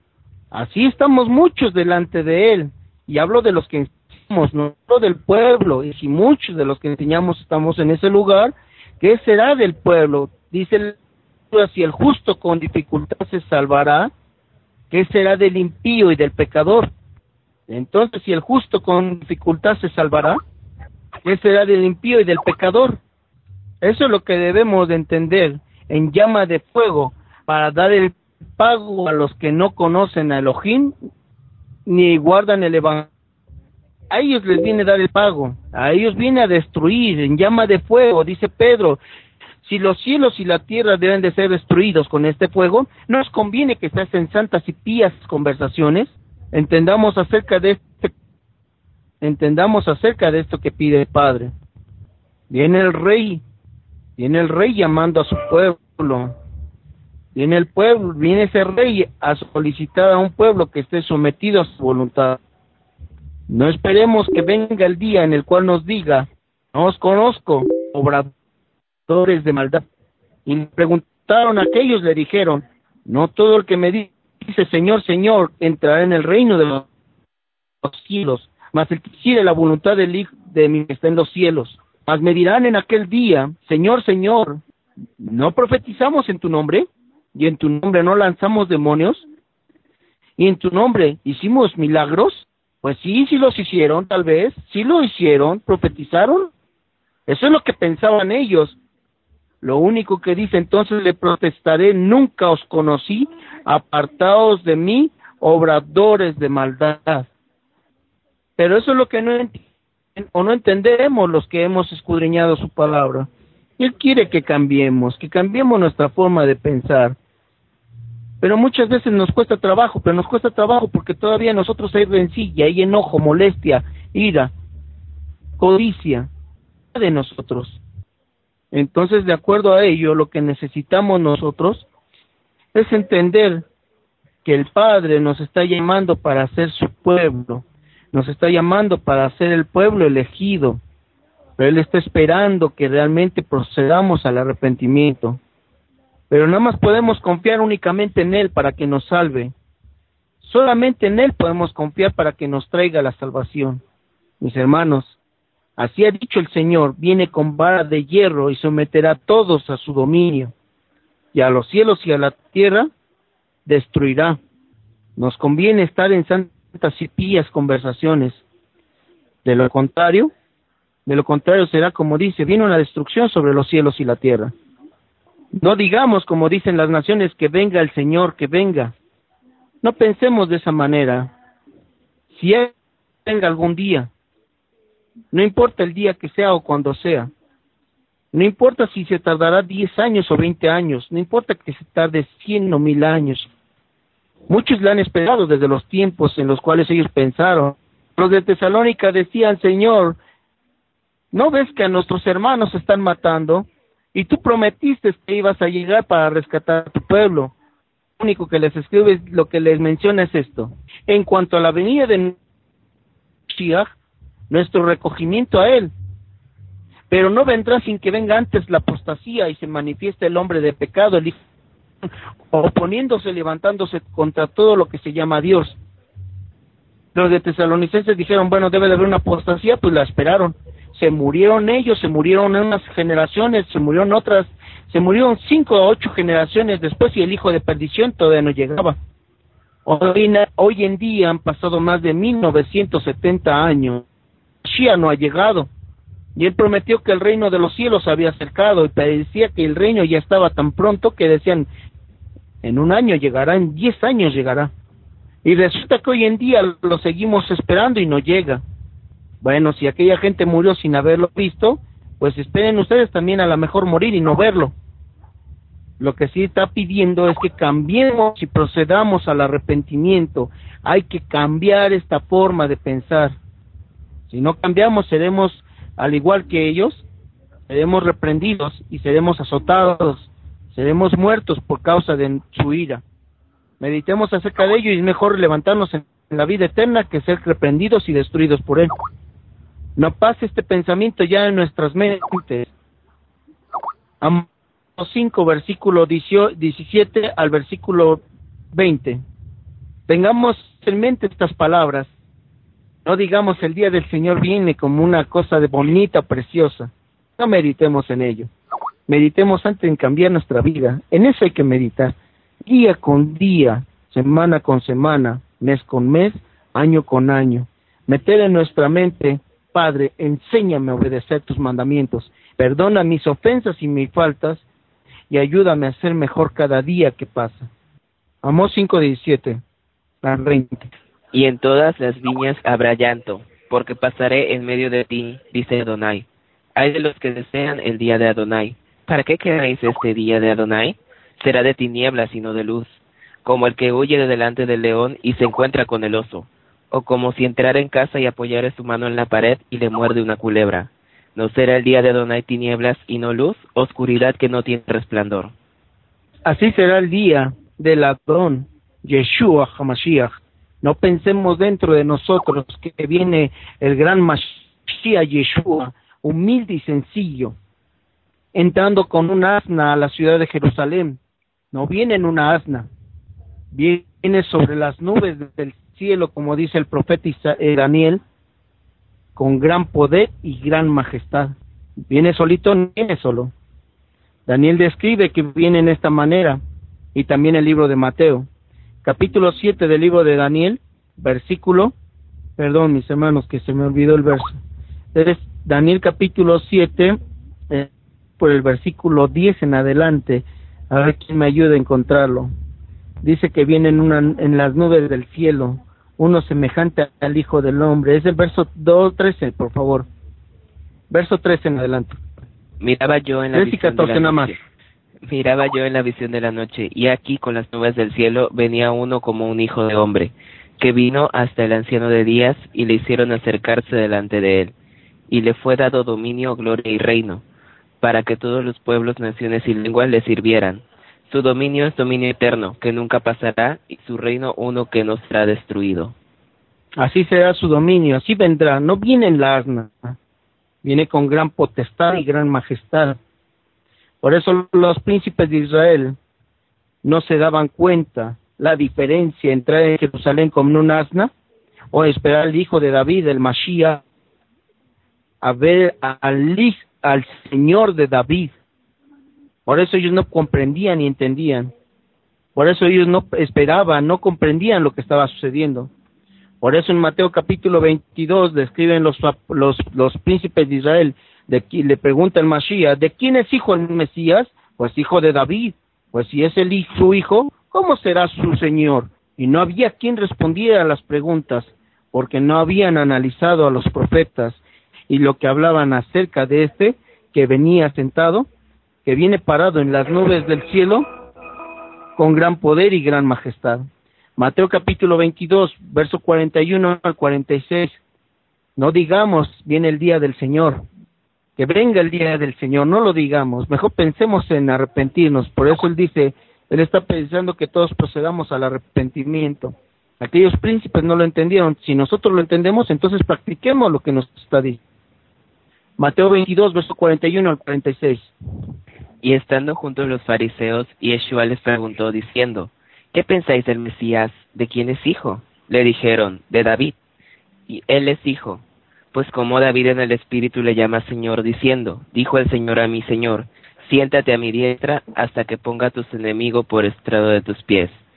Así estamos muchos delante de él, y hablo de los que enseñamos, no del pueblo, y si muchos de los que enseñamos estamos en ese lugar, ¿qué será del pueblo? Dice el si el justo con dificultad se salvará, ¿qué será del impío y del pecador? Entonces, si el justo con dificultad se salvará, ¿qué será del impío y del pecador? Eso es lo que debemos de entender, en llama de fuego, para dar el pago a los que no conocen a Elohim, ni guardan el evangelio. A ellos les viene a dar el pago, a ellos viene a destruir, en llama de fuego, dice Pedro. Si los cielos y la tierra deben de ser destruidos con este fuego, ¿no nos conviene que se hacen santas y pías conversaciones? Entendamos acerca de este, entendamos acerca de esto que pide el Padre. Viene el rey, viene el rey llamando a su pueblo. Viene el pueblo, viene ese rey a solicitar a un pueblo que esté sometido a su voluntad. No esperemos que venga el día en el cual nos diga, no os conozco, obrador de maldad. Y le preguntaron a aquellos, le dijeron, no todo el que me dice Señor, Señor, entrará en el reino de los cielos, mas el que hiciere la voluntad del Hijo de mí que está en los cielos. Mas me dirán en aquel día, Señor, Señor, ¿no profetizamos en tu nombre? ¿Y en tu nombre no lanzamos demonios? ¿Y en tu nombre hicimos milagros? Pues sí, sí los hicieron, tal vez, sí lo hicieron, profetizaron. Eso es lo que pensaban ellos. Lo único que dice, entonces le protestaré, nunca os conocí, apartaos de mí, obradores de maldad. Pero eso es lo que no entienden, o no entendemos los que hemos escudriñado su palabra. Él quiere que cambiemos, que cambiemos nuestra forma de pensar. Pero muchas veces nos cuesta trabajo, pero nos cuesta trabajo porque todavía nosotros hay rencilla, hay enojo, molestia, ira, codicia de nosotros. Entonces, de acuerdo a ello, lo que necesitamos nosotros es entender que el Padre nos está llamando para ser su pueblo, nos está llamando para ser el pueblo elegido, pero Él está esperando que realmente procedamos al arrepentimiento. Pero nada más podemos confiar únicamente en Él para que nos salve. Solamente en Él podemos confiar para que nos traiga la salvación. Mis hermanos, así ha dicho el Señor, viene con vara de hierro y someterá a todos a su dominio, y a los cielos y a la tierra destruirá. Nos conviene estar en santas y pías conversaciones. De lo contrario, de lo contrario será como dice, viene una destrucción sobre los cielos y la tierra. No digamos como dicen las naciones que venga el Señor, que venga. No pensemos de esa manera. Si Él venga algún día, no importa el día que sea o cuando sea, no importa si se tardará diez años o veinte años, no importa que se tarde cien o mil años. Muchos la han esperado desde los tiempos en los cuales ellos pensaron. Los de Tesalónica decían, Señor, ¿no ves que a nuestros hermanos se están matando? Y tú prometiste que ibas a llegar para rescatar a tu pueblo. Lo único que les escribe, lo que les menciona es esto. En cuanto a la venida de Mashiach, nuestro recogimiento a Él, pero no vendrá sin que venga antes la apostasía y se manifieste el hombre de pecado, el hijo, oponiéndose, levantándose contra todo lo que se llama Dios. Los de Tesalonicenses dijeron, bueno, debe de haber una apostasía, pues la esperaron. Se murieron ellos, se murieron unas generaciones, se murieron otras, se murieron cinco o ocho generaciones después y el hijo de perdición todavía no llegaba. Hoy, hoy en día han pasado más de mil novecientos setenta años Mashiach no ha llegado. Y él prometió que el reino de los cielos había acercado y parecía que el reino ya estaba tan pronto que decían, en un año llegará, en diez años llegará. Y resulta que hoy en día lo seguimos esperando y no llega. Bueno, si aquella gente murió sin haberlo visto, pues esperen ustedes también a lo mejor morir y no verlo. Lo que sí está pidiendo es que cambiemos y procedamos al arrepentimiento. Hay que cambiar esta forma de pensar. Si no cambiamos, seremos, al igual que ellos, seremos reprendidos y seremos azotados, seremos muertos por causa de su ira. Meditemos acerca de ello y es mejor levantarnos en la vida eterna que ser reprendidos y destruidos por él. No pase este pensamiento ya en nuestras mentes. Amos cinco, versículo diecisiete al versículo veinte. Tengamos en mente estas palabras. No digamos el día del Señor viene como una cosa de bonita, preciosa. No meditemos en ello. Meditemos antes en cambiar nuestra vida. En eso hay que meditar. Día con día, semana con semana, mes con mes, año con año. Meter en nuestra mente, Padre, enséñame a obedecer tus mandamientos. Perdona mis ofensas y mis faltas y ayúdame a ser mejor cada día que pasa. Amós cinco diecisiete al veinte. Y en todas las viñas habrá llanto, porque pasaré en medio de ti, dice Adonai. Hay de los que desean el día de Adonai. ¿Para qué queréis este día de Adonai? Será de tinieblas y no de luz, como el que huye de delante del león y se encuentra con el oso, o como si entrara en casa y apoyara su mano en la pared y le muerde una culebra. ¿No será el día de Adonai tinieblas y no luz, oscuridad que no tiene resplandor? Así será el día del Adón, Yeshua HaMashiach. No pensemos dentro de nosotros que viene el gran Mashiach Yeshua, humilde y sencillo, entrando con un asna a la ciudad de Jerusalén. No viene en una asna, viene sobre las nubes del cielo, como dice el profeta Daniel, con gran poder y gran majestad. Viene solito, no viene solo. Daniel describe que viene en esta manera, y también el libro de Mateo. Capítulo siete del libro de Daniel, versículo, perdón mis hermanos que se me olvidó el verso. Es Daniel capítulo siete, eh, por el versículo diez en adelante, a ver quién me ayuda a encontrarlo. Dice que viene en, una, en las nubes del cielo, uno semejante al Hijo del Hombre. Es el verso dos, trece, por favor. Verso trece en adelante. Miraba yo en la tres y visión catorce de la nada más. noche. Miraba yo en la visión de la noche, y aquí con las nubes del cielo venía uno como un hijo de hombre, que vino hasta el anciano de días, y le hicieron acercarse delante de él, y le fue dado dominio, gloria y reino, para que todos los pueblos, naciones y lenguas le sirvieran. Su dominio es dominio eterno, que nunca pasará, y su reino uno que no será destruido. Así será su dominio, así vendrá. No viene en la asna, viene con gran potestad y gran majestad. Por eso los príncipes de Israel no se daban cuenta la diferencia entre entrar en Jerusalén como un asna o esperar al hijo de David, el Mashiach, a ver al, al Señor de David. Por eso ellos no comprendían ni entendían. Por eso ellos no esperaban, no comprendían lo que estaba sucediendo. Por eso en Mateo capítulo veintidós describen los, los, los príncipes de Israel, de qui, le pregunta el Mashiach, ¿de quién es hijo el Mesías? Pues hijo de David. Pues si es el hijo, su hijo, ¿cómo será su Señor? Y no había quien respondiera a las preguntas, porque no habían analizado a los profetas y lo que hablaban acerca de este que venía sentado, que viene parado en las nubes del cielo, con gran poder y gran majestad. Mateo capítulo veintidós, verso cuarenta y uno al cuarenta y seis. No digamos, viene el día del Señor, que venga el día del Señor, no lo digamos, mejor pensemos en arrepentirnos. Por eso él dice, él está pensando que todos procedamos al arrepentimiento. Aquellos príncipes no lo entendieron, si nosotros lo entendemos, entonces practiquemos lo que nos está diciendo. Mateo veintidós, verso cuarenta y uno al cuarenta y seis. Y estando juntos los fariseos, Yeshua les preguntó diciendo, ¿qué pensáis del Mesías? ¿De quién es hijo? Le dijeron, de David. Y él les dijo, pues como David en el Espíritu le llama Señor, diciendo, dijo el Señor a mi Señor, siéntate a mi diestra hasta que ponga a tus enemigos por estrado de tus pies.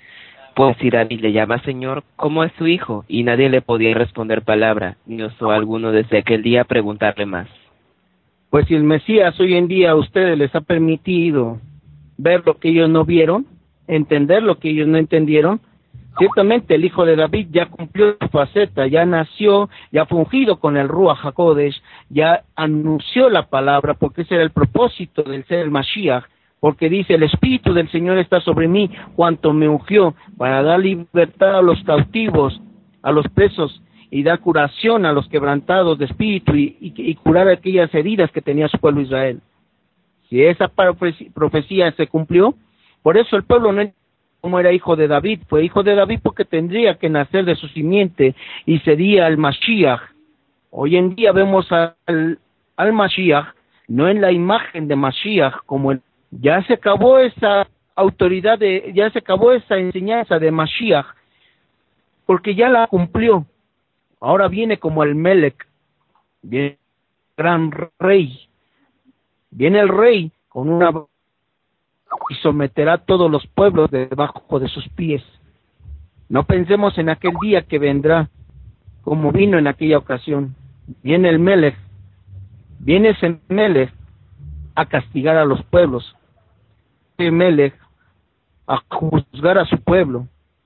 Pues si David le llama Señor, ¿cómo es su hijo? Y nadie le podía responder palabra, ni osó alguno desde aquel día preguntarle más. Pues si el Mesías hoy en día a ustedes les ha permitido ver lo que ellos no vieron, entender lo que ellos no entendieron, ciertamente el hijo de David ya cumplió su faceta, ya nació, ya fue ungido con el Ruach HaKodesh, ya anunció la palabra, porque ese era el propósito del ser el Mashiach, porque dice, el Espíritu del Señor está sobre mí, cuanto me ungió, para dar libertad a los cautivos, a los presos, y dar curación a los quebrantados de espíritu, y, y, y curar aquellas heridas que tenía su pueblo Israel. Si esa profecía se cumplió, por eso el pueblo no como era hijo de David, fue hijo de David porque tendría que nacer de su simiente, y sería el Mashiach. Hoy en día vemos al, al Mashiach, no en la imagen de Mashiach, como el ya se acabó esa autoridad, de, ya se acabó esa enseñanza de Mashiach, porque ya la cumplió. Ahora viene como el Melech, viene el gran rey, viene el rey con una y someterá a todos los pueblos debajo de sus pies. No pensemos en aquel día que vendrá, como vino en aquella ocasión. Viene el Melech, viene ese Melech a castigar a los pueblos. Melech a juzgar a su pueblo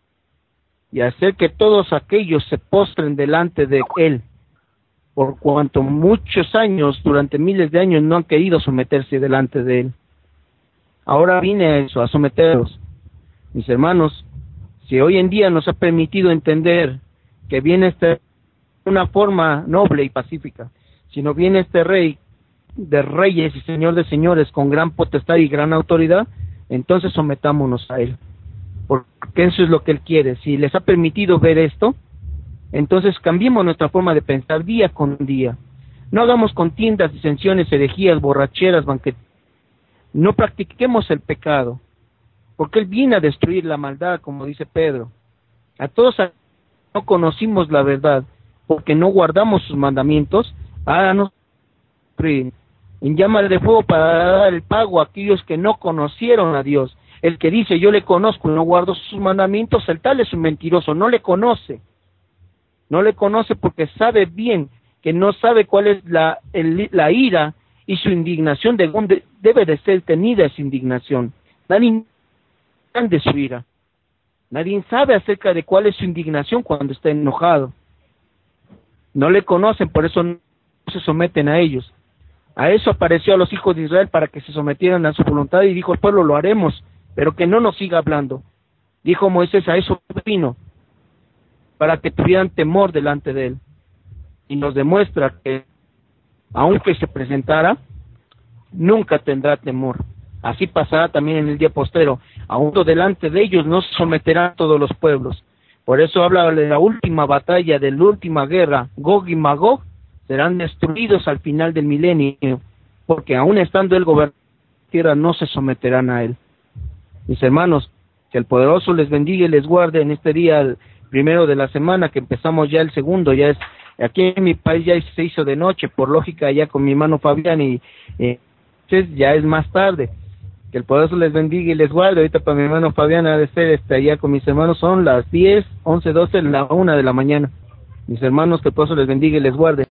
y hacer que todos aquellos se postren delante de él, por cuanto muchos años, durante miles de años, no han querido someterse delante de él. Ahora viene a eso, a someterlos. Mis hermanos, si hoy en día nos ha permitido entender que viene este una forma noble y pacífica, sino viene este rey de reyes y señor de señores con gran potestad y gran autoridad, entonces sometámonos a él, porque eso es lo que él quiere. Si les ha permitido ver esto, entonces cambiemos nuestra forma de pensar día con día. No hagamos contiendas, disensiones, herejías, borracheras, banquetes. No practiquemos el pecado, porque él viene a destruir la maldad, como dice Pedro. A todos no conocimos la verdad, porque no guardamos sus mandamientos, háganos en llamas de fuego para dar el pago a aquellos que no conocieron a Dios. El que dice yo le conozco y no guardo sus mandamientos, el tal es un mentiroso, no le conoce. No le conoce porque sabe bien que no sabe cuál es la, el, la ira y su indignación, de dónde debe de ser tenida esa indignación. Nadie sabe de su ira. Nadie sabe acerca de cuál es su indignación cuando está enojado. No le conocen, por eso no se someten a ellos. A eso apareció a los hijos de Israel, para que se sometieran a su voluntad, y dijo el pueblo, lo haremos, pero que no nos siga hablando. Dijo Moisés, a eso vino, para que tuvieran temor delante de él. Y nos demuestra que, aunque se presentara, nunca tendrá temor. Así pasará también en el día postrero. Aún delante de ellos no se someterán todos los pueblos. Por eso habla de la última batalla, de la última guerra, Gog y Magog, serán destruidos al final del milenio, porque aún estando él gobernando la tierra, no se someterán a él. Mis hermanos, que el poderoso les bendiga y les guarde en este día, el primero de la semana, que empezamos ya el segundo. Ya es, aquí en mi país ya se hizo de noche, por lógica ya con mi hermano Fabián, y eh, ya es más tarde. Que el poderoso les bendiga y les guarde. Ahorita para mi hermano Fabián ha de ser este, allá con mis hermanos, son las diez, once, doce, la una de la mañana. Mis hermanos, que el poderoso les bendiga y les guarde.